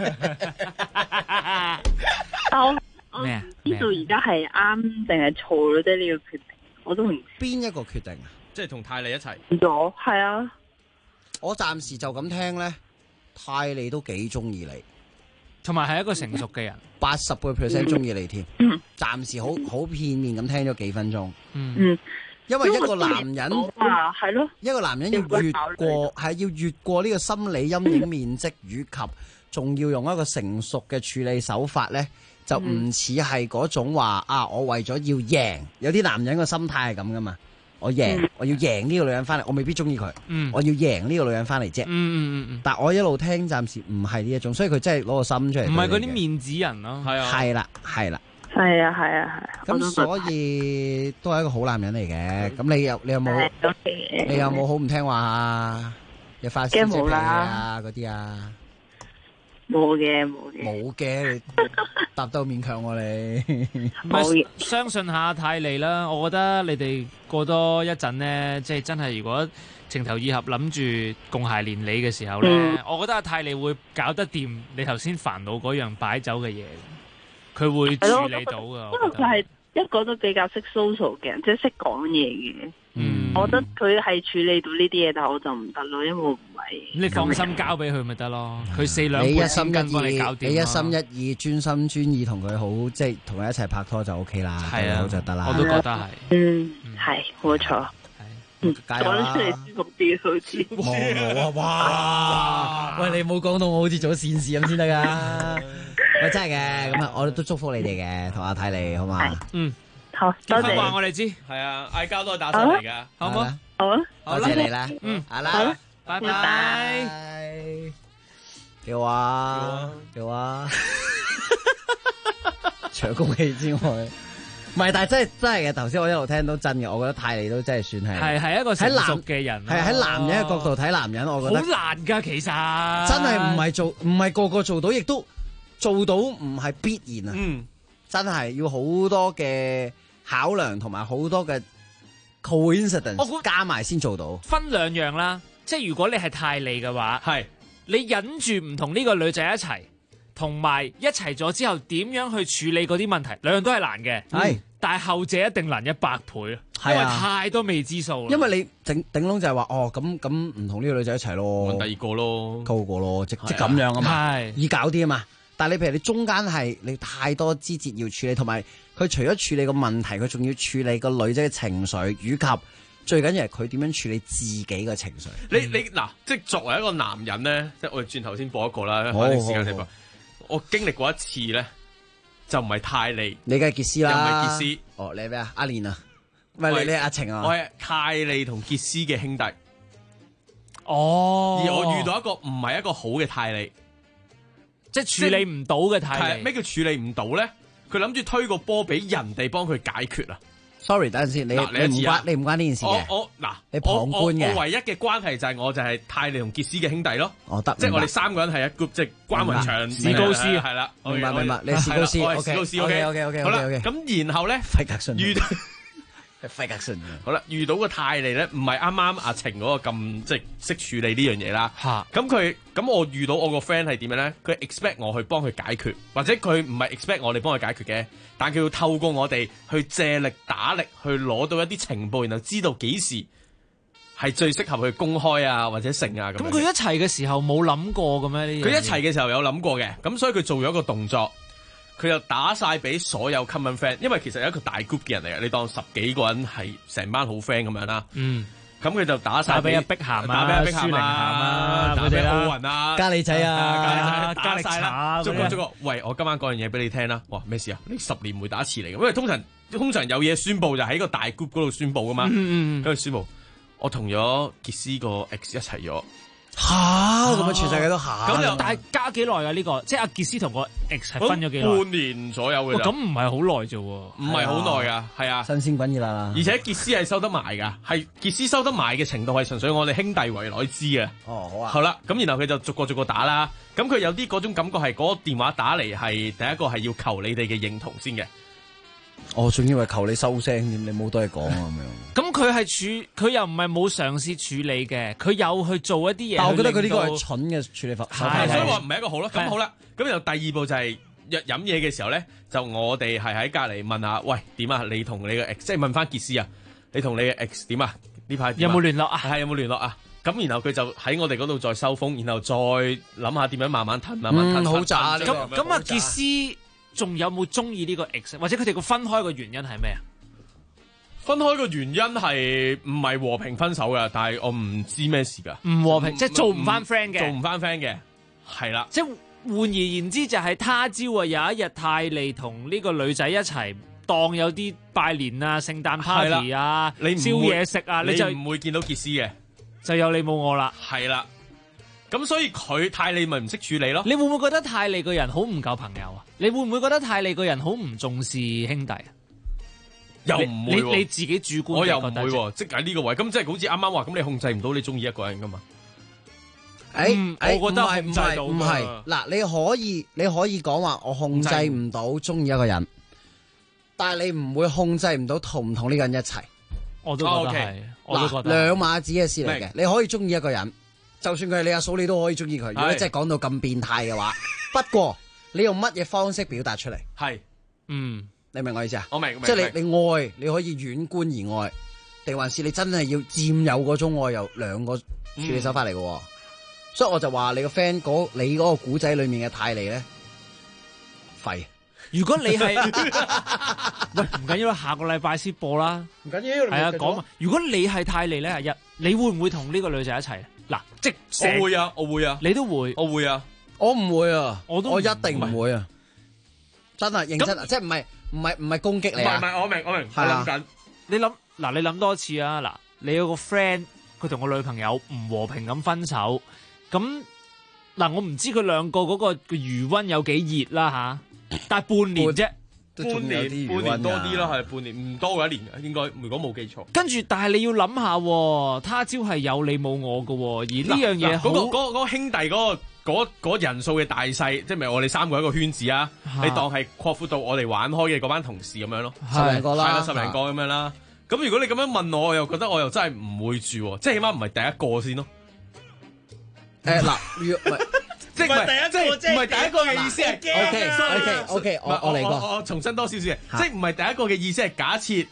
但我唔知道而家係啱定係錯咯，即係呢個決定，我都唔知邊一個決定啊？ 即係同泰利一齊咗，係啊。我暫時就咁聽咧，泰利都幾中意你， 同埋係一個成熟嘅人 ，80% 中意你添。暫時好片面咁聽咗幾分鐘。因為一個男人係咯， 一個男人要越過呢個心理陰影面積，以及仲要用一個成熟嘅處理手法咧，就唔似係嗰種話我為咗要贏，有啲男人個心態係咁噶嘛。我要贏呢個女人翻嚟，我未必中意佢。我要贏呢個女人翻嚟啫。但我一路聽，暫時唔係呢一種，所以佢真係攞個心出嚟。 唔係嗰啲面子人咯。係啊。 係啦。係啊。咁所以都係一個好男人嚟嘅。咁你有冇好唔聽話啊？有發泄脾氣啊嗰啲啊？ 冇嘅， 你答到勉強我你。 相信下泰利啦，我覺得你哋過多一陣呢，即係真係如果情投意合諗住共諧連理嘅時候呢，我覺得阿泰利會搞得掂你頭先煩惱嗰樣擺酒嘅嘢，佢會處理到噶。 因為佢係一個都比較識 social 嘅人，即係識講嘢嘅。我覺得佢係處理到呢啲嘢，但係我就唔得咯，因為我唔係。 你放心交俾佢咪得咯，佢4兩你半千斤幫你搞掂。 你一心一意、專心專意同佢好，即係同佢一齊拍拖就 OK 啦， 係啊， 就得啦。 我都覺得係。 係冇錯。 講得出嚟舒服啲，好似。 冇啊！哇！喂，你冇講到我好似做善事咁先得噶。喂，真係嘅，咁我都祝福你哋嘅，同阿泰利好嘛？ 好，多謝。 話我哋知， 係啊，嗌交都係打手嚟噶， 好唔好？ 好啊， 多謝你啦。好啦， 拜拜。 叫啊！除咗恭喜之外，唔係，但係真係嘅。頭先我一路聽到真嘅，我覺得泰利都真係算係一個成熟嘅人。 係喺男人嘅角度睇男人，我覺得好難噶，其實真係唔係個個做到，亦都做到唔係必然啊。真係要好多嘅考量同埋好多嘅 coincidence 加埋先做到。 分2樣啦，即係如果你係泰利嘅話，係你忍住唔同呢個女仔一齊，同埋一齊咗之後點樣去處理嗰啲問題，兩樣都係難嘅。但係後者一定難100倍，因為太多未知數啦。 因為你頂籠就係話咁唔同呢個女仔一齊咯， 揾第二個咯， 溝個咯，即咁樣啊嘛，易搞啲啊嘛。但係你譬如你中間係你太多枝節要處理，同埋佢除咗處理個問題，佢仲要處理個女仔嘅情緒，以及最緊要係佢點樣處理自己嘅情緒。 你嗱，即係作為一個男人咧，即係我哋轉頭先播一個啦， 好反正時間先播。我經歷過一次咧，就唔係泰利， 你梗係傑斯啦， 又唔係傑斯。 哦，你係咩啊？阿蓮啊，唔係你係阿晴啊？ 我係泰利同傑斯嘅兄弟。 哦， 而我遇到一個唔係一個好嘅泰利， 即係處理唔到嘅泰利。 咩叫處理唔到咧？佢諗住推個波俾人哋幫佢解決啊！ Sorry， 等陣先，你唔關呢件事嘅。你旁觀嘅。 我唯一嘅關係就係我就係泰利同傑斯嘅兄弟咯。 得， 即係我哋三個人係一 group，即係關雲長、 史高斯係啦。 明白，你係史高斯， 我係史高斯。OK，好啦，咁然後咧， 費格遜遇到費格遜。 好啦，遇到個泰利咧，唔係啱啱阿晴嗰個咁即係識處理呢樣嘢啦。咁我遇到我個 friend 係點樣咧？佢 expect 我去幫佢解決，或者佢唔係 expect 我哋幫佢解決嘅，但佢要透過我哋去借力打力，去攞到一啲情報，然後知道幾時係最適合去公開啊，或者成啊咁。 咁佢一齊嘅時候冇諗過嘅咩？ 佢一齊嘅時候有諗過嘅，咁所以佢做咗一個動作，佢就打晒俾所有 common friend， 因為其實有一個大 group 嘅人嚟嘅，你當10幾個人係成班好 friend 咁樣啦。咁佢就打晒俾碧咸啊，打俾碧咸啊，打俾奧運啊， 加利仔啊， 加力茶， 逐個，喂，我今晚講樣嘢俾你聽啦。哇，咩事啊？你10年會打一次嚟嘅，因為通常有嘢宣佈就喺個大 group 嗰度宣佈噶嘛。跟住宣佈，我同咗傑斯個 X 一齊咗。 咁樣全世界都嚇。 咁又但係加幾耐㗎呢個？即係阿傑斯同個 X 係分咗幾耐？ 半年左右嘅。 咁唔係好耐啫喎。 唔係好耐㗎，係啊。 新鮮滾熱辣啦。 而且傑斯係收得埋㗎，係傑斯收得埋嘅程度係純粹我哋兄弟圍內知嘅。 好啊。 好啦，咁然後佢就逐個打啦。咁佢有啲嗰種感覺係嗰個電話打嚟係第一個係要求你哋嘅認同先嘅。 仲以為求你收聲添，你冇多嘢講啊咁樣。 咁佢又唔係冇嘗試處理嘅，佢有去做一啲嘢。 但我覺得佢呢個係蠢嘅處理法。 所以話唔係一個好咯。咁好啦，咁然後第二步就係約飲嘢嘅時候咧，就我哋係喺隔離問下，喂點啊？你同你嘅 X， 即係問翻傑斯啊，你同你嘅 X 點啊？呢排有冇聯絡啊？ 係有冇聯絡啊？咁然後佢就喺我哋嗰度再收風，然後再諗下點樣慢慢褪。 好渣。 咁阿傑斯仲有冇中意呢個 X？ 或者佢哋個分開嘅原因係咩啊？ 分開嘅原因係唔係和平分手㗎？但係我唔知咩事㗎。 唔和平，即係做唔翻 friend 嘅。 做唔翻 friend 嘅，係啦。 即係換而言之，就係他朝啊有一日泰利同呢個女仔一齊，當有啲拜年啊、聖誕 party 啊、燒嘢食啊，你就唔會見到傑斯嘅， 就有你冇我啦。 係啦。咁所以泰利咪唔識處理咯？ 你會唔會覺得泰利個人好唔夠朋友啊？你會唔會覺得泰利個人好唔重視兄弟啊？ 又唔會喎， 你自己主觀我又唔會喎，即係喺呢個位，咁即係好似啱啱話，咁你控制唔到你中意一個人噶嘛？ 我覺得唔係，嗱，你可以講話我控制唔到中意一個人，但係你唔會控制唔到同唔同呢個人一齊。 我都覺得係，我都覺得兩碼子嘅事嚟嘅。你可以中意一個人，就算佢係你阿嫂，你都可以中意佢。如果你真係講到咁變態嘅話，不過你用乜嘢方式表達出嚟？ 係， 你明我意思啊？ 我明， 即係你愛，你可以遠觀而愛，定還是你真係要佔有嗰種愛，有兩個處理手法嚟嘅。所以我就話你個 friend 你嗰個古仔裏面嘅泰利咧廢。 如果你係喂唔緊要啦，下個禮拜先播啦。 唔緊要， 係啊，講。如果你係泰利咧，係你會唔會同呢個女仔一齊？嗱，即我會啊，我會啊， 你都會， 我會啊， 我唔會啊， 我一定唔會啊，真係認真啊，即係唔係攻擊你啊， 唔係我明，係諗緊。 你諗多次啊，嗱，你有個 friend 佢同個女朋友唔和平咁分手，咁嗱我唔知佢兩個嗰個餘溫有幾熱啦吓，但係半年啫， 半年多啲啦，係半年唔多過1年嘅，應該如果冇記錯。 跟住，但係你要諗下，他朝係有你冇我嘅，而呢樣嘢嗰個兄弟嗰人數嘅大細，即係咪我哋3個一個圈子啊？你當係擴闊到我哋玩開嘅嗰班同事咁樣咯 ，10零個啦， 係啦，10零個咁樣啦。咁如果你咁樣問我，我又覺得我又真係唔會住，即係起碼唔係第一個先咯。 嗱， 即係唔係第一個嘅意思係 OK，我嚟過， 我重新多少少嘅，即係唔係第一個嘅意思係假設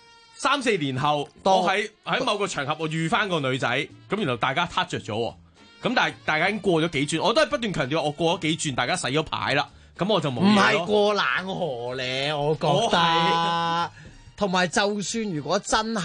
3-4年後，我喺某個場合我遇翻個女仔，咁然後大家撻着咗，咁但係大家已經過咗幾轉，我都係不斷強調我過咗幾轉，大家洗咗牌啦，咁我就冇嘢咯。 唔係過冷河咧，我覺得。同埋就算如果真係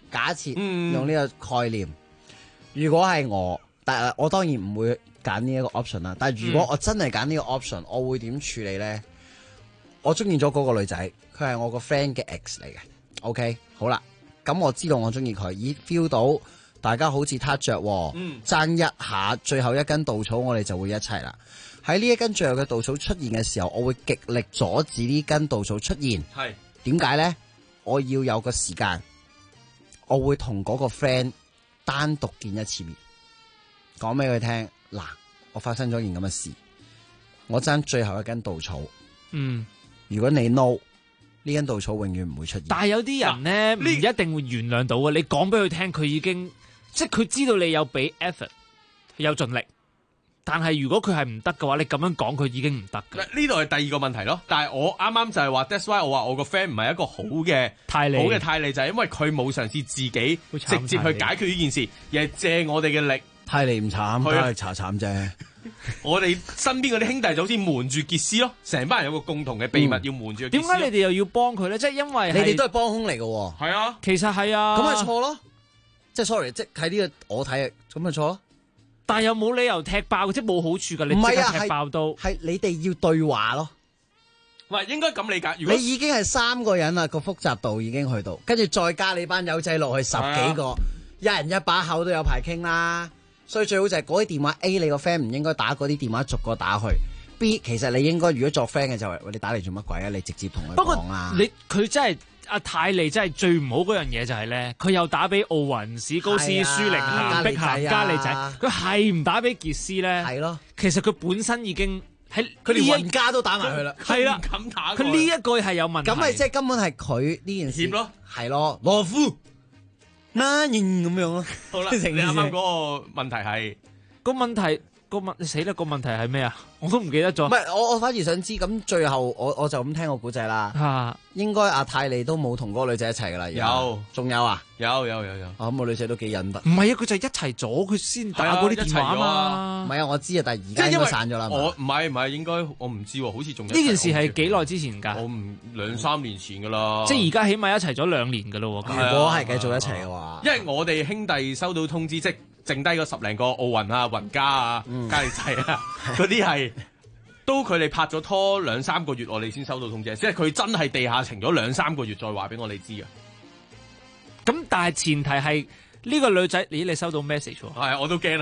假設用呢個概念，如果係我，但係我當然唔會揀呢一個 option 啦。但係如果我真係揀呢個 option，我會點處理咧？我中意咗嗰個女仔，佢係我個 friend 嘅 ex 嚟嘅。OK， 好啦，咁我知道我中意佢，已 feel 到大家好似撻着，爭一下最後一根稻草，我哋就會一齊啦。喺呢一根最後嘅稻草出現嘅時候，我會極力阻止呢根稻草出現。 係點解咧？我要有個時間，我會同嗰個 friend 單獨見一次面，講俾佢聽。嗱，我發生咗件咁嘅事，我爭最後一根稻草。如果你 no， 呢根稻草永遠唔會出現。 但係有啲人咧唔一定會原諒到嘅。你講俾佢聽，佢已經即係佢知道你有俾 effort， 有盡力。但係如果佢係唔得嘅話，你咁樣講佢已經唔得嘅。 呢度係第二個問題咯。但係我啱啱就係話 that's why 我話我個 friend 唔係一個好嘅泰利， 好嘅泰利就係因為佢冇嘗試自己直接去解決呢件事，而係借我哋嘅力。 泰利唔慘，泰利查慘啫。 我哋身邊嗰啲兄弟就好似瞞住傑斯咯，成班人有個共同嘅秘密要瞞住傑斯。 點解你哋又要幫佢咧？即係因為你哋都係幫兇嚟嘅喎。 係啊， 其實係啊， 咁咪錯咯。即係 sorry， 即係睇呢個我睇咁咪錯咯。 但係又冇理由踢爆，即係冇好處㗎。你唔係啊， 踢爆到係你哋要對話咯。 喂，應該咁理解。如果你已經係3個人啦，個複雜度已經去到，跟住再加你班友仔落去10幾個，一人一把口都有排傾啦。所以最好就係嗰啲電話 A， 你個 friend 唔應該打嗰啲電話逐個打去。B， 其實你應該如果作 friend 嘅就係，喂，你打嚟做乜鬼啊？你直接同佢講啊。 佢真係阿泰利真係最唔好嗰樣嘢就係咧，佢又打俾奧雲、史高斯、舒寧咸、碧咸、加利仔，佢係唔打俾傑斯咧？ 係咯， 其實佢本身已經喺佢連雲家都打埋去啦， 係啦， 唔敢打。 佢呢一個係有問題。 咁咪即係根本係佢呢件事咯， 係咯，羅夫嗱咁樣咯。 好啦，你啱啱嗰個問題係。 你死啦！個問題係咩啊？我都唔記得咗。 唔係我反而想知，咁最後我就咁聽個古仔啦。應該阿泰利都冇同嗰個女仔一齊噶啦。 有， 仲有啊？ 有。 咁個女仔都幾忍得。 唔係啊，佢就係一齊咗，佢先打嗰啲電話嘛。 唔係啊，我知啊，但係而家應該散咗啦。 我唔係，應該我唔知喎，好似仲有。 呢件事係幾耐之前㗎？ 我唔2-3年前㗎啦。 即係而家起碼一齊咗2年㗎咯喎。 如果係繼續一齊嘅話， 因為我哋兄弟收到通知，即剩低個10零個奧運啊、雲家啊、加利仔啊，嗰啲係都佢哋拍咗拖2-3個月，我哋先收到通知，即係佢真係地下情咗2-3個月，再話俾我哋知啊。 咁但係前提係呢個女仔，你收到 message 喎？ 係，我都驚啦。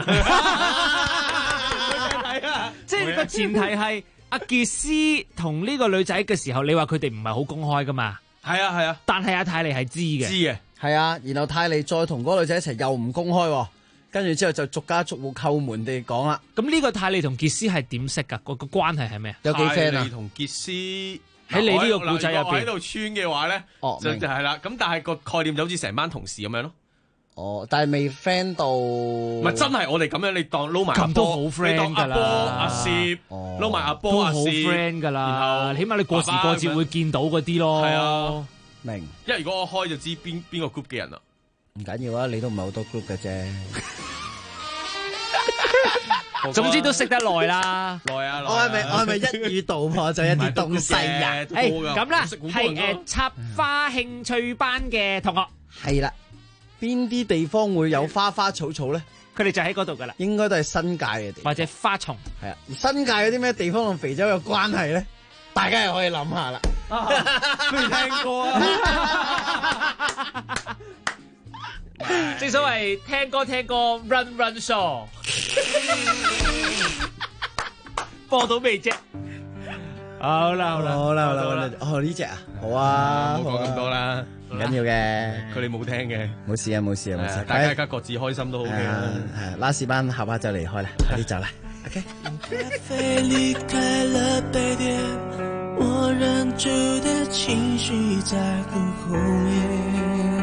即係個前提係阿傑斯同呢個女仔嘅時候，你話佢哋唔係好公開噶嘛？ 係啊。 但係阿泰利係知嘅， 係啊。然後泰利再同嗰個女仔一齊又唔公開。跟住之後就逐家逐戶叩門地講啦。 咁呢個泰利同傑斯係點識㗎？個關係係咩啊？ 有幾 friend 啊？ 泰利同傑斯喺你呢個故仔入邊， 我喺度穿嘅話咧，就係啦。咁但係個概念就好似成班同事咁樣咯。 但係未 friend 到。 唔係真係我哋咁樣，你當撈埋阿波， 咁都好 friend 㗎啦。 阿攝撈埋阿波， 都好 friend 㗎啦。然後起碼你過時過節會見到嗰啲咯。 係啊， 明。 因為如果我開就知邊個 group 嘅人啦。 唔緊要啊，你都唔係好多 group 嘅啫。 總之都識得耐啦， 耐啊！ 我係咪一語道破就一啲東西啊？ 咁啦，係插花興趣班嘅同學。 係啦，邊啲地方會有花花草草咧？ 佢哋就喺嗰度噶啦， 應該都係新界嘅地方， 或者花叢。 係啊，新界有啲咩地方同肥洲有關係咧？大家又可以諗下啦。 未聽過啊！正所謂聽歌 run song， 播到未啫？好啦， 呢隻啊，好啊， 唔好講咁多啦， 唔緊要嘅， 佢哋冇聽嘅， 冇事啊， 大家而家各自開心都好嘅。 係拉屎班下巴就離開啦，快啲走啦。OK。 離開了北點，我忍住的情緒在很後面。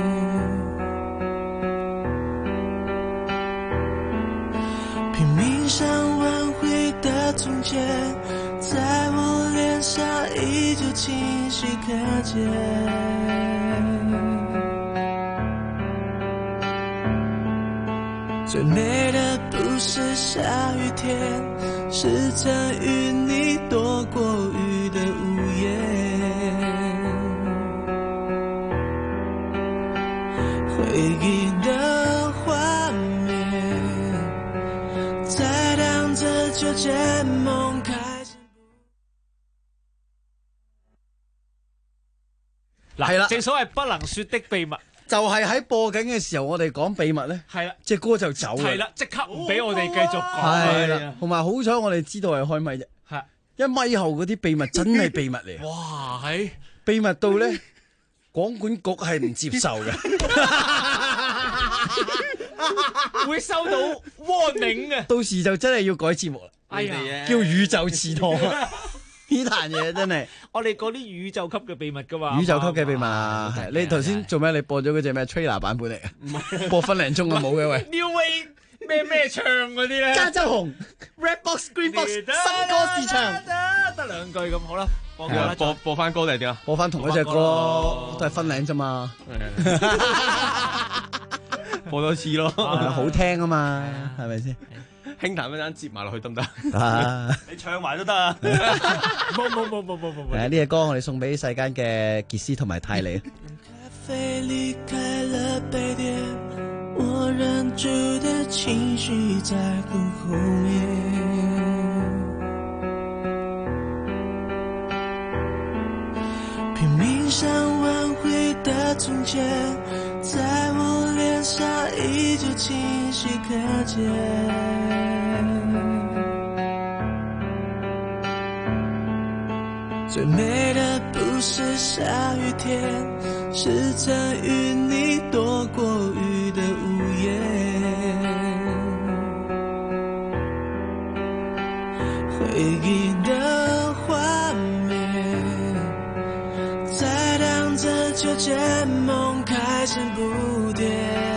拼命想挽回的從前，在我臉上依舊清晰可見。最美的不是下雨天，是曾與你躲過雨的午夜。回件梦开成。 係啦，正所謂不能說的秘密， 就係喺播緊嘅時候，我哋講秘密咧， 係啦， 隻歌就走啦， 係啦，即刻唔俾我哋繼續講， 係啦，同埋好彩我哋知道係開咪啫， 係一咪後嗰啲秘密真係秘密嚟， 哇，係秘密到咧，廣管局係唔接受嘅。 會收到 warning 嘅， 到時就真係要改節目啦。 哎呀， 叫宇宙祠堂啊！呢壇嘢真係， 我哋講啲宇宙級嘅秘密噶嘛， 宇宙級嘅秘密啊！係你頭先做咩？你播咗嗰隻咩 trailer 版本嚟嘅？ 唔係播分零鐘啊冇嘅喂。 New Way 咩唱嗰啲咧？ 加州紅 Red Box Green Box 新歌市場得兩句咁好啦，放歌啦， 播翻歌定係點啊？ 播翻同一隻歌咯，都係分領啫嘛。 播多次咯， 好聽啊嘛，係咪先？ 輕彈一陣接埋落去得唔得？ 你唱埋都得啊！冇。 呢隻歌我哋送俾世間嘅傑斯同埋泰利。 咖啡離開了杯墊，我忍住的情緒在很後面。拼命想挽回的從前，在我臉上依舊清晰可見。最美的不是下雨天，是曾與你躲過雨的午夜。回憶的畫面在蕩着秋千，夢開成蝴蝶。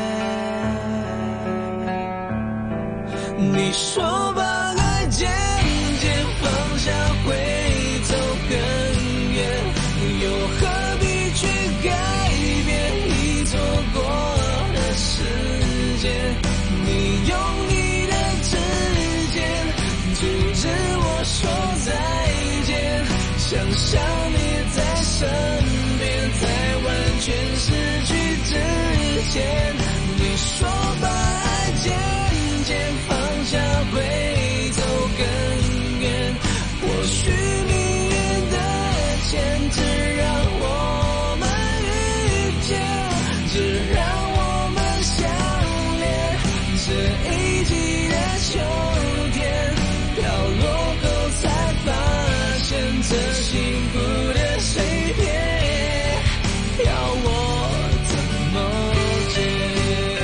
你說把愛漸漸放下會走更遠，又何必去改變已錯過的時間？你用你的指尖阻止我說再見，想象你在身邊，在完全失去之前。你說把愛漸漸放下會走更遠，或許命運的牽制讓我們遇見，只讓我們相戀。這一季的秋天飄落後才發現，這幸福的碎片要我怎麼接？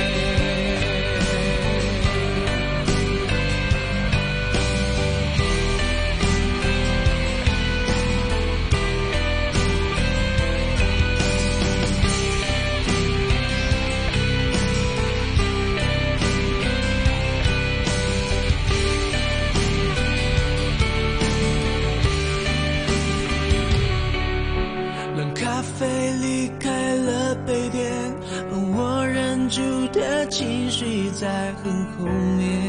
冷咖啡離開了杯墊，我忍住的情緒在很後面。